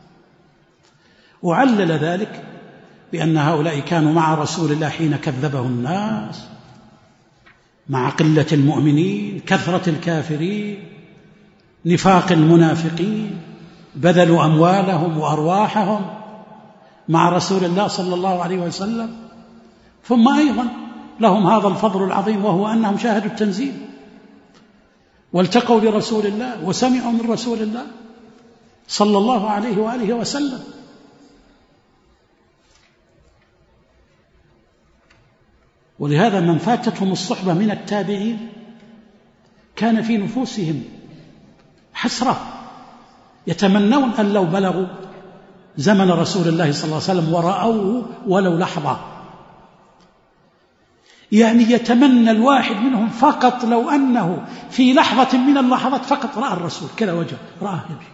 وعلل ذلك بأن هؤلاء كانوا مع رسول الله حين كذبه الناس، مع قلة المؤمنين، كثرة الكافرين، نفاق المنافقين، بذلوا أموالهم وأرواحهم مع رسول الله صلى الله عليه وسلم. ثم أيضا لهم هذا الفضل العظيم، وهو أنهم شاهدوا التنزيل والتقوا برسول الله وسمعوا من رسول الله صلى الله عليه وآله وسلم. ولهذا من فاتتهم الصحبة من التابعين كان في نفوسهم حسرة، يتمنون أن لو بلغوا زمن رسول الله صلى الله عليه وسلم ورأوه ولو لحظة. يعني يتمنى الواحد منهم فقط لو أنه في لحظة من اللحظات فقط رأى الرسول كذا، وجه رآه يمشي.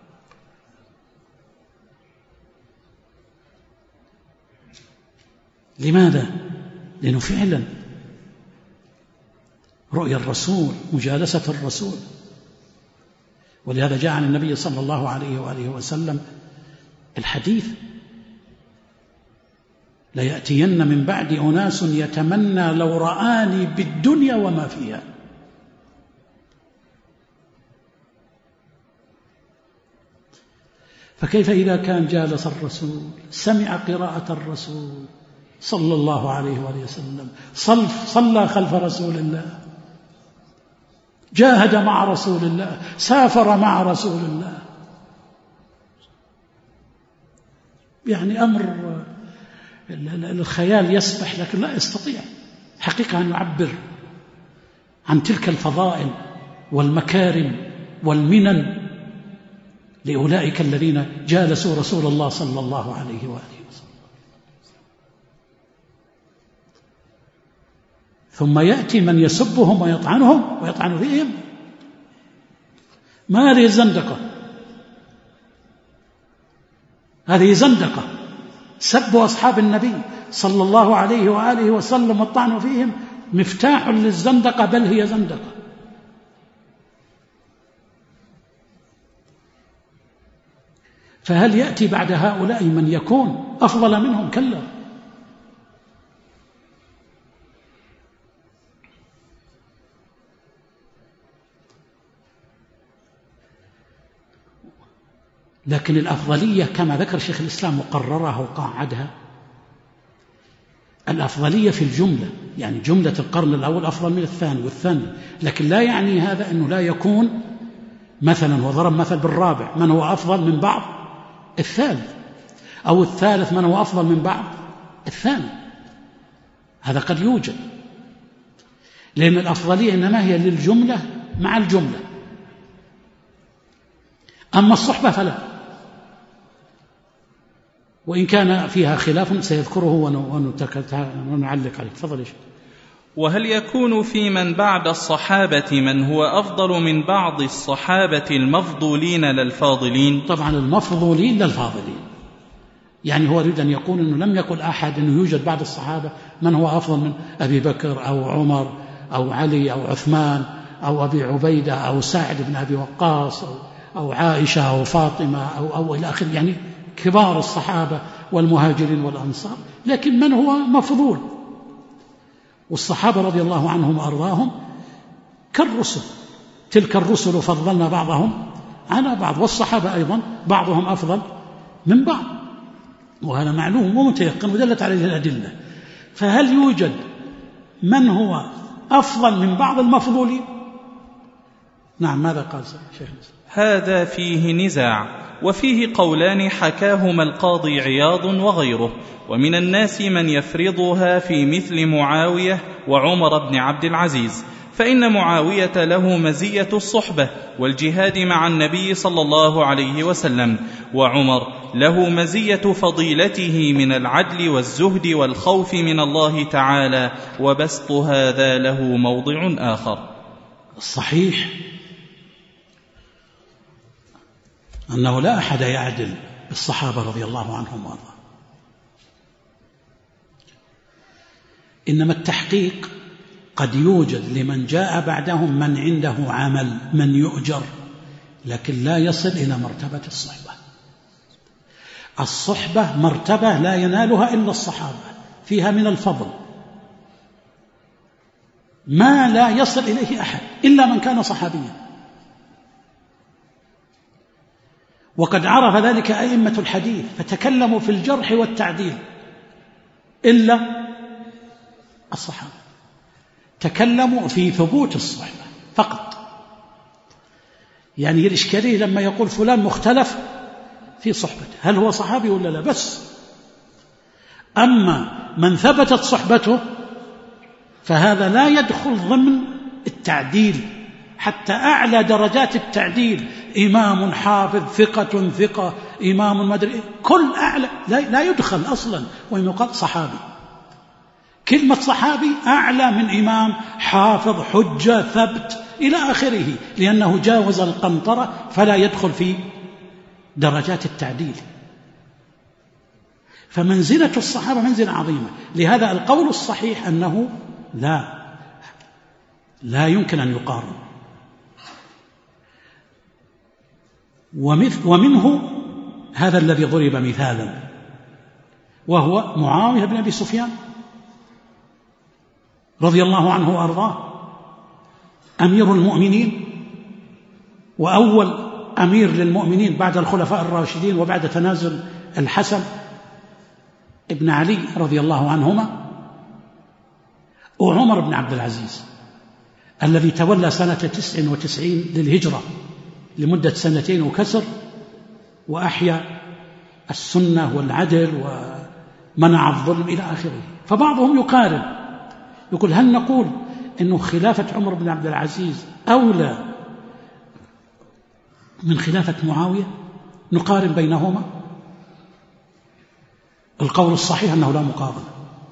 لماذا؟ لأنه فعلا رؤيا الرسول، مجالسة الرسول. ولهذا جاء عن النبي صلى الله عليه وآله وسلم الحديث: ليأتين من بعد أناس يتمنى لو رآني بالدنيا وما فيها. فكيف إذا كان جالس الرسول، سمع قراءة الرسول صلى الله عليه وآله وسلم، صلى خلف رسول الله، جاهد مع رسول الله، سافر مع رسول الله. يعني أمر الخيال يسبح، لكن لا يستطيع حقيقة أن يعبر عن تلك الفضائل والمكارم والمنن لأولئك الذين جالسوا رسول الله صلى الله عليه وآله وسلم. ثم يأتي من يسبهم ويطعنهم ويطعن فيهم. ما هذه الزندقة؟ هذه زندقة، سب أصحاب النبي صلى الله عليه وآله وسلم والطعن فيهم مفتاح للزندقة، بل هي زندقة. فهل يأتي بعد هؤلاء من يكون أفضل منهم؟ كلا. لكن الأفضلية كما ذكر شيخ الإسلام وقررها وقاعدها، الأفضلية في الجملة، يعني جملة القرن الأول أفضل من الثاني والثاني، لكن لا يعني هذا أنه لا يكون مثلا، وضرب مثل بالرابع من هو أفضل من بعض الثالث، أو الثالث من هو أفضل من بعض الثاني، هذا قد يوجد، لأن الأفضلية إنما هي للجملة مع الجملة. أما الصحبة فلا، وإن كان فيها خلاف سيذكره ونعلق عليه. تفضل يا شيخ. وهل يكون في من بعد الصحابة من هو أفضل من بعض الصحابة المفضولين للفاضلين؟ طبعا المفضولين للفاضلين، يعني هو يريد أن يقول أنه لم يقل أحد أنه يوجد بعد الصحابة من هو أفضل من أبي بكر أو عمر أو علي أو عثمان أو أبي عبيدة أو سعد بن أبي وقاص أو, أو عائشة أو فاطمة أو, أو إلى آخره، يعني كبار الصحابة والمهاجرين والأنصار، لكن من هو مفضول. والصحابة رضي الله عنهم وأرضاهم كالرسل، تلك الرسل فضلنا بعضهم على بعض، والصحابة أيضا بعضهم أفضل من بعض، وهذا معلوم ومتيقن ودلت عليه الأدلة. فهل يوجد من هو أفضل من بعض المفضولين؟ نعم. ماذا قال شيخ؟ هذا فيه نزاع، وفيه قولان حكاهما القاضي عياض وغيره، ومن الناس من يفرضها في مثل معاوية وعمر بن عبد العزيز، فإن معاوية له مزية الصحبة والجهاد مع النبي صلى الله عليه وسلم، وعمر له مزية فضيلته من العدل والزهد والخوف من الله تعالى، وبسط هذا له موضع آخر. الصحيح أنه لا أحد يعدل بالصحابة رضي الله عنهم وارضاهم، إنما التحقيق قد يوجد لمن جاء بعدهم من عنده عمل، من يؤجر، لكن لا يصل إلى مرتبة الصحبة. الصحبة مرتبة لا ينالها إلا الصحابة، فيها من الفضل ما لا يصل إليه أحد إلا من كان صحابيا، وقد عرف ذلك أئمة الحديث فتكلموا في الجرح والتعديل، إلا الصحابة تكلموا في ثبوت الصحبة فقط. يعني الإشكالية لما يقول فلان مختلف في صحبته، هل هو صحابي ولا لا بس. أما من ثبتت صحبته فهذا لا يدخل ضمن التعديل، حتى أعلى درجات التعديل، إمام حافظ ثقة ثقة، إمام مدري، كل أعلى لا يدخل أصلا وإنه قال صحابي. كلمة صحابي أعلى من إمام حافظ حجة ثبت إلى آخره، لأنه جاوز القنطرة فلا يدخل في درجات التعديل. فمنزلة الصحابة منزلة عظيمة، لهذا القول الصحيح أنه لا لا يمكن أن يقارن. ومنه هذا الذي ضرب مثالا، وهو معاوية بن أبي سفيان رضي الله عنه وأرضاه، أمير المؤمنين وأول أمير للمؤمنين بعد الخلفاء الراشدين وبعد تنازل الحسن ابن علي رضي الله عنهما، وعمر بن عبد العزيز الذي تولى سنة تسع وتسعين للهجرة لمدة سنتين وكسر، وأحيا السنة والعدل ومنع الظلم إلى آخره. فبعضهم يقارن، يقول هل نقول إنه خلافة عمر بن عبد العزيز أولى من خلافة معاوية؟ نقارن بينهما؟ القول الصحيح أنه لا مقارنة،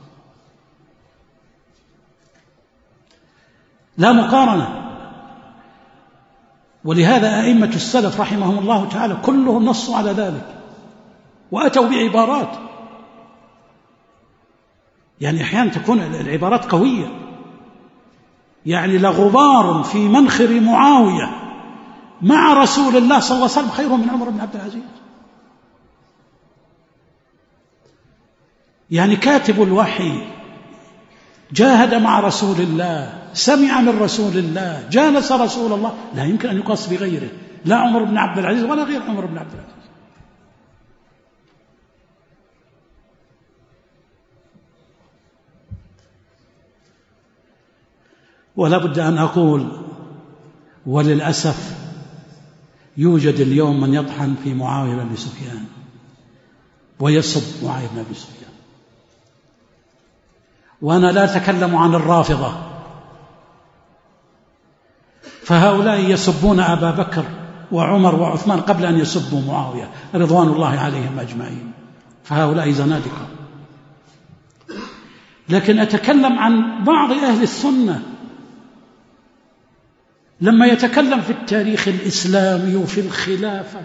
لا مقارنة. ولهذا أئمة السلف رحمهم الله تعالى كلهم نصوا على ذلك وأتوا بعبارات، يعني أحيانا تكون العبارات قوية، يعني لغبار في منخر معاوية مع رسول الله صلى الله عليه وسلم خير من عمر بن عبد العزيز. يعني كاتب الوحي جاهد مع رسول الله، سمع من رسول الله، جالس رسول الله، لا يمكن أن يقاس بغيره، لا عمر بن عبد العزيز ولا غير عمر بن عبد العزيز. ولا بد أن أقول وللأسف يوجد اليوم من يطحن في معاوية بن أبي سفيان ويسب معاوية بن أبي سفيان. وأنا لا أتكلم عن الرافضة، فهؤلاء يسبون أبا بكر وعمر وعثمان قبل أن يسبوا معاوية رضوان الله عليهم أجمعين، فهؤلاء زنادقة. لكن أتكلم عن بعض أهل السنة لما يتكلم في التاريخ الإسلامي وفي الخلافة،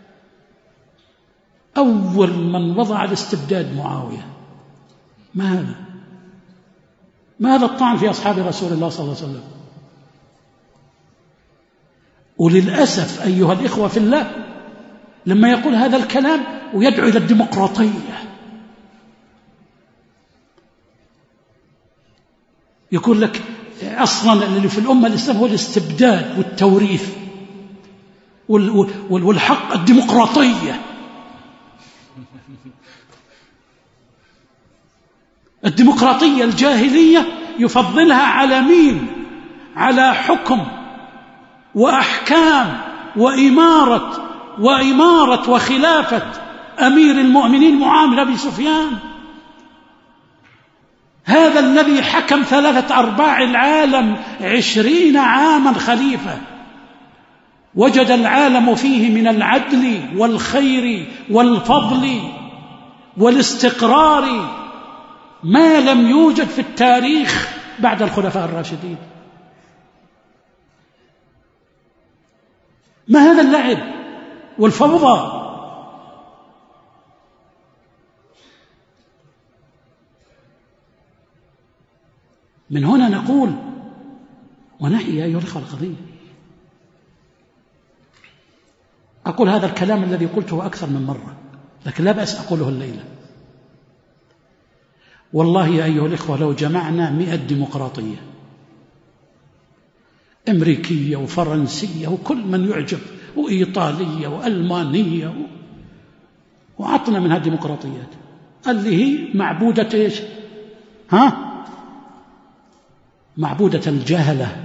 أول من وضع الاستبداد معاوية. ما هذا؟ ما هذا الطعن في أصحاب رسول الله صلى الله عليه وسلم؟ وللأسف أيها الإخوة في الله لما يقول هذا الكلام ويدعو إلى الديمقراطية، يقول لك أصلا اللي في الأمة الإسلام هو الاستبداد والتوريث والحق الديمقراطية. الديمقراطية الجاهلية يفضلها على مين؟ على حكم وأحكام وإمارة وإمارة وخلافة أمير المؤمنين معاوية بن أبي سفيان، هذا الذي حكم ثلاثة أرباع العالم عشرين عاما خليفة، وجد العالم فيه من العدل والخير والفضل والاستقرار ما لم يوجد في التاريخ بعد الخلفاء الراشدين. ما هذا اللعب والفوضى؟ من هنا نقول ونحيي أيها الأخوة القضية. أقول هذا الكلام الذي قلته أكثر من مرة، لكن لا بأس أقوله الليلة. والله يا أيها الإخوة لو جمعنا مئة ديمقراطية أمريكية وفرنسية وكل من يعجب وإيطالية وألمانية وعطنا من هذه الديمقراطيات اللي هي معبودة إيش؟ ها؟ معبودة الجهلة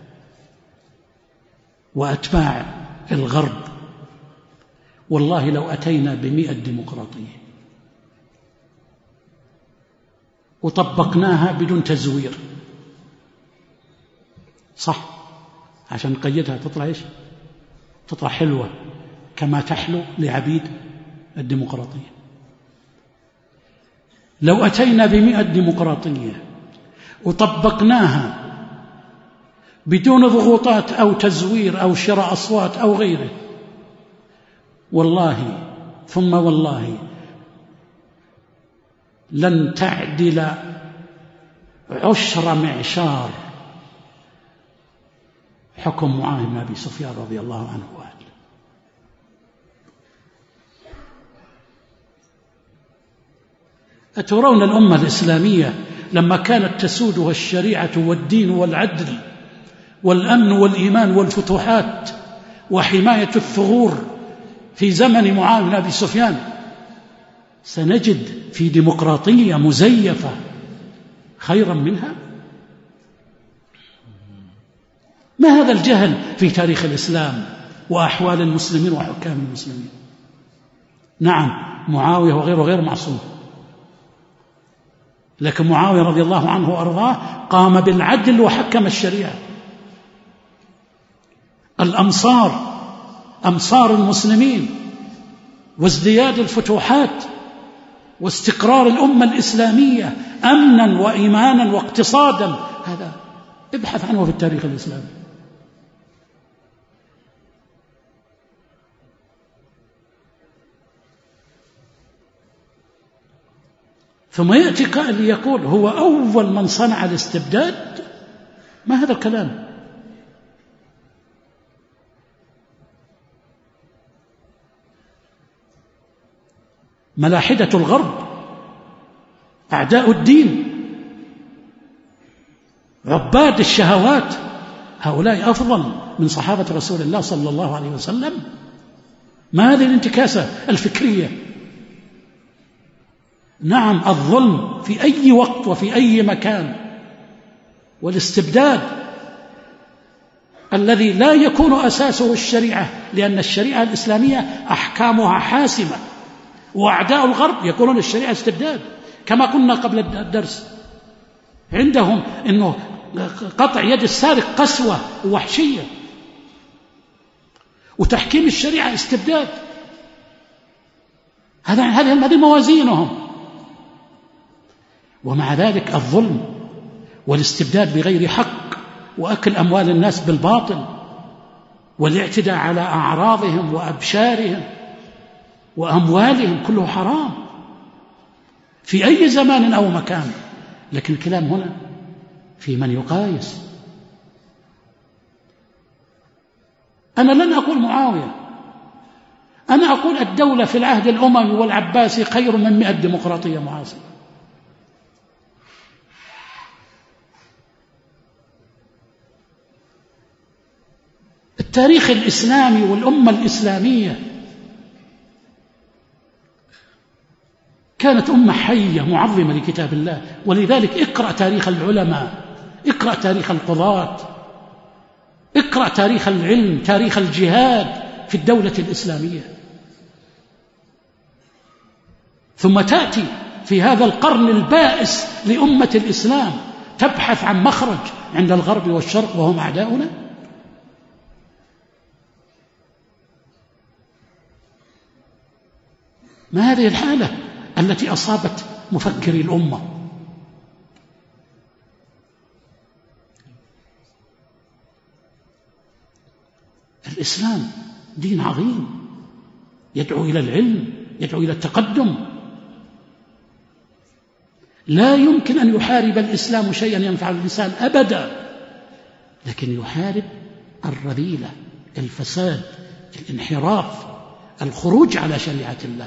وأتباع الغرب. والله لو أتينا بمئة ديمقراطية وطبقناها بدون تزوير، صح، عشان نقيدها تطلع إيش؟ تطلع حلوة كما تحلو لعبيد الديمقراطية. لو أتينا بمئة ديمقراطية وطبقناها بدون ضغوطات أو تزوير أو شراء أصوات أو غيره، والله ثم والله لن تعدل عشر معشار حكم معاوية بن أبي سفيان رضي الله عنه وأهله. أترون الأمة الإسلامية لما كانت تسودها الشريعة والدين والعدل والأمن والإيمان والفتوحات وحماية الثغور في زمن معاوية بن أبي سفيان، سنجد في ديمقراطية مزيفة خيرا منها؟ ما هذا الجهل في تاريخ الإسلام وأحوال المسلمين وحكام المسلمين؟ نعم معاوية وغيره غير معصوم، لكن معاوية رضي الله عنه وأرضاه قام بالعدل وحكم الشريعة. الأمصار أمصار المسلمين وازدياد الفتوحات واستقرار الأمة الإسلامية أمنا وإيمانا واقتصادا، هذا ابحث عنه في التاريخ الإسلامي. ثم يأتي قائل يقول هو أول من صنع الاستبداد. ما هذا الكلام؟ ملاحدة الغرب أعداء الدين عباد الشهوات، هؤلاء أفضل من صحابة رسول الله صلى الله عليه وسلم؟ ما هذه الانتكاسة الفكرية؟ نعم الظلم في أي وقت وفي أي مكان والاستبداد الذي لا يكون أساسه الشريعة، لأن الشريعة الإسلامية أحكامها حاسمة، وأعداء الغرب يقولون الشريعة استبداد. كما قلنا قبل الدرس، عندهم أنه قطع يد السارق قسوة ووحشية، وتحكيم الشريعة استبداد. هذه موازينهم. ومع ذلك الظلم والاستبداد بغير حق، وأكل أموال الناس بالباطل، والاعتداء على أعراضهم وأبشارهم وأموالهم كله حرام في أي زمان أو مكان. لكن الكلام هنا في من يقايس. أنا لن أقول معاوية، أنا أقول الدولة في العهد الأموي والعباسي خير من مئة ديمقراطية معاصرة. التاريخ الإسلامي والأمة الإسلامية كانت أمة حية معظمة لكتاب الله. ولذلك اقرأ تاريخ العلماء، اقرأ تاريخ القضاة، اقرأ تاريخ العلم، تاريخ الجهاد في الدولة الإسلامية. ثم تأتي في هذا القرن البائس لأمة الإسلام تبحث عن مخرج عند الغرب والشرق وهم أعداؤنا. ما هذه الحالة التي أصابت مفكري الأمة؟ الإسلام دين عظيم يدعو إلى العلم، يدعو إلى التقدم. لا يمكن أن يحارب الإسلام شيئا ينفع الإنسان أبدا، لكن يحارب الرذيلة، الفساد، الانحراف، الخروج على شريعة الله.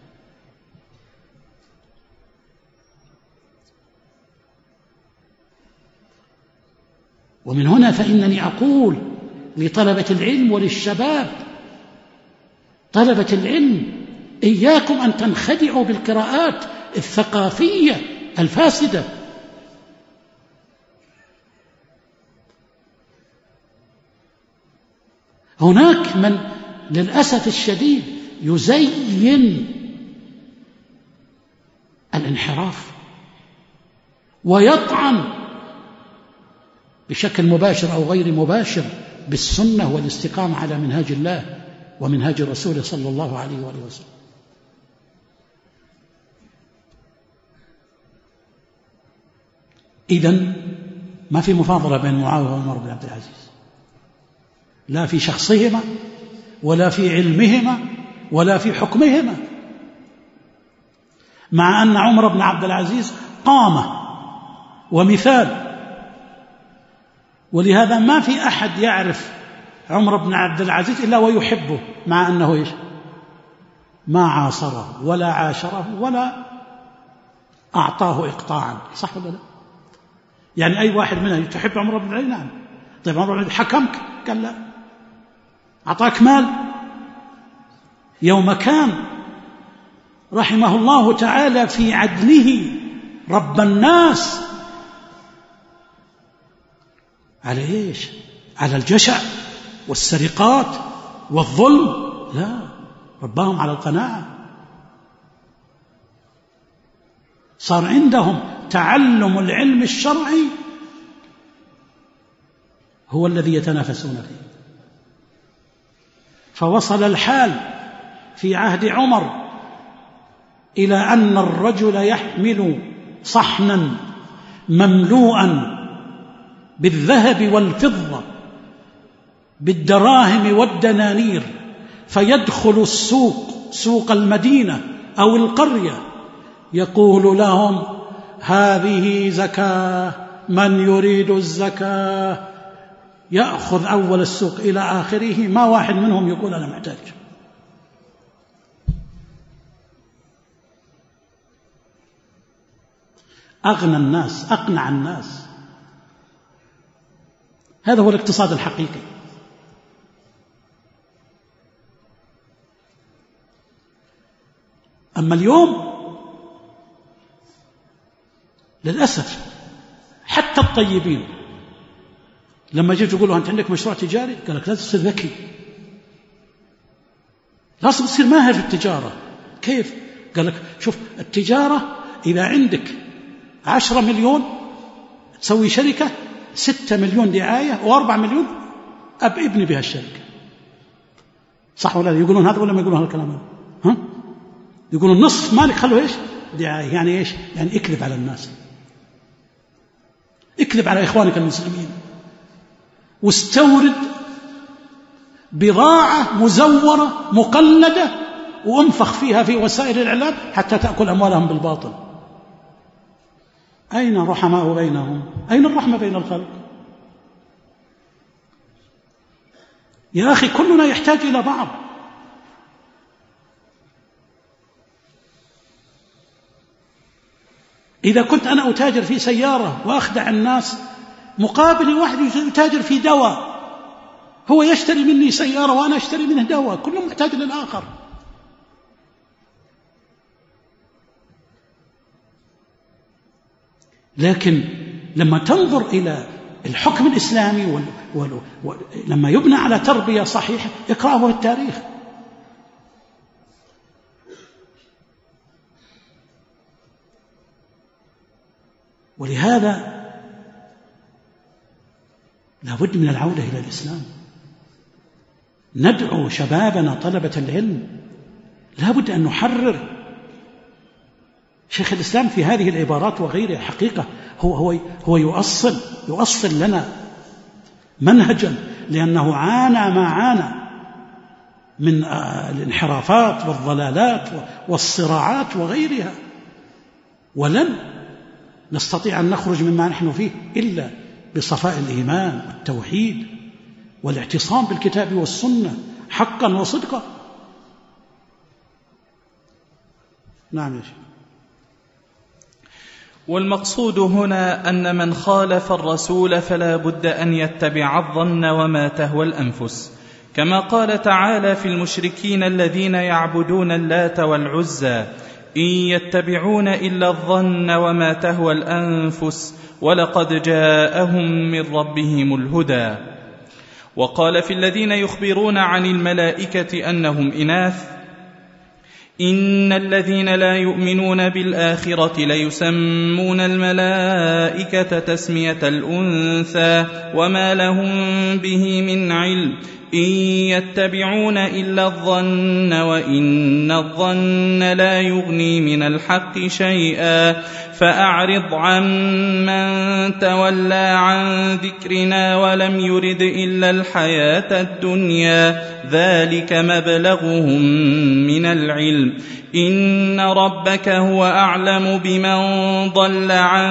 ومن هنا فإنني أقول لطلبة العلم وللشباب، طلبة العلم إياكم أن تنخدعوا بالقراءات الثقافية الفاسدة. هناك من للأسف الشديد يزين الانحراف ويطعن بشكل مباشر أو غير مباشر بالسنة والاستقامة على منهاج الله ومنهاج رسوله صلى الله عليه وآله وسلم. إذن ما في مفاضلة بين معاوية وعمر بن عبد العزيز، لا في شخصهما ولا في علمهما ولا في حكمهما، مع أن عمر بن عبد العزيز قامة ومثال. ولهذا ما في أحد يعرف عمر بن عبد العزيز إلا ويحبه، مع أنه إيش؟ ما عاصره ولا عاشره ولا أعطاه إقطاعا. صح ولا لا؟ يعني أي واحد منهم تحب عمر بن العزيز؟ نعم. طيب عمر بن العزيز حكمك؟ قال لا. أعطاك مال؟ يوم كان رحمه الله تعالى في عدله رب الناس على إيش؟ على الجشع والسرقات والظلم؟ لا، رباهم على القناعة. صار عندهم تعلم العلم الشرعي هو الذي يتنافسون فيه. فوصل الحال في عهد عمر إلى أن الرجل يحمل صحنا مملوءا بالذهب والفضة بالدراهم والدنانير، فيدخل السوق، سوق المدينة أو القرية، يقول لهم هذه زكاة، من يريد الزكاة؟ يأخذ أول السوق إلى آخره، ما واحد منهم يقول أنا محتاج. أغنى الناس، أقنع الناس. هذا هو الاقتصاد الحقيقي. أما اليوم للأسف حتى الطيبين لما جيت يقول له أنت عندك مشروع تجاري، قال لك لازم تصير ذكي، لازم تصير ماهر في التجارة. كيف؟ قال لك شوف التجارة إذا عندك عشرة مليون تسوي شركة ستة مليون دعاية وأربعة مليون أب ابني بها الشركة. صح ولا لا؟ يقولون هذا ولا ما يقولون هذا الكلام؟ ها؟ يقولون نصف مالك خلوه إيش؟ دعاية. يعني إيش؟ يعني اكذب على الناس، اكذب على إخوانك المسلمين، واستورد بضاعة مزورة مقلدة وانفخ فيها في وسائل الإعلام حتى تأكل أموالهم بالباطل. أين الرحماء بينهم؟ أين الرحمة بين الخلق؟ يا أخي كلنا يحتاج إلى بعض. إذا كنت أنا أتاجر في سيارة وأخدع الناس مقابل واحد يتاجر في دواء، هو يشتري مني سيارة وأنا أشتري منه دواء، كل محتاج للآخر. لكن لما تنظر إلى الحكم الإسلامي وال... وال... وال... لما يبنى على تربية صحيحة اقرأه التاريخ. ولهذا لابد من العودة إلى الإسلام. ندعو شبابنا طلبة العلم، لابد أن نحرر. شيخ الإسلام في هذه العبارات وغيرها حقيقة هو هو هو يؤصل يؤصل لنا منهجا، لأنه عانى ما عانى من الانحرافات والضلالات والصراعات وغيرها، ولن نستطيع أن نخرج مما نحن فيه إلا بصفاء الإيمان والتوحيد والاعتصام بالكتاب والسنة حقا وصدقا. نعم يا شيخ. والمقصود هنا أن من خالف الرسول فلا بد أن يتبع الظن وما تهوى الأنفس، كما قال تعالى في المشركين الذين يعبدون اللات والعزى: إن يتبعون إلا الظن وما تهوى الأنفس ولقد جاءهم من ربهم الهدى. وقال في الذين يخبرون عن الملائكة أنهم إناث: إن الذين لا يؤمنون بالآخرة ليسمون الملائكة تسمية الأنثى وما لهم به من علم إن يتبعون إلا الظن وإن الظن لا يغني من الحق شيئا فأعرض عمن تولى عن ذكرنا ولم يرد إلا الحياة الدنيا ذلك مبلغهم من العلم إن ربك هو أعلم بمن ضل عن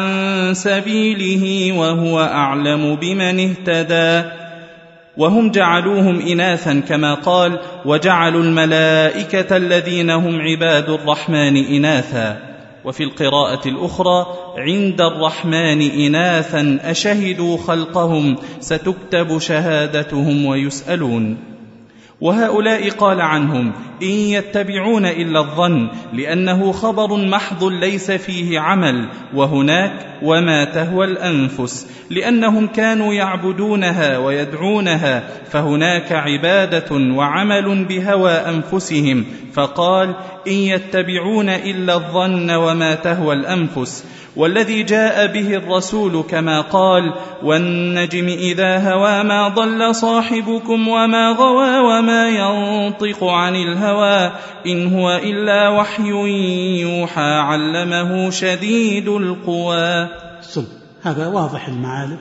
سبيله وهو أعلم بمن اهتدى. وهم جعلوهم إناثا كما قال: وجعلوا الملائكة الذين هم عباد الرحمن إناثا. وفي القراءة الأخرى: عند الرحمن إناثا أشهدوا خلقهم ستكتب شهادتهم ويسألون. وهؤلاء قال عنهم: إن يتبعون إلا الظن، لأنه خبر محض ليس فيه عمل، وهناك وما تهوى الأنفس، لأنهم كانوا يعبدونها ويدعونها، فهناك عبادة وعمل بهوى أنفسهم، فقال: إن يتبعون إلا الظن وما تهوى الأنفس. والذي جاء به الرسول كما قال: والنجم إذا هوى ما ضل صاحبكم وما غوى وما ينطق عن الهوى إن هو إلا وحي يوحى علمه شديد القوى. هذا واضح المعالم.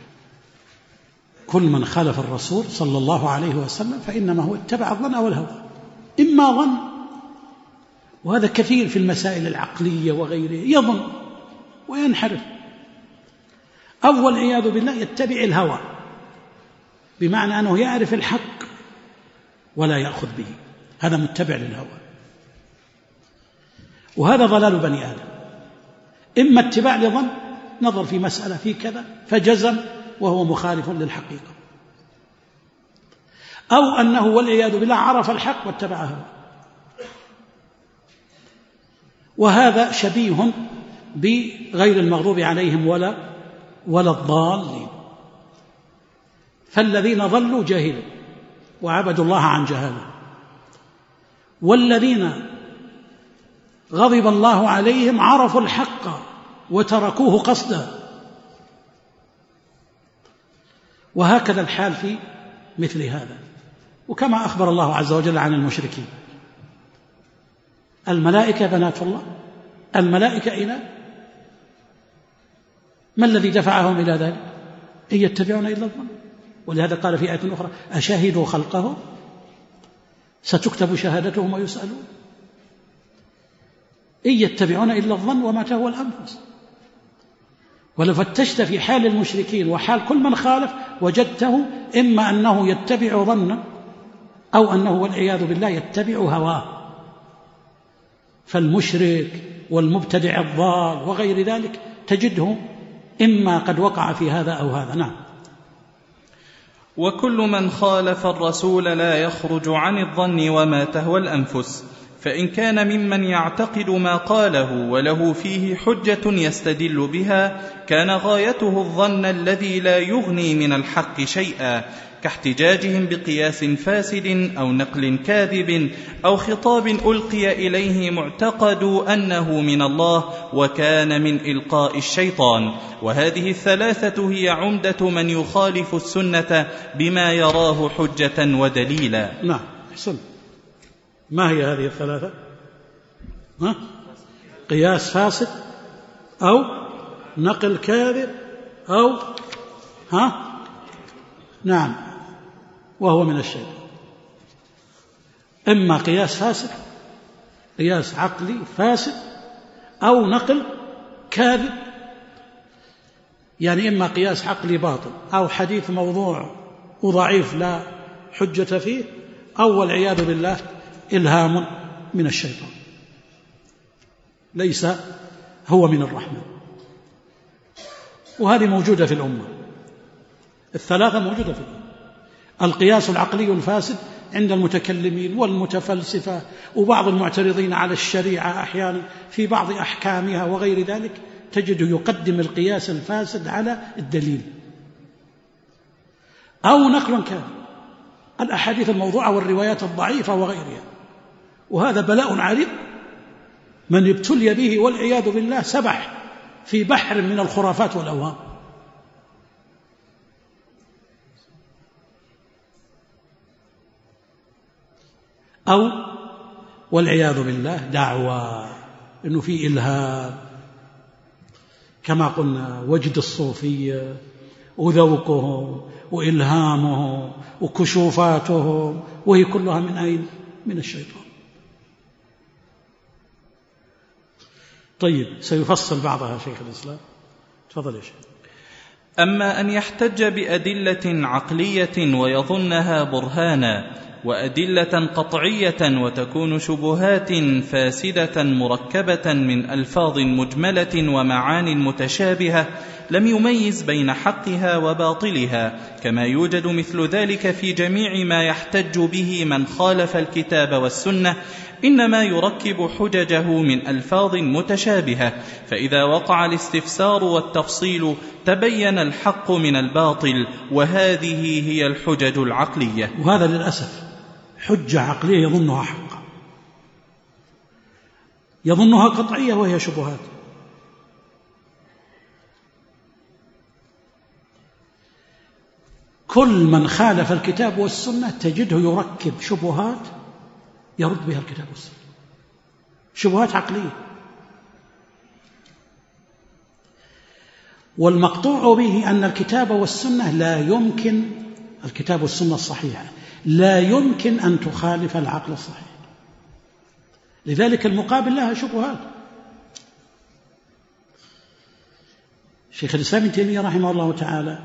كل من خالف الرسول صلى الله عليه وسلم فإنما هو اتبع الظن أو الهوى، إما ظن، وهذا كثير في المسائل العقلية وغيره، يظن وينحرف، أو والعياذ بالله يتبع الهوى، بمعنى أنه يعرف الحق ولا يأخذ به، هذا متبع للهوى. وهذا ضلال بني آدم، إما اتباع لظن، نظر في مسألة في كذا فجزم وهو مخالف للحقيقة، أو أنه والعياذ بالله عرف الحق واتبع هوى. وهذا شبيه بغير المغضوب عليهم ولا ولا الضالين. فالذين ضلوا جاهلوا وعبدوا الله عن جهاله، والذين غضب الله عليهم عرفوا الحق وتركوه قصدا. وهكذا الحال في مثل هذا. وكما أخبر الله عز وجل عن المشركين، الملائكة بنات الله، الملائكة إله، ما الذي دفعهم إلى ذلك؟ إن يتبعون إلا الظن. ولهذا قال في آية أخرى أشهدوا خلقهم ستكتب شهادتهم ويسألون. إن يتبعون إلا الظن وما تهوى الأنفس. ولو فتشت في حال المشركين وحال كل من خالف وجدته إما أنه يتبع ظنا أو أنه والعياذ بالله يتبع هواه. فالمشرك والمبتدع الضال وغير ذلك تجده إما قد وقع في هذا أو هذا. نعم. وكل من خالف الرسول لا يخرج عن الظن وما تهوى الأنفس، فإن كان ممن يعتقد ما قاله وله فيه حجة يستدل بها كان غايته الظن الذي لا يغني من الحق شيئا، كاحتجاجهم بقياس فاسد أو نقل كاذب أو خطاب ألقي إليه معتقد أنه من الله وكان من إلقاء الشيطان. وهذه الثلاثة هي عمدة من يخالف السنة بما يراه حجة ودليلا. نعم. حسن. ما هي هذه الثلاثة؟ ها؟ قياس فاسد أو نقل كاذب أو ها؟ نعم، وهو من الشيطان. إما قياس فاسد، قياس عقلي فاسد، أو نقل كاذب، يعني إما قياس عقلي باطل أو حديث موضوع وضعيف لا حجة فيه، أو والعياذ بالله إلهام من الشيطان ليس هو من الرحمن. وهذه موجودة في الأمة، الثلاثة موجودة في الأمة. القياس العقلي الفاسد عند المتكلمين والمتفلسفة وبعض المعترضين على الشريعة أحيانا في بعض أحكامها وغير ذلك، تجده يقدم القياس الفاسد على الدليل. أو نقل كان الأحاديث الموضوعة والروايات الضعيفة وغيرها، وهذا بلاء عريض من ابتلي به والعياذ بالله سبح في بحر من الخرافات والأوهام. أو والعياذ بالله دعوى أنه في إلهام، كما قلنا وجد الصوفية وذوقهم وإلهامهم وكشوفاتهم، وهي كلها من أين؟ من الشيطان. طيب، سيفصل بعضها شيخ الإسلام. تفضل يا شيخ. أما أن يحتج بأدلة عقلية ويظنها برهانا، وأدلة قطعية وتكون شبهات فاسدة مركبة من ألفاظ مجملة ومعان متشابهة، لم يميز بين حقها وباطلها، كما يوجد مثل ذلك في جميع ما يحتج به من خالف الكتاب والسنة، إنما يركب حججه من ألفاظ متشابهة، فإذا وقع الاستفسار والتفصيل تبين الحق من الباطل، وهذه هي الحجج العقلية. وهذا للأسف حجة عقلية يظنها حقا، يظنها قطعية وهي شبهات. كل من خالف الكتاب والسنة تجده يركب شبهات يرد بها الكتاب والسنة، شبهات عقلية. والمقطوع به أن الكتاب والسنة لا يمكن، الكتاب والسنة الصحيحة لا يمكن أن تخالف العقل الصحيح، لذلك المقابل لها شبهات. شيخ الإسلام ابن تيمية رحمه الله تعالى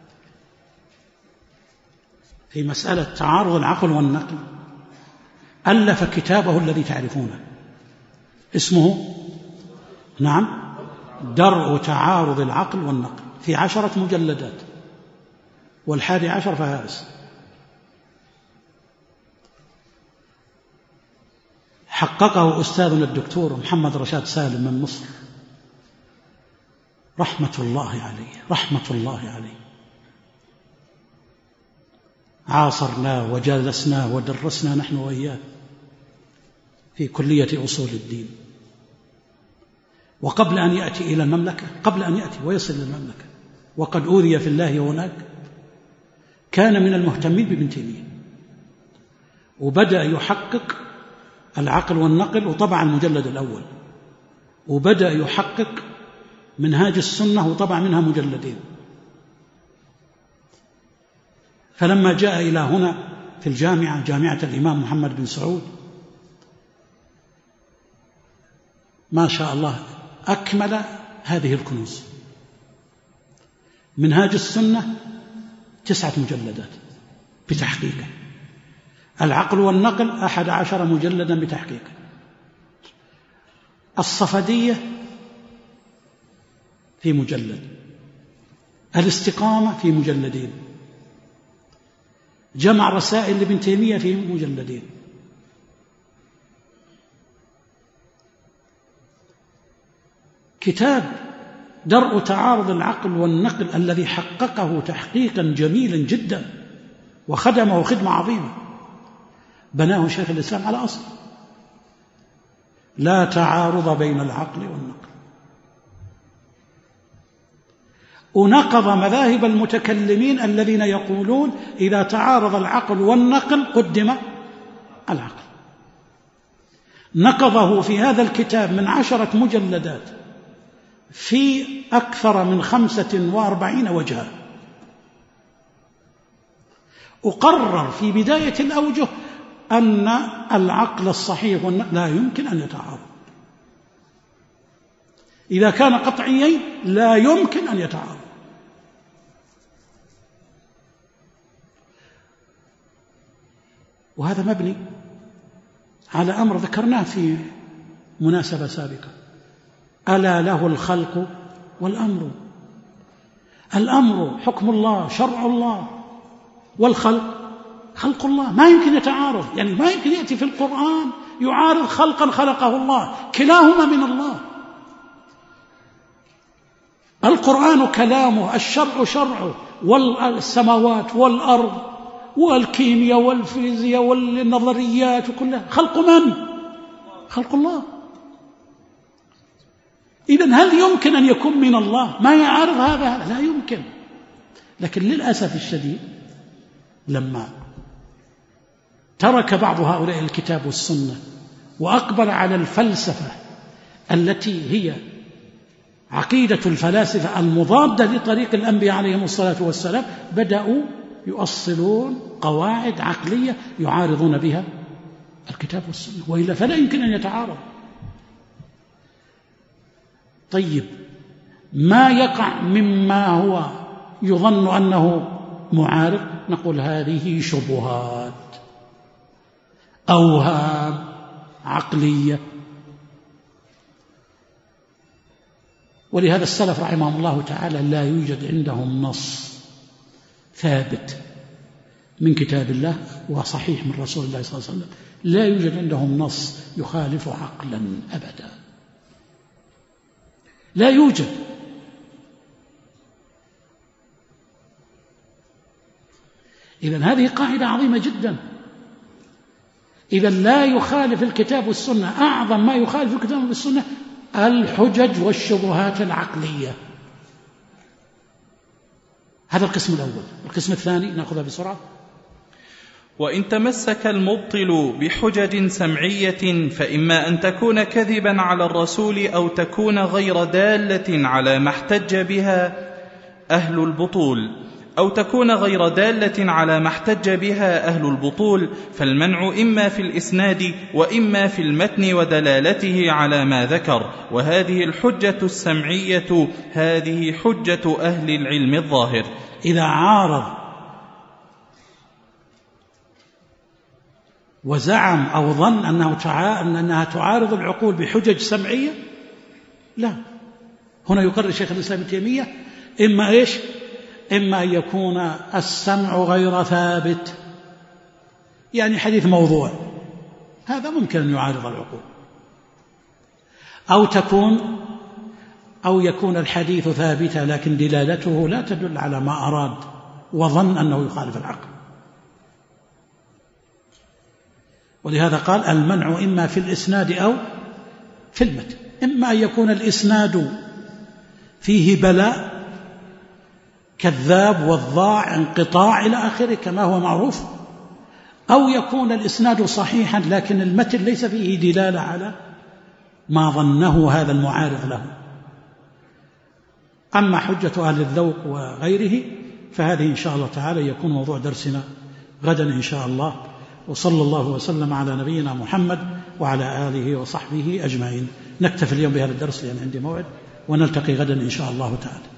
في مسألة تعارض العقل والنقل ألف كتابه الذي تعرفونه، اسمه نعم درء تعارض العقل والنقل، في عشرة مجلدات، والحادي عشر فهارس. حققه أستاذنا الدكتور محمد رشاد سالم من مصر رحمة الله عليه، رحمة الله عليه. عاصرناه وجالسناه ودرسنا نحن وإياه في كلية أصول الدين، وقبل أن يأتي إلى المملكة، قبل أن يأتي ويصل إلى المملكة وقد أوذي في الله هناك، كان من المهتمين بابن تيمية، وبدأ يحقق العقل والنقل وطبع المجلد الأول، وبدأ يحقق منهاج السنة وطبع منها مجلدين. فلما جاء إلى هنا في الجامعة، جامعة الإمام محمد بن سعود، ما شاء الله أكمل هذه الكنوز. منهاج السنة تسعة مجلدات بتحقيقه، العقل والنقل أحد عشر مجلدا بتحقيقه، الصفدية في مجلد، الاستقامة في مجلدين، جمع رسائل لابن تيمية في مجلدين. كتاب درء تعارض العقل والنقل الذي حققه تحقيقا جميلا جدا وخدمه خدمة عظيمة، بناه شيخ الإسلام على أصل لا تعارض بين العقل والنقل، ونقض مذاهب المتكلمين الذين يقولون إذا تعارض العقل والنقل قدم العقل. نقضه في هذا الكتاب من عشرة مجلدات في أكثر من خمسة وأربعين وجها، أقرر في بداية الأوجه أن العقل الصحيح لا يمكن أن يتعارض، إذا كان قطعيين لا يمكن أن يتعارض. وهذا مبني على أمر ذكرناه في مناسبة سابقة: ألا له الخلق والأمر. الأمر حكم الله، شرع الله، والخلق خلق الله، ما يمكن يتعارض، يعني ما يمكن يأتي في القرآن يعارض خلقا خلقه الله، كلاهما من الله. القرآن كلامه، الشرع شرعه، والسماوات والأرض والكيمياء والفيزياء والنظريات وكلها خلق من؟ خلق الله. إذن هل يمكن أن يكون من الله ما يعارض هذا؟ لا يمكن. لكن للأسف الشديد لما ترك بعض هؤلاء الكتاب والسنة وأقبل على الفلسفة التي هي عقيدة الفلاسفة المضادة لطريق الأنبياء عليهم الصلاة والسلام، بدأوا يؤصلون قواعد عقلية يعارضون بها الكتاب والسنة، وإلا فلا يمكن أن يتعارض. طيب، ما يقع مما هو يظن أنه معارض نقول هذه شبهات، أوهام عقلية. ولهذا السلف رحمهم الله تعالى لا يوجد عندهم نص ثابت من كتاب الله وصحيح من رسول الله صلى الله عليه وسلم، لا يوجد عندهم نص يخالف عقلا أبدا، لا يوجد. إذن هذه قاعدة عظيمة جدا. إذن لا يخالف الكتاب والسنة، أعظم ما يخالف الكتاب والسنة الحجج والشبهات العقلية. هذا القسم الأول. القسم الثاني نأخذها بسرعة. وإن تمسك المبطل بحجج سمعية فإما أن تكون كذبا على الرسول أو تكون غير دالة على ما احتج بها أهل البطول أو تكون غير دالة على ما احتج بها أهل البطول، فالمنع إما في الإسناد وإما في المتن ودلالته على ما ذكر. وهذه الحجة السمعية هذه حجة أهل العلم الظاهر. إذا عارض وزعم أو ظن أنه أنها تعارض العقول بحجج سمعية، لا، هنا يقرر شيخ الإسلام ابن تيمية إما إيش؟ إما أن يكون السمع غير ثابت، يعني حديث موضوع، هذا ممكن أن يعارض العقول، أو تكون أو يكون الحديث ثابتا لكن دلالته لا تدل على ما أراد وظن أنه يخالف العقل، ولهذا قال المنع إما في الإسناد أو في المتن، إما أن يكون الإسناد فيه بلاء كذاب وضاع انقطاع إلى آخره كما هو معروف، أو يكون الإسناد صحيحا لكن المتن ليس فيه دلالة على ما ظنه هذا المعارض له. أما حجة أهل الذوق وغيره فهذه إن شاء الله تعالى يكون موضوع درسنا غدا إن شاء الله. وصلى الله وسلم على نبينا محمد وعلى آله وصحبه أجمعين. نكتفي اليوم بهذا الدرس لأن عندي موعد، ونلتقي غدا إن شاء الله تعالى.